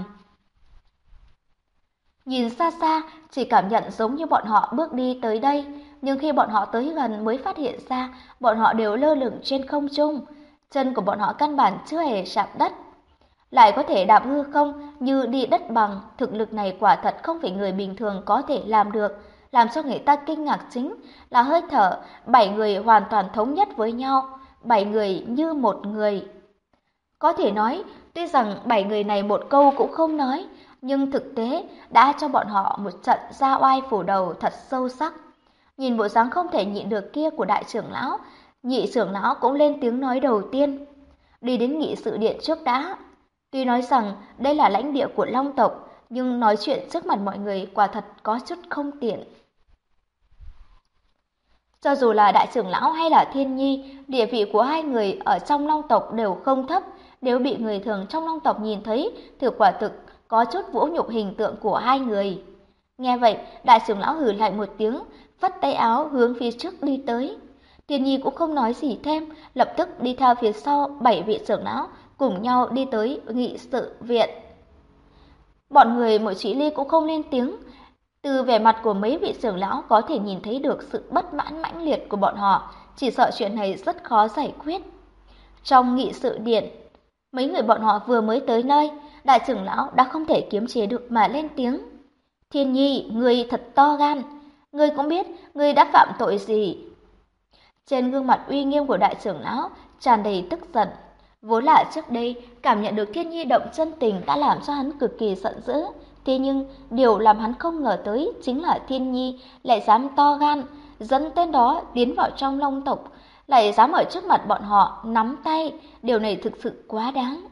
Nhìn xa xa, chỉ cảm nhận giống như bọn họ bước đi tới đây, nhưng khi bọn họ tới gần mới phát hiện ra bọn họ đều lơ lửng trên không trung, chân của bọn họ căn bản chưa hề chạm đất. Lại có thể đạp hư không như đi đất bằng, thực lực này quả thật không phải người bình thường có thể làm được. Làm cho người ta kinh ngạc chính là hơi thở, 7 người hoàn toàn thống nhất với nhau, 7 người như một người. Có thể nói, tuy rằng 7 người này một câu cũng không nói, nhưng thực tế đã cho bọn họ một trận ra oai phủ đầu thật sâu sắc. Nhìn bộ dáng không thể nhịn được kia của đại trưởng lão, nhị trưởng lão cũng lên tiếng nói đầu tiên. Đi đến nghị sự điện trước đã. Tuy nói rằng đây là lãnh địa của Long tộc, nhưng nói chuyện trước mặt mọi người quả thật có chút không tiện. Cho dù là đại trưởng lão hay là Thiên Nhi, địa vị của hai người ở trong Long tộc đều không thấp, nếu bị người thường trong Long tộc nhìn thấy thì quả thực có chút vũ nhục hình tượng của hai người. Nghe vậy, đại trưởng lão hừ lại một tiếng, vắt tay áo hướng phía trước đi tới. Thiên Nhi cũng không nói gì thêm, lập tức đi theo phía sau 7 vị trưởng lão cùng nhau đi tới nghị sự viện. Bọn người Mộ Chỉ Ly cũng không lên tiếng. Từ vẻ mặt của mấy vị trưởng lão có thể nhìn thấy được sự bất mãn mãnh liệt của bọn họ, chỉ sợ chuyện này rất khó giải quyết. Trong nghị sự điện, mấy người bọn họ vừa mới tới nơi, đại trưởng lão đã không thể kiềm chế được mà lên tiếng. Thiên Nhi, ngươi thật to gan, ngươi cũng biết ngươi đã phạm tội gì. Trên gương mặt uy nghiêm của đại trưởng lão tràn đầy tức giận. Vốn là trước đây cảm nhận được Thiên Nhi động chân tình đã làm cho hắn cực kỳ giận dữ, thế nhưng điều làm hắn không ngờ tới chính là Thiên Nhi lại dám to gan dẫn tên đó tiến vào trong Long tộc, lại dám ở trước mặt bọn họ nắm tay, điều này thực sự quá đáng.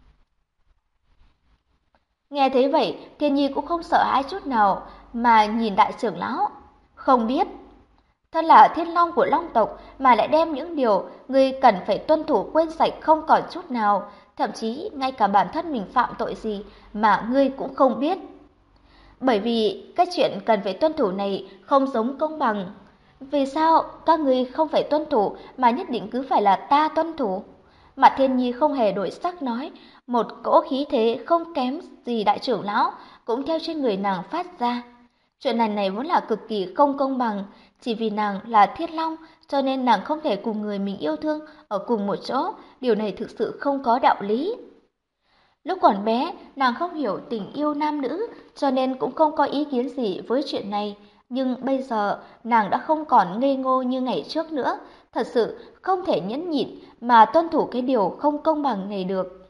Nghe thấy vậy, Thiên Nhi cũng không sợ hãi chút nào mà nhìn đại trưởng lão, không biết thân là thiên long của Long tộc mà lại đem những điều ngươi cần phải tuân thủ quên sạch không còn chút nào, thậm chí ngay cả bản thân mình phạm tội gì mà ngươi cũng không biết. Bởi vì cái chuyện cần phải tuân thủ này không giống công bằng. Vì sao các ngươi không phải tuân thủ mà nhất định cứ phải là ta tuân thủ? Mặt Thiên Nhi không hề đổi sắc nói, một cỗ khí thế không kém gì đại trưởng lão cũng theo trên người nàng phát ra. Chuyện này vốn là cực kỳ không công bằng, chỉ vì nàng là Thiết Long cho nên nàng không thể cùng người mình yêu thương ở cùng một chỗ, điều này thực sự không có đạo lý. Lúc còn bé, nàng không hiểu tình yêu nam nữ cho nên cũng không có ý kiến gì với chuyện này, nhưng bây giờ nàng đã không còn ngây ngô như ngày trước nữa, thật sự không thể nhẫn nhịn mà tuân thủ cái điều không công bằng này được.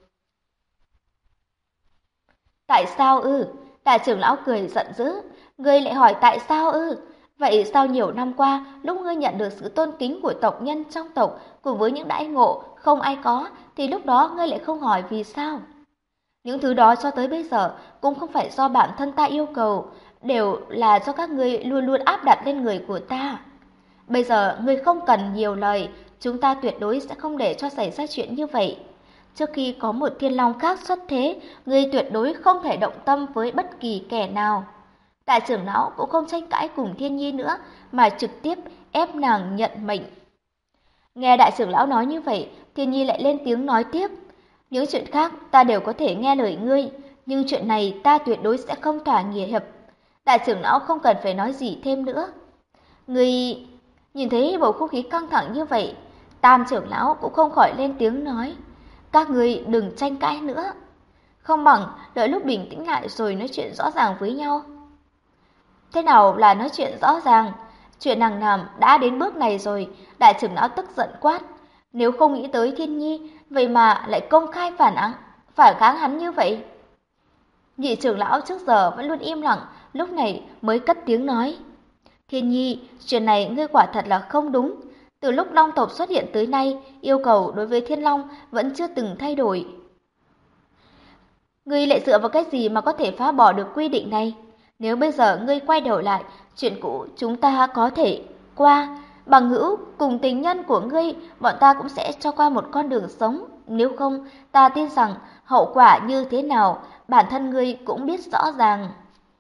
Tại sao ư? Đại trưởng lão cười giận dữ, ngươi lại hỏi tại sao ư? Vậy sao nhiều năm qua, lúc ngươi nhận được sự tôn kính của tộc nhân trong tộc cùng với những đãi ngộ không ai có, thì lúc đó ngươi lại không hỏi vì sao? Những thứ đó cho tới bây giờ cũng không phải do bản thân ta yêu cầu, đều là do các ngươi luôn luôn áp đặt lên người của ta. Bây giờ ngươi không cần nhiều lời, chúng ta tuyệt đối sẽ không để cho xảy ra chuyện như vậy. Trước khi có một thiên long khác xuất thế, ngươi tuyệt đối không thể động tâm với bất kỳ kẻ nào. Đại trưởng lão cũng không tranh cãi cùng Thiên Nhi nữa, mà trực tiếp ép nàng nhận mệnh. Nghe đại trưởng lão nói như vậy, Thiên Nhi lại lên tiếng nói tiếp. Những chuyện khác ta đều có thể nghe lời ngươi, nhưng chuyện này ta tuyệt đối sẽ không thỏa nghĩa hiệp. Đại trưởng lão không cần phải nói gì thêm nữa. Ngươi Nhìn thấy bầu không khí căng thẳng như vậy, Tam trưởng lão cũng không khỏi lên tiếng nói, các ngươi đừng tranh cãi nữa. Không bằng đợi lúc bình tĩnh lại rồi nói chuyện rõ ràng với nhau. Thế nào là nói chuyện rõ ràng? Chuyện nàng làm đã đến bước này rồi, đại trưởng lão tức giận quát. Nếu không nghĩ tới Thiên Nhi, vậy mà lại công khai phản kháng hắn như vậy. Nhị trưởng lão trước giờ vẫn luôn im lặng, lúc này mới cất tiếng nói. Thiên Nhi, chuyện này ngươi quả thật là không đúng. Từ lúc Long tộc xuất hiện tới nay, yêu cầu đối với Thiên Long vẫn chưa từng thay đổi. Ngươi lại dựa vào cái gì mà có thể phá bỏ được quy định này? Nếu bây giờ ngươi quay đầu lại, chuyện cũ chúng ta có thể qua. Bằng hữu cùng tình nhân của ngươi, bọn ta cũng sẽ cho qua một con đường sống. Nếu không, ta tin rằng hậu quả như thế nào, bản thân ngươi cũng biết rõ ràng.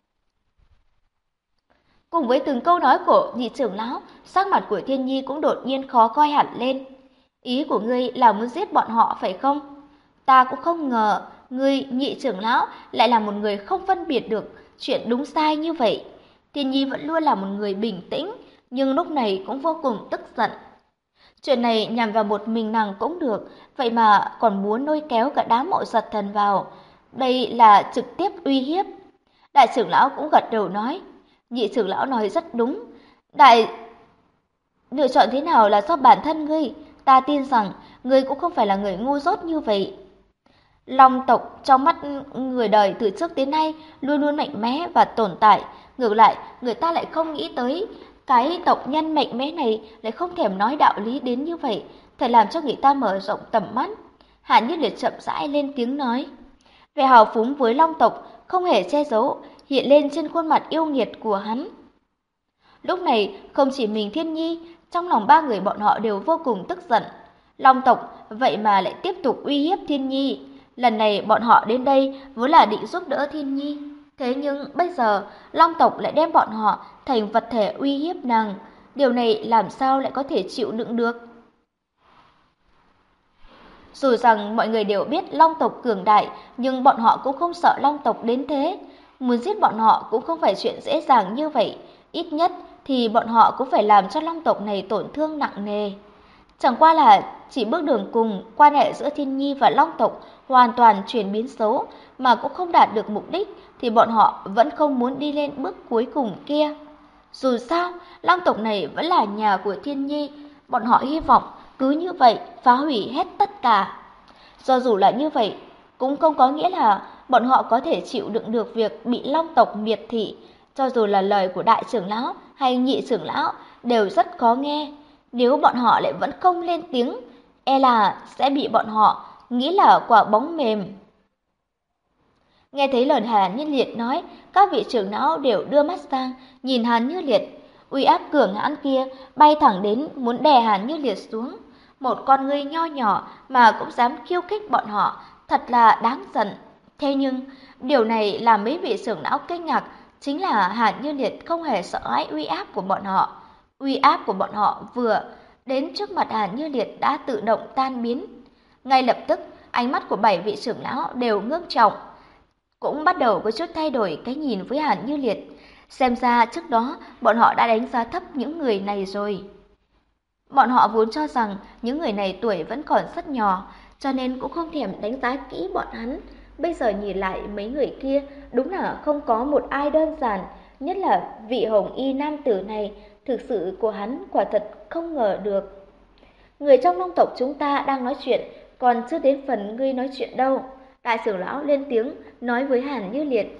Cùng với từng câu nói của nhị trưởng lão, sắc mặt của Thiên Nhi cũng đột nhiên khó coi hẳn lên. Ý của ngươi là muốn giết bọn họ phải không? Ta cũng không ngờ ngươi nhị trưởng lão lại là một người không phân biệt được chuyện đúng sai như vậy. Thiên Nhi vẫn luôn là một người bình tĩnh, nhưng lúc này cũng vô cùng tức giận. Chuyện này nhằm vào một mình nàng cũng được, vậy mà còn muốn lôi kéo cả đám Mộ Giật Thần vào. Đây là trực tiếp uy hiếp. Đại trưởng lão cũng gật đầu nói, nhị trưởng lão nói rất đúng. Lựa chọn thế nào là do bản thân ngươi, ta tin rằng ngươi cũng không phải là người ngu dốt như vậy. Long tộc trong mắt người đời từ trước đến nay luôn luôn mạnh mẽ và tồn tại, ngược lại người ta lại không nghĩ tới cái tộc nhân mạnh mẽ này lại không thèm nói đạo lý đến như vậy, thật làm cho người ta mở rộng tầm mắt. Hạ Nhất Liệt chậm rãi lên tiếng nói, vẻ hào phúng với Long tộc không hề che giấu, hiện lên trên khuôn mặt yêu nghiệt của hắn. Lúc này không chỉ mình Thiên Nhi, trong lòng ba người bọn họ đều vô cùng tức giận. Long tộc vậy mà lại tiếp tục uy hiếp Thiên Nhi. Lần này bọn họ đến đây vốn là định giúp đỡ Thiên Nhi. Thế nhưng bây giờ Long tộc lại đem bọn họ thành vật thể uy hiếp nàng. Điều này làm sao lại có thể chịu đựng được? Dù rằng mọi người đều biết Long tộc cường đại, nhưng bọn họ cũng không sợ Long tộc đến thế. Muốn giết bọn họ cũng không phải chuyện dễ dàng như vậy. Ít nhất thì bọn họ cũng phải làm cho Long tộc này tổn thương nặng nề. Chẳng qua là chỉ bước đường cùng, quan hệ giữa Thiên Nhi và Long tộc hoàn toàn chuyển biến xấu mà cũng không đạt được mục đích, thì bọn họ vẫn không muốn đi lên bước cuối cùng kia. Dù sao, Long tộc này vẫn là nhà của Thiên Nhi, bọn họ hy vọng cứ như vậy phá hủy hết tất cả. Do dù là như vậy, cũng không có nghĩa là bọn họ có thể chịu đựng được việc bị Long tộc miệt thị. Cho dù là lời của đại trưởng lão hay nhị trưởng lão đều rất khó nghe. Nếu bọn họ lại vẫn không lên tiếng, e là sẽ bị bọn họ nghĩ là quả bóng mềm. Nghe thấy lời Hàn Như Liệt nói, các vị trưởng lão đều đưa mắt sang nhìn Hàn Như Liệt. Uy áp cường hãn kia bay thẳng đến muốn đè Hàn Như Liệt xuống. Một con người nho nhỏ mà cũng dám khiêu khích bọn họ, thật là đáng giận. Thế nhưng, điều này làm mấy vị trưởng lão kinh ngạc, chính là Hàn Như Liệt không hề sợ hãi uy áp của bọn họ. Uy áp của bọn họ vừa đến trước mặt Hàn Như Liệt đã tự động tan biến. Ngay lập tức, ánh mắt của 7 vị trưởng lão đều ngưng trọng, cũng bắt đầu có chút thay đổi cái nhìn với Hàn Như Liệt. Xem ra trước đó bọn họ đã đánh giá thấp những người này rồi. Bọn họ vốn cho rằng những người này tuổi vẫn còn rất nhỏ, cho nên cũng không thèm đánh giá kỹ bọn hắn. Bây giờ nhìn lại mấy người kia, đúng là không có một ai đơn giản, nhất là vị hồng y nam tử này, thực sự của hắn quả thật không ngờ được. Người trong Long tộc chúng ta đang nói chuyện, còn chưa đến phần ngươi nói chuyện đâu. Đại trưởng lão lên tiếng nói với Hàn Như Liệt.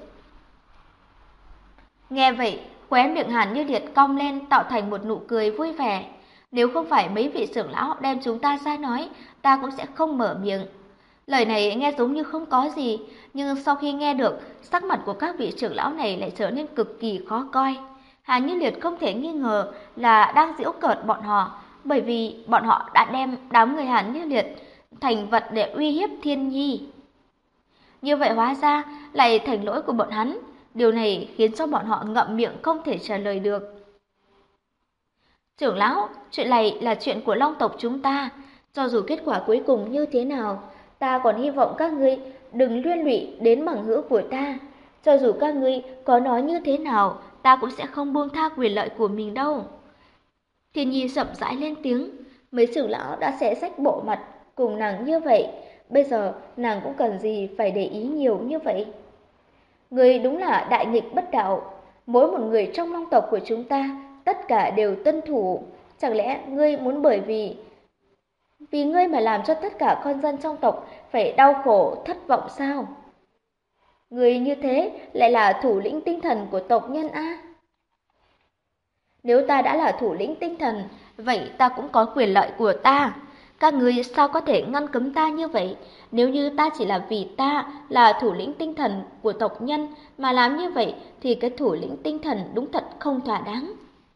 Nghe vậy, khóe miệng Hàn Như Liệt cong lên tạo thành một nụ cười vui vẻ. Nếu không phải mấy vị trưởng lão đem chúng ta ra nói, ta cũng sẽ không mở miệng. Lời này nghe giống như không có gì, nhưng sau khi nghe được, sắc mặt của các vị trưởng lão này lại trở nên cực kỳ khó coi. Hàn Như Liệt không thể nghi ngờ là đang giễu cợt bọn họ, bởi vì bọn họ đã đem đám người Hàn Như Liệt thành vật để uy hiếp Thiên Nhi. Như vậy hóa ra lại thành lỗi của bọn hắn, điều này khiến cho bọn họ ngậm miệng không thể trả lời được. Trưởng lão, chuyện này là chuyện của Long tộc chúng ta, cho dù kết quả cuối cùng như thế nào, ta còn hy vọng các ngươi đừng liên lụy đến bằng hữu của ta. Cho dù các ngươi có nói như thế nào, ta cũng sẽ không buông tha quyền lợi của mình đâu. Thiên Nhi chậm rãi lên tiếng, mấy trưởng lão đã xé rách bộ mặt cùng nàng như vậy, bây giờ nàng cũng cần gì phải để ý nhiều như vậy. Ngươi đúng là đại nghịch bất đạo, mỗi một người trong long tộc của chúng ta tất cả đều tuân thủ, chẳng lẽ ngươi muốn bởi vì ngươi mà làm cho tất cả con dân trong tộc phải đau khổ thất vọng sao? Ngươi như thế lại là thủ lĩnh tinh thần của tộc nhân a? Nếu ta đã là thủ lĩnh tinh thần, vậy ta cũng có quyền lợi của ta. Các ngươi sao có thể ngăn cấm ta như vậy? Nếu như ta chỉ là vì ta là thủ lĩnh tinh thần của tộc nhân mà làm như vậy thì cái thủ lĩnh tinh thần đúng thật không thỏa đáng.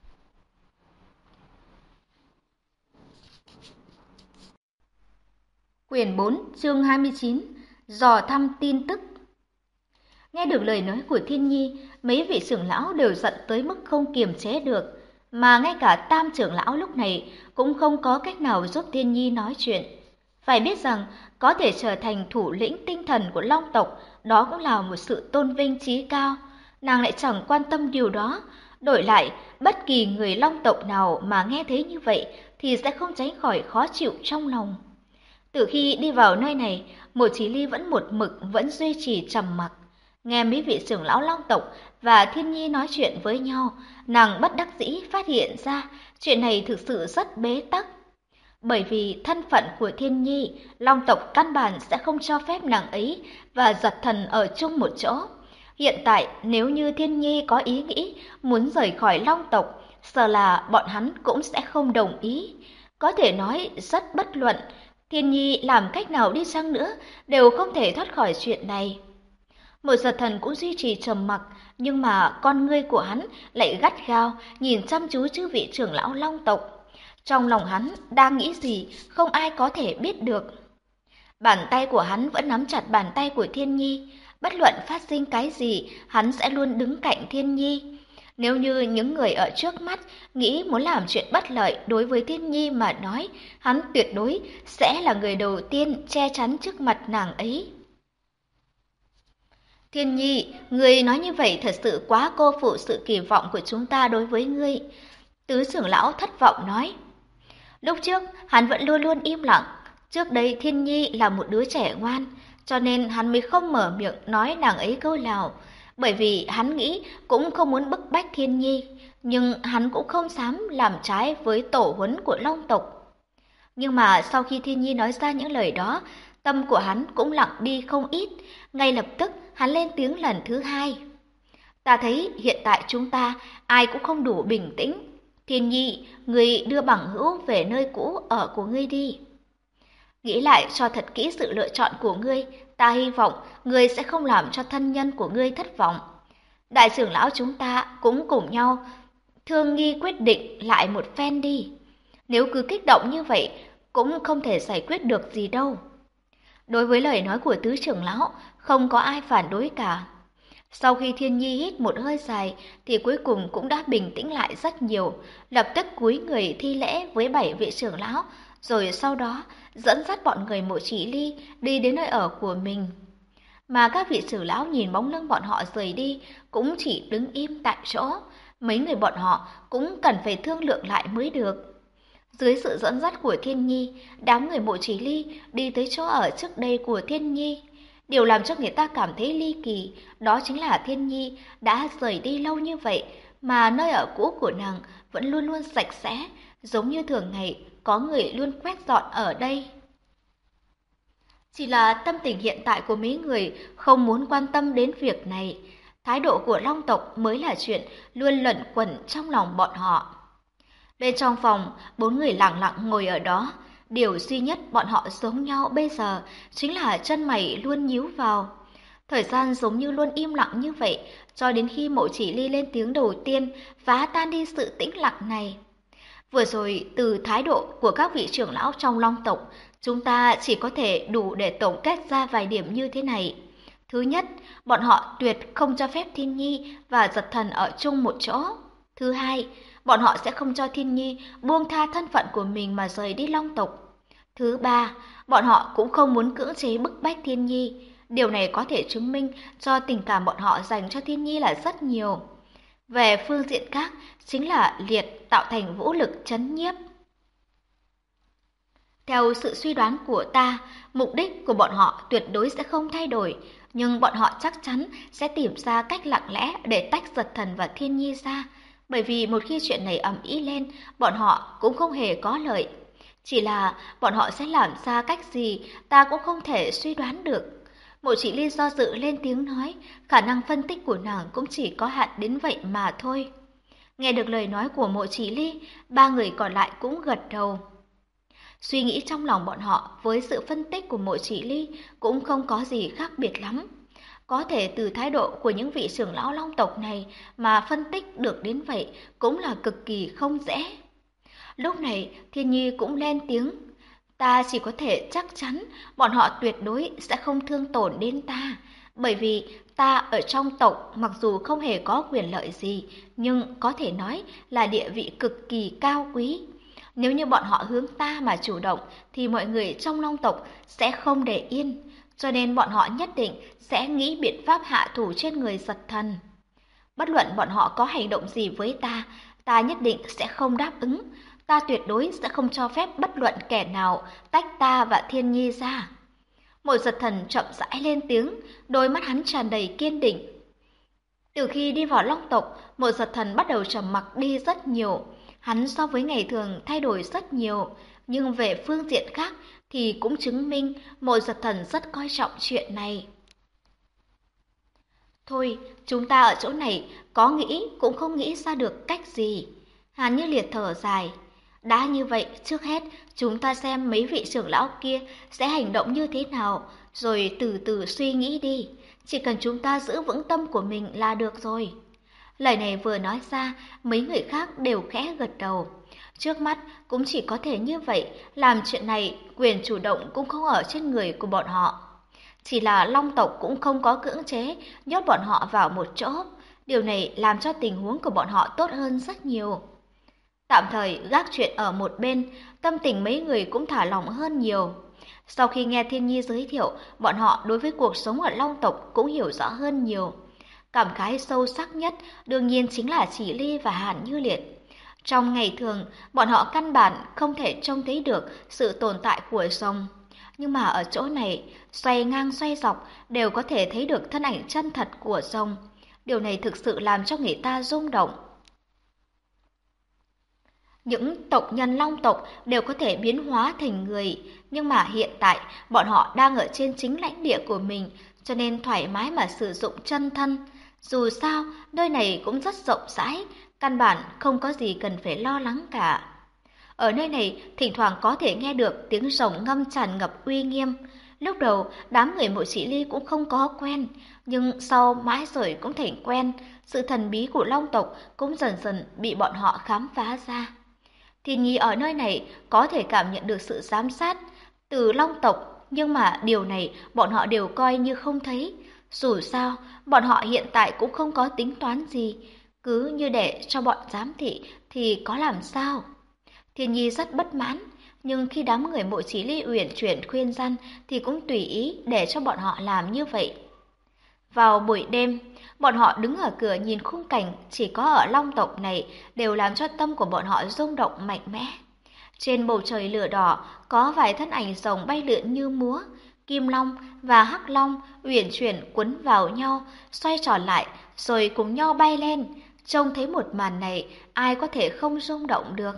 Quyển 4, chương 29, dò thăm tin tức. Nghe được lời nói của Thiên Nhi, mấy vị trưởng lão đều giận tới mức không kiềm chế được. Mà ngay cả Tam trưởng lão lúc này cũng không có cách nào giúp Thiên Nhi nói chuyện. Phải biết rằng, có thể trở thành thủ lĩnh tinh thần của Long tộc, đó cũng là một sự tôn vinh chí cao. Nàng lại chẳng quan tâm điều đó. Đổi lại, bất kỳ người Long tộc nào mà nghe thấy như vậy thì sẽ không tránh khỏi khó chịu trong lòng. Từ khi đi vào nơi này, Mộ Chí Ly vẫn duy trì trầm mặc. Nghe mấy vị trưởng lão Long tộc và Thiên Nhi nói chuyện với nhau, nàng bất đắc dĩ phát hiện ra chuyện này thực sự rất bế tắc. Bởi vì thân phận của Thiên Nhi, Long tộc căn bản sẽ không cho phép nàng ấy và Giật Thần ở chung một chỗ. Hiện tại nếu như Thiên Nhi có ý nghĩ muốn rời khỏi Long tộc, sợ là bọn hắn cũng sẽ không đồng ý. Có thể nói rất bất luận, Thiên Nhi làm cách nào đi chăng nữa đều không thể thoát khỏi chuyện này. Một Giật Thần cũng duy trì trầm mặc, nhưng mà con ngươi của hắn lại gắt gao nhìn chăm chú chư vị trưởng lão Long tộc. Trong lòng hắn đang nghĩ gì không ai có thể biết được. Bàn tay của hắn vẫn nắm chặt bàn tay của Thiên Nhi, bất luận phát sinh cái gì, hắn sẽ luôn đứng cạnh Thiên Nhi. Nếu như những người ở trước mắt nghĩ muốn làm chuyện bất lợi đối với Thiên Nhi mà nói, hắn tuyệt đối sẽ là người đầu tiên che chắn trước mặt nàng ấy. Thiên Nhi, ngươi nói như vậy thật sự quá cô phụ sự kỳ vọng của chúng ta đối với ngươi. Tứ trưởng lão thất vọng nói. Lúc trước, hắn vẫn luôn luôn im lặng. Trước đây Thiên Nhi là một đứa trẻ ngoan, cho nên hắn mới không mở miệng nói nàng ấy câu nào. Bởi vì hắn nghĩ cũng không muốn bức bách Thiên Nhi, nhưng hắn cũng không dám làm trái với tổ huấn của Long tộc. Nhưng mà sau khi Thiên Nhi nói ra những lời đó, tâm của hắn cũng lặng đi không ít. Ngay lập tức hắn lên tiếng lần thứ hai. Ta thấy hiện tại chúng ta ai cũng không đủ bình tĩnh. Thiên Nhi, ngươi đưa bằng hữu về nơi cũ ở của ngươi đi. Nghĩ lại cho thật kỹ sự lựa chọn của ngươi, ta hy vọng ngươi sẽ không làm cho thân nhân của ngươi thất vọng. Đại trưởng lão chúng ta cũng cùng nhau thương nghi quyết định lại một phen đi. Nếu cứ kích động như vậy, cũng không thể giải quyết được gì đâu. Đối với lời nói của tứ trưởng lão, không có ai phản đối cả. Sau khi Thiên Nhi hít một hơi dài, thì cuối cùng cũng đã bình tĩnh lại rất nhiều, lập tức cúi người thi lễ với 7 vị trưởng lão, rồi sau đó dẫn dắt bọn người Mộ Chỉ Ly đi đến nơi ở của mình. Mà các vị trưởng lão nhìn bóng lưng bọn họ rời đi, cũng chỉ đứng im tại chỗ. Mấy người bọn họ cũng cần phải thương lượng lại mới được. Dưới sự dẫn dắt của Thiên Nhi, đám người Mộ Chỉ Ly đi tới chỗ ở trước đây của Thiên Nhi. Điều làm cho người ta cảm thấy ly kỳ, đó chính là Thiên Nhi đã rời đi lâu như vậy, mà nơi ở cũ của nàng vẫn luôn luôn sạch sẽ, giống như thường ngày có người luôn quét dọn ở đây. Chỉ là tâm tình hiện tại của mấy người không muốn quan tâm đến việc này. Thái độ của Long tộc mới là chuyện luôn luẩn quẩn trong lòng bọn họ. Bên trong phòng, 4 người lặng lặng ngồi ở đó. Điều duy nhất bọn họ giống nhau bây giờ chính là chân mày luôn nhíu vào. Thời gian giống như luôn im lặng như vậy, cho đến khi Mộ Chỉ Ly lên tiếng đầu tiên phá tan đi sự tĩnh lặng này. Vừa rồi, từ thái độ của các vị trưởng lão trong Long tộc, chúng ta chỉ có thể đủ để tổng kết ra vài điểm như thế này. Thứ nhất, bọn họ tuyệt không cho phép Thiên Nhi và Giật Thần ở chung một chỗ. Thứ hai, bọn họ sẽ không cho Thiên Nhi buông tha thân phận của mình mà rời đi Long tộc. Thứ ba, bọn họ cũng không muốn cưỡng chế bức bách Thiên Nhi. Điều này có thể chứng minh cho tình cảm bọn họ dành cho Thiên Nhi là rất nhiều. Về phương diện khác, chính là liệt tạo thành vũ lực trấn nhiếp. Theo sự suy đoán của ta, mục đích của bọn họ tuyệt đối sẽ không thay đổi, nhưng bọn họ chắc chắn sẽ tìm ra cách lặng lẽ để tách Giật Thần và Thiên Nhi ra, bởi vì một khi chuyện này ầm ĩ lên, bọn họ cũng không hề có lợi. Chỉ là bọn họ sẽ làm ra cách gì ta cũng không thể suy đoán được. Mộ Chỉ Ly do dự lên tiếng nói, khả năng phân tích của nàng cũng chỉ có hạn đến vậy mà thôi. Nghe được lời nói của Mộ Chỉ Ly, ba người còn lại cũng gật đầu. Suy nghĩ trong lòng bọn họ với sự phân tích của Mộ Chỉ Ly cũng không có gì khác biệt lắm. Có thể từ thái độ của những vị trưởng lão Long tộc này mà phân tích được đến vậy cũng là cực kỳ không dễ. Lúc này Thiên Nhi cũng lên tiếng, ta chỉ có thể chắc chắn bọn họ tuyệt đối sẽ không thương tổn đến ta, bởi vì ta ở trong tộc mặc dù không hề có quyền lợi gì, nhưng có thể nói là địa vị cực kỳ cao quý. Nếu như bọn họ hướng ta mà chủ động thì mọi người trong Long tộc sẽ không để yên, cho nên bọn họ nhất định sẽ nghĩ biện pháp hạ thủ trên người Giật Thần. Bất luận bọn họ có hành động gì với ta, ta nhất định sẽ không đáp ứng. Ta tuyệt đối sẽ không cho phép bất luận kẻ nào tách ta và Thiên Nhi ra. Một Giật Thần chậm rãi lên tiếng, đôi mắt hắn tràn đầy kiên định. Từ khi đi vào Long tộc, Một Giật Thần bắt đầu trầm mặc đi rất nhiều. Hắn so với ngày thường thay đổi rất nhiều, nhưng về phương diện khác thì cũng chứng minh Một Giật Thần rất coi trọng chuyện này. Thôi, chúng ta ở chỗ này có nghĩ cũng không nghĩ ra được cách gì. Hàn Như Liệt thở dài. Đã như vậy, trước hết chúng ta xem mấy vị trưởng lão kia sẽ hành động như thế nào, rồi từ từ suy nghĩ đi. Chỉ cần chúng ta giữ vững tâm của mình là được rồi. Lời này vừa nói ra, mấy người khác đều khẽ gật đầu. Trước mắt cũng chỉ có thể như vậy, làm chuyện này quyền chủ động cũng không ở trên người của bọn họ. Chỉ là Long tộc cũng không có cưỡng chế nhốt bọn họ vào một chỗ. Điều này làm cho tình huống của bọn họ tốt hơn rất nhiều. Tạm thời gác chuyện ở một bên, tâm tình mấy người cũng thả lỏng hơn nhiều. Sau khi nghe Thiên Nhi giới thiệu, bọn họ đối với cuộc sống ở Long tộc cũng hiểu rõ hơn nhiều. Cảm khái sâu sắc nhất đương nhiên chính là Chỉ Ly và Hàn Như Liệt. Trong ngày thường, bọn họ căn bản không thể trông thấy được sự tồn tại của rồng. Nhưng mà ở chỗ này, xoay ngang xoay dọc đều có thể thấy được thân ảnh chân thật của rồng. Điều này thực sự làm cho người ta rung động. Những tộc nhân Long tộc đều có thể biến hóa thành người, nhưng mà hiện tại bọn họ đang ở trên chính lãnh địa của mình, cho nên thoải mái mà sử dụng chân thân. Dù sao, nơi này cũng rất rộng rãi, căn bản không có gì cần phải lo lắng cả. Ở nơi này, thỉnh thoảng có thể nghe được tiếng rồng ngâm tràn ngập uy nghiêm. Lúc đầu, đám người Mộ Chỉ Ly cũng không có quen, nhưng sau mãi rồi cũng thành quen, sự thần bí của Long tộc cũng dần dần bị bọn họ khám phá ra. Thiên Nhi ở nơi này có thể cảm nhận được sự giám sát từ Long tộc, nhưng mà điều này bọn họ đều coi như không thấy. Dù sao, bọn họ hiện tại cũng không có tính toán gì, cứ như để cho bọn giám thị thì có làm sao. Thiên Nhi rất bất mãn, nhưng khi đám người Mộ Chỉ Ly uyển chuyển khuyên răn thì cũng tùy ý để cho bọn họ làm như vậy. Vào buổi đêm, bọn họ đứng ở cửa nhìn khung cảnh chỉ có ở Long tộc này đều làm cho tâm của bọn họ rung động mạnh mẽ. Trên bầu trời lửa đỏ có vài thân ảnh rồng bay lượn như múa, Kim Long và Hắc Long uyển chuyển quấn vào nhau, xoay tròn lại rồi cùng nhau bay lên. Trông thấy một màn này, ai có thể không rung động được.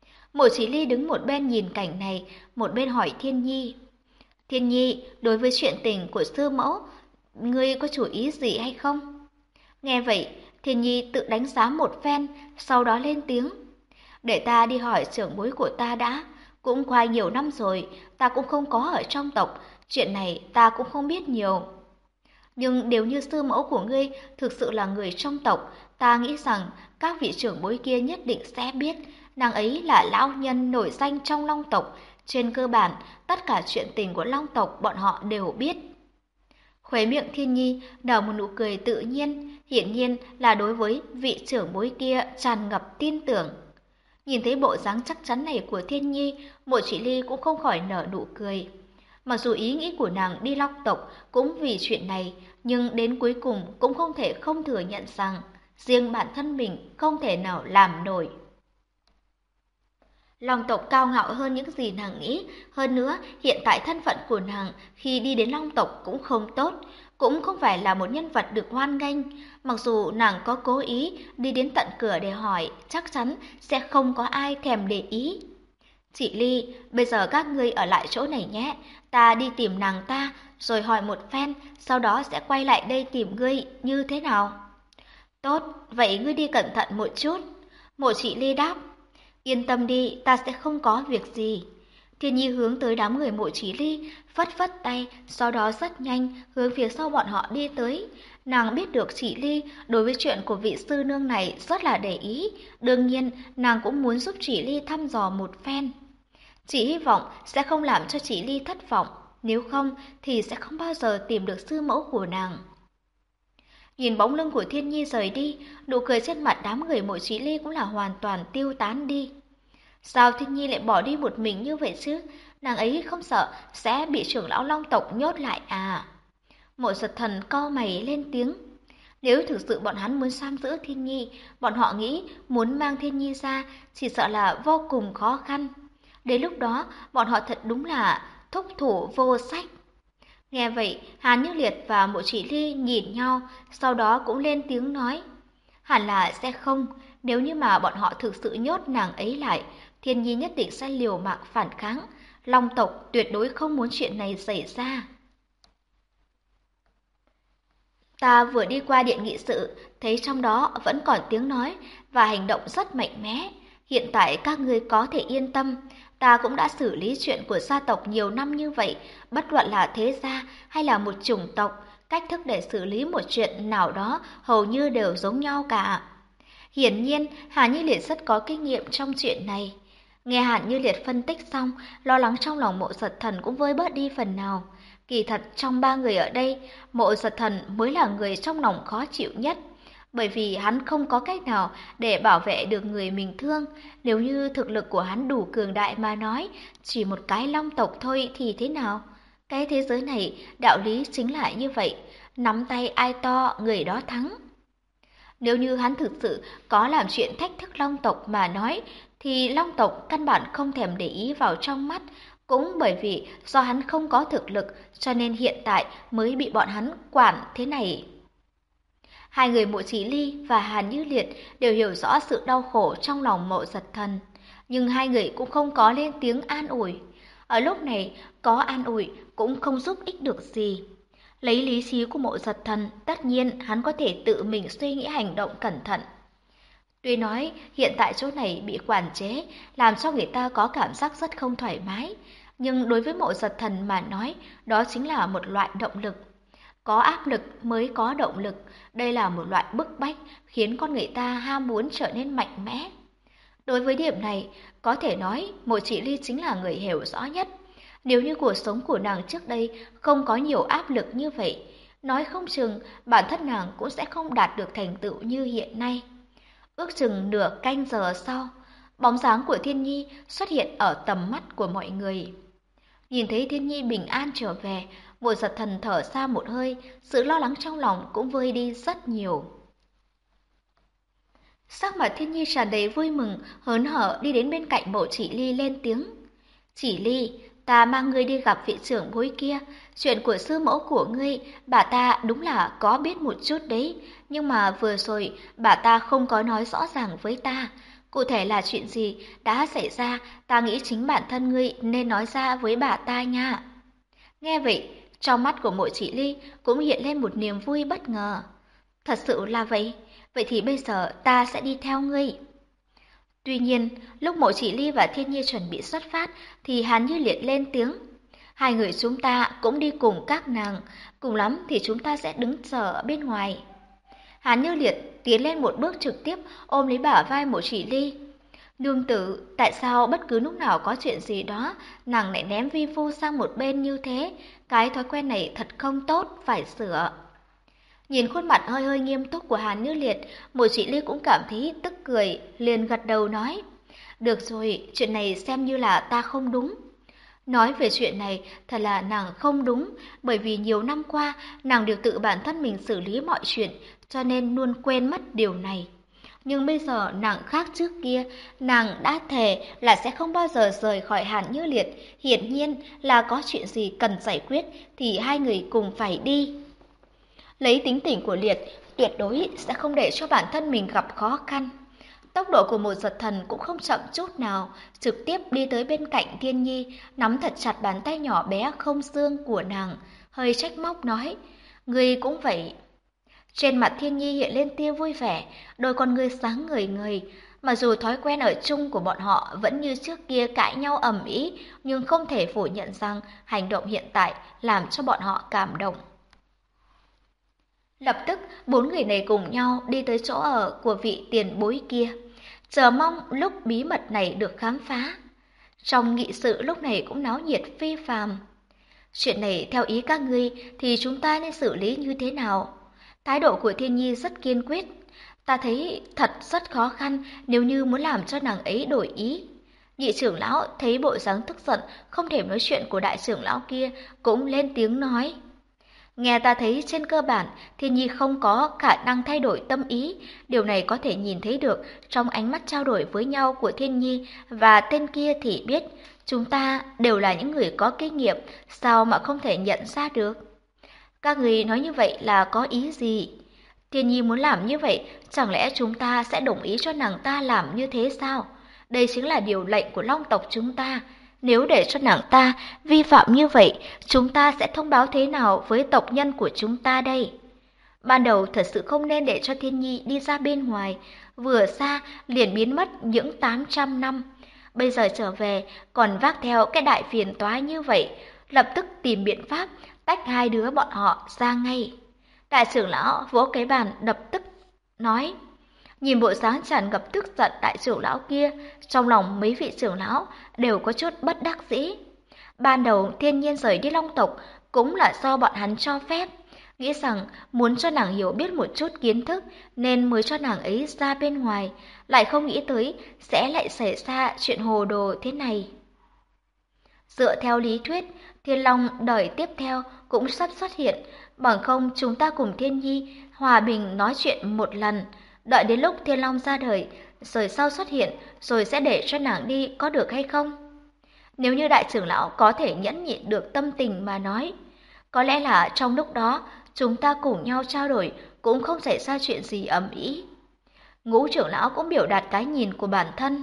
Mộ Chỉ Ly đứng một bên nhìn cảnh này, một bên hỏi Thiên Nhi. Thiên Nhi, đối với chuyện tình của sư mẫu, ngươi có chủ ý gì hay không? Nghe vậy, Thiên Nhi tự đánh giá một phen, sau đó lên tiếng. Để ta đi hỏi trưởng bối của ta đã, cũng qua nhiều năm rồi, ta cũng không có ở trong tộc, chuyện này ta cũng không biết nhiều. Nhưng nếu như sư mẫu của ngươi thực sự là người trong tộc, ta nghĩ rằng các vị trưởng bối kia nhất định sẽ biết, nàng ấy là lão nhân nổi danh trong Long tộc, trên cơ bản tất cả chuyện tình của Long tộc bọn họ đều biết. Khóe miệng Thiên Nhi nở một nụ cười tự nhiên, hiển nhiên là đối với vị trưởng bối kia tràn ngập tin tưởng. Nhìn thấy bộ dáng chắc chắn này của Thiên Nhi, Mộ Chỉ Ly cũng không khỏi nở nụ cười. Mặc dù ý nghĩ của nàng đi Long tộc cũng vì chuyện này, nhưng đến cuối cùng cũng không thể không thừa nhận rằng riêng bản thân mình không thể nào làm nổi. Long tộc cao ngạo hơn những gì nàng nghĩ, hơn nữa hiện tại thân phận của nàng khi đi đến Long tộc cũng không tốt, cũng không phải là một nhân vật được hoan nghênh. Mặc dù nàng có cố ý đi đến tận cửa để hỏi, chắc chắn sẽ không có ai thèm để ý. Chị Ly, bây giờ các ngươi ở lại chỗ này nhé, ta đi tìm nàng ta, rồi hỏi một phen, sau đó sẽ quay lại đây tìm ngươi, như thế nào? Tốt, vậy ngươi đi cẩn thận một chút. Mộ chị Ly đáp. Yên tâm đi, ta sẽ không có việc gì. Thiên Nhi hướng tới đám người Mộ Chí Ly, phất phất tay, sau đó rất nhanh hướng phía sau bọn họ đi tới. Nàng biết được chị Ly đối với chuyện của vị sư nương này rất là để ý, đương nhiên nàng cũng muốn giúp chị Ly thăm dò một phen. Chị hy vọng sẽ không làm cho chị Ly thất vọng, nếu không thì sẽ không bao giờ tìm được sư mẫu của nàng. Nhìn bóng lưng của Thiên Nhi rời đi, nụ cười trên mặt đám người Mộ Chí Ly cũng là hoàn toàn tiêu tán đi. Sao Thiên Nhi lại bỏ đi một mình như vậy chứ? Nàng ấy không sợ sẽ bị trưởng lão Long tộc nhốt lại à? Mộ Giật Thần cau mày lên tiếng. Nếu thực sự bọn hắn muốn giam giữ Thiên Nhi, bọn họ nghĩ muốn mang Thiên Nhi ra chỉ sợ là vô cùng khó khăn. Đến lúc đó, bọn họ thật đúng là thúc thủ vô sách. Nghe vậy, Hàn Như Liệt và Mộ Chỉ Ly nhìn nhau, sau đó cũng lên tiếng nói. Hẳn là sẽ không, nếu như mà bọn họ thực sự nhốt nàng ấy lại, Thiên Nhi nhất định sẽ liều mạng phản kháng. Long tộc tuyệt đối không muốn chuyện này xảy ra. Ta vừa đi qua điện nghị sự, thấy trong đó vẫn còn tiếng nói và hành động rất mạnh mẽ. Hiện tại các ngươi có thể yên tâm, ta cũng đã xử lý chuyện của gia tộc nhiều năm như vậy, bất luận là thế gia hay là một chủng tộc, cách thức để xử lý một chuyện nào đó hầu như đều giống nhau cả. Hiển nhiên, Hàn Như Liệt rất có kinh nghiệm trong chuyện này. Nghe Hàn Như Liệt phân tích xong, lo lắng trong lòng Mộ Giật Thần cũng vơi bớt đi phần nào. Kỳ thật trong ba người ở đây, Mộ Giật Thần mới là người trong lòng khó chịu nhất, bởi vì hắn không có cách nào để bảo vệ được người mình thương. Nếu như thực lực của hắn đủ cường đại mà nói, chỉ một cái Long tộc thôi thì thế nào? Cái thế giới này, đạo lý chính là như vậy, nắm tay ai to người đó thắng. Nếu như hắn thực sự có làm chuyện thách thức Long tộc mà nói, thì Long tộc căn bản không thèm để ý vào trong mắt, cũng bởi vì do hắn không có thực lực cho nên hiện tại mới bị bọn hắn quản thế này. Hai người Mộ Chí Ly và Hàn Như Liệt đều hiểu rõ sự đau khổ trong lòng Mộ Giật Thần, nhưng hai người cũng không có lên tiếng an ủi. Ở lúc này, có an ủi cũng không giúp ích được gì. Lấy lý trí của Mộ Giật Thần, tất nhiên hắn có thể tự mình suy nghĩ hành động cẩn thận. Tuy nói hiện tại chỗ này bị quản chế, làm cho người ta có cảm giác rất không thoải mái, nhưng đối với Mộ Giật Thần mà nói, đó chính là một loại động lực. Có áp lực mới có động lực, đây là một loại bức bách khiến con người ta ham muốn trở nên mạnh mẽ. Đối với điểm này, có thể nói Mộ Chỉ Ly chính là người hiểu rõ nhất. Nếu như cuộc sống của nàng trước đây không có nhiều áp lực như vậy, nói không chừng bản thân nàng cũng sẽ không đạt được thành tựu như hiện nay. Ước chừng nửa canh giờ sau, bóng dáng của Thiên Nhi xuất hiện ở tầm mắt của mọi người. Nhìn thấy Thiên Nhi bình an trở về, Mộ Giật Thần thở ra một hơi, sự lo lắng trong lòng cũng vơi đi rất nhiều. Sắc mặt Thiên Nhi tràn đầy vui mừng, hớn hở đi đến bên cạnh Mộ Chỉ Ly lên tiếng. Chỉ Ly, ta mang ngươi đi gặp vị trưởng bối kia, chuyện của sư mẫu của ngươi, bà ta đúng là có biết một chút đấy, nhưng mà vừa rồi bà ta không có nói rõ ràng với ta. Cụ thể là chuyện gì đã xảy ra, ta nghĩ chính bản thân ngươi nên nói ra với bà ta nha. Nghe vậy, trong mắt của Mộ Chỉ Ly cũng hiện lên một niềm vui bất ngờ. Thật sự là vậy, vậy thì bây giờ ta sẽ đi theo ngươi. Tuy nhiên, lúc Mộ Chỉ Ly và Thiên Nhi chuẩn bị xuất phát thì Hàn Như Liệt lên tiếng. Hai người chúng ta cũng đi cùng các nàng, cùng lắm thì chúng ta sẽ đứng chờ ở bên ngoài. Hàn Như Liệt tiến lên một bước trực tiếp ôm lấy bả vai Mộ Chỉ Ly. Nương tử, tại sao bất cứ lúc nào có chuyện gì đó, nàng lại ném vi phu sang một bên như thế? Cái thói quen này thật không tốt, phải sửa. Nhìn khuôn mặt hơi hơi nghiêm túc của Hàn Như Liệt, Mộ Chỉ Ly cũng cảm thấy tức cười, liền gật đầu nói. Được rồi, chuyện này xem như là ta không đúng. Nói về chuyện này, thật là nàng không đúng, bởi vì nhiều năm qua nàng đều tự bản thân mình xử lý mọi chuyện, cho nên luôn quên mất điều này. Nhưng bây giờ nàng khác trước kia, nàng đã thề là sẽ không bao giờ rời khỏi Hàn Như Liệt, hiển nhiên là có chuyện gì cần giải quyết thì hai người cùng phải đi. Lấy tính tình của Liệt, tuyệt đối sẽ không để cho bản thân mình gặp khó khăn. Tốc độ của một giật thần cũng không chậm chút nào, trực tiếp đi tới bên cạnh Thiên Nhi, nắm thật chặt bàn tay nhỏ bé không xương của nàng, hơi trách móc nói, người cũng vậy. Trên mặt Thiên Nhi hiện lên tia vui vẻ, đôi con ngươi sáng ngời ngời. Mặc dù thói quen ở chung của bọn họ vẫn như trước kia cãi nhau ầm ĩ, nhưng không thể phủ nhận rằng hành động hiện tại làm cho bọn họ cảm động. Lập tức, bốn người này cùng nhau đi tới chỗ ở của vị tiền bối kia, chờ mong lúc bí mật này được khám phá. Trong nghị sự lúc này cũng náo nhiệt phi phàm. Chuyện này theo ý các ngươi thì chúng ta nên xử lý như thế nào? Thái độ của Thiên Nhi rất kiên quyết. Ta thấy thật rất khó khăn nếu như muốn làm cho nàng ấy đổi ý. Nhị trưởng lão thấy bộ dáng tức giận, không thể nói chuyện của đại trưởng lão kia, cũng lên tiếng nói. Nghe ta thấy trên cơ bản, Thiên Nhi không có khả năng thay đổi tâm ý. Điều này có thể nhìn thấy được trong ánh mắt trao đổi với nhau của Thiên Nhi và tên kia thì biết. Chúng ta đều là những người có kinh nghiệm, sao mà không thể nhận ra được? Các người nói như vậy là có ý gì? Thiên Nhi muốn làm như vậy, chẳng lẽ chúng ta sẽ đồng ý cho nàng ta làm như thế sao? Đây chính là điều lệnh của Long tộc chúng ta. Nếu để cho nàng ta vi phạm như vậy, chúng ta sẽ thông báo thế nào với tộc nhân của chúng ta đây? Ban đầu thật sự không nên để cho Thiên Nhi đi ra bên ngoài, vừa xa liền biến mất những 800 năm. Bây giờ trở về còn vác theo cái đại phiền toái như vậy, lập tức tìm biện pháp tách hai đứa bọn họ ra ngay. Đại trưởng lão vỗ cái bàn đập tức nói, nhìn bộ dáng tràn ngập tức giận đại trưởng lão kia, trong lòng mấy vị trưởng lão đều có chút bất đắc dĩ. Ban đầu Thiên Nhiên rời đi Long tộc cũng là do bọn hắn cho phép, nghĩ rằng muốn cho nàng hiểu biết một chút kiến thức nên mới cho nàng ấy ra bên ngoài, lại không nghĩ tới sẽ lại xảy ra chuyện hồ đồ thế này. Dựa theo lý thuyết, Thiên Long đời tiếp theo cũng sắp xuất hiện, bằng không chúng ta cùng Thiên Nhi hòa bình nói chuyện một lần, đợi đến lúc Thiên Long ra đời, rồi sau xuất hiện, rồi sẽ để cho nàng đi có được hay không? Nếu như đại trưởng lão có thể nhẫn nhịn được tâm tình mà nói, có lẽ là trong lúc đó chúng ta cùng nhau trao đổi cũng không xảy ra chuyện gì ầm ĩ. Ngũ trưởng lão cũng biểu đạt cái nhìn của bản thân.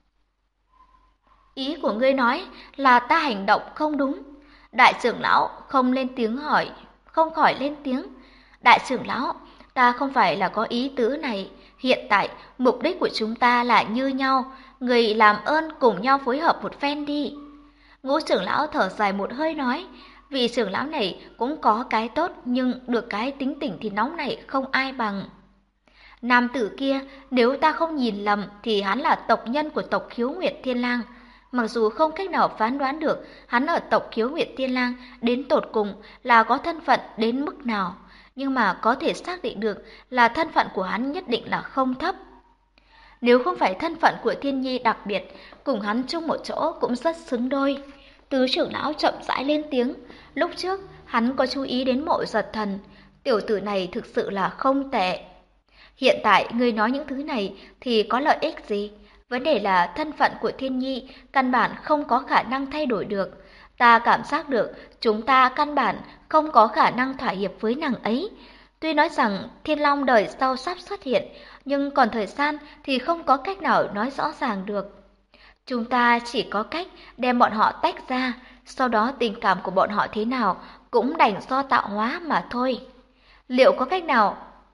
Ý của ngươi nói là ta hành động không đúng. Đại trưởng lão không lên tiếng hỏi, không khỏi lên tiếng. Đại trưởng lão, ta không phải là có ý tứ này. Hiện tại, mục đích của chúng ta là như nhau. Người làm ơn cùng nhau phối hợp một phen đi. Ngũ trưởng lão thở dài một hơi nói. Vị trưởng lão này cũng có cái tốt, nhưng được cái tính tình thì nóng nảy không ai bằng. Nam tử kia, nếu ta không nhìn lầm thì hắn là tộc nhân của tộc Khiếu Nguyệt Thiên Lang. Mặc dù không cách nào phán đoán được hắn ở tộc Khiếu Nguyệt Thiên Lang đến tột cùng là có thân phận đến mức nào, nhưng mà có thể xác định được là thân phận của hắn nhất định là không thấp. Nếu không phải thân phận của Thiên Nhi đặc biệt, cùng hắn chung một chỗ cũng rất xứng đôi. Tứ trưởng lão chậm rãi lên tiếng, lúc trước hắn có chú ý đến Mộ Giật Thần, tiểu tử này thực sự là không tệ. Hiện tại ngươi nói những thứ này thì có lợi ích gì? Vấn đề là thân phận của Thiên Nhi căn bản không có khả năng thay đổi được. Ta cảm giác được chúng ta căn bản không có khả năng thỏa hiệp với nàng ấy. Tuy nói rằng Thiên Long đời sau sắp xuất hiện, nhưng còn thời gian thì không có cách nào nói rõ ràng được. Chúng ta chỉ có cách đem bọn họ tách ra, sau đó tình cảm của bọn họ thế nào cũng đành do tạo hóa mà thôi. Liệu có cách nào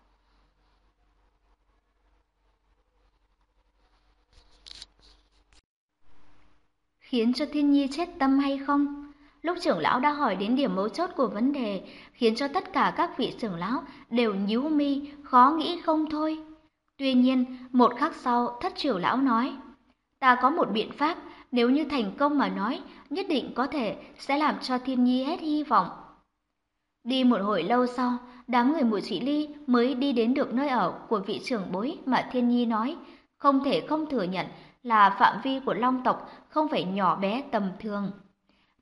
khiến cho Thiên Nhi chết tâm hay không? Lúc trưởng lão đã hỏi đến điểm mấu chốt của vấn đề, khiến cho tất cả các vị trưởng lão đều nhíu mi, khó nghĩ không thôi. Tuy nhiên, một khắc sau, thất trưởng lão nói, ta có một biện pháp, nếu như thành công mà nói, nhất định có thể sẽ làm cho Thiên Nhi hết hy vọng. Đi một hồi lâu sau, đám người Mùa Chỉ Ly mới đi đến được nơi ở của vị trưởng bối mà Thiên Nhi nói, không thể không thừa nhận là phạm vi của Long tộc không phải nhỏ bé tầm thường.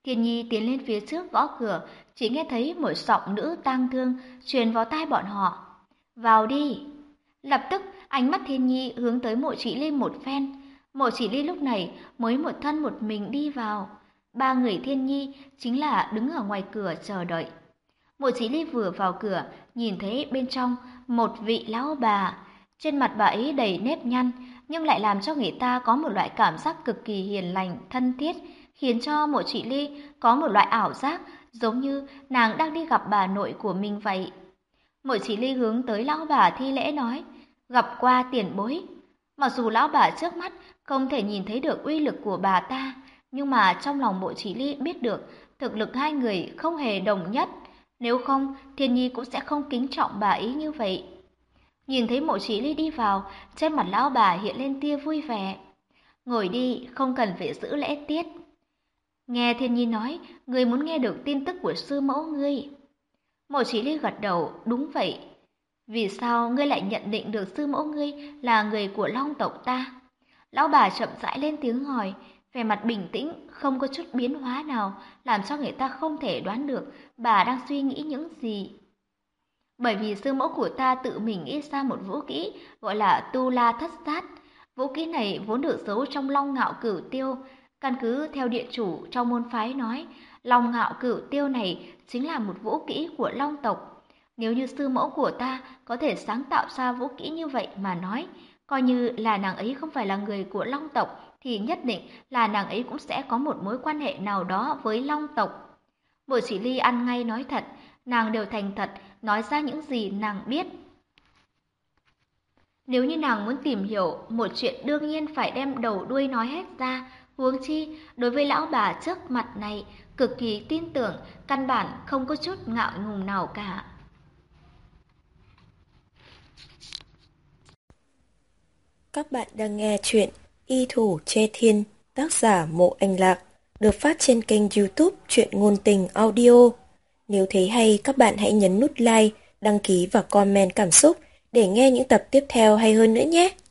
Thiên Nhi tiến lên phía trước gõ cửa, chỉ nghe thấy một giọng nữ tang thương truyền vào tai bọn họ. Vào đi! Lập tức, ánh mắt Thiên Nhi hướng tới Mộ Chỉ Ly một phen. Mộ Chỉ Ly lúc này mới một thân một mình đi vào. Ba người Thiên Nhi chính là đứng ở ngoài cửa chờ đợi. Mộ Chỉ Ly vừa vào cửa, nhìn thấy bên trong một vị lão bà. Trên mặt bà ấy đầy nếp nhăn, nhưng lại làm cho người ta có một loại cảm giác cực kỳ hiền lành, thân thiết, khiến cho Mộ Chỉ Ly có một loại ảo giác giống như nàng đang đi gặp bà nội của mình vậy. Mộ Chỉ Ly hướng tới lão bà thi lễ nói, gặp qua tiền bối. Mặc dù lão bà trước mắt không thể nhìn thấy được uy lực của bà ta, nhưng mà trong lòng Mộ Chỉ Ly biết được thực lực hai người không hề đồng nhất. Nếu không, Thiên Nhi cũng sẽ không kính trọng bà ấy như vậy. Nhìn thấy Mộ Chỉ Ly đi vào, trên mặt lão bà hiện lên tia vui vẻ. Ngồi đi, không cần phải giữ lễ tiết. Nghe Thiên Nhi nói, người muốn nghe được tin tức của sư mẫu ngươi. Mộ Chỉ Ly gật đầu, đúng vậy. Vì sao ngươi lại nhận định được sư mẫu ngươi là người của Long tộc ta? Lão bà chậm rãi lên tiếng hỏi, vẻ mặt bình tĩnh, không có chút biến hóa nào, làm cho người ta không thể đoán được bà đang suy nghĩ những gì. Bởi vì sư mẫu của ta tự mình nghĩ ra một vũ kỹ gọi là Tu La Thất Sát. Vũ kỹ này vốn được giấu trong Long Ngạo Cửu Tiêu. Căn cứ theo địa chủ trong môn phái nói, Long Ngạo Cửu Tiêu này chính là một vũ kỹ của Long tộc. Nếu như sư mẫu của ta có thể sáng tạo ra vũ kỹ như vậy mà nói, coi như là nàng ấy không phải là người của Long tộc, thì nhất định là nàng ấy cũng sẽ có một mối quan hệ nào đó với Long tộc. Mộ Chỉ Ly ăn ngay nói thật, nàng đều thành thật, nói ra những gì nàng biết. Nếu như nàng muốn tìm hiểu một chuyện đương nhiên phải đem đầu đuôi nói hết ra, huống chi đối với lão bà trước mặt này cực kỳ tin tưởng, căn bản không có chút ngạo ngùng nào cả. Các bạn đang nghe chuyện Y Thủ Che Thiên, tác giả Mộ Anh Lạc, được phát trên kênh YouTube Truyện Ngôn Tình Audio. Nếu thấy hay, các bạn hãy nhấn nút like, đăng ký và comment cảm xúc để nghe những tập tiếp theo hay hơn nữa nhé.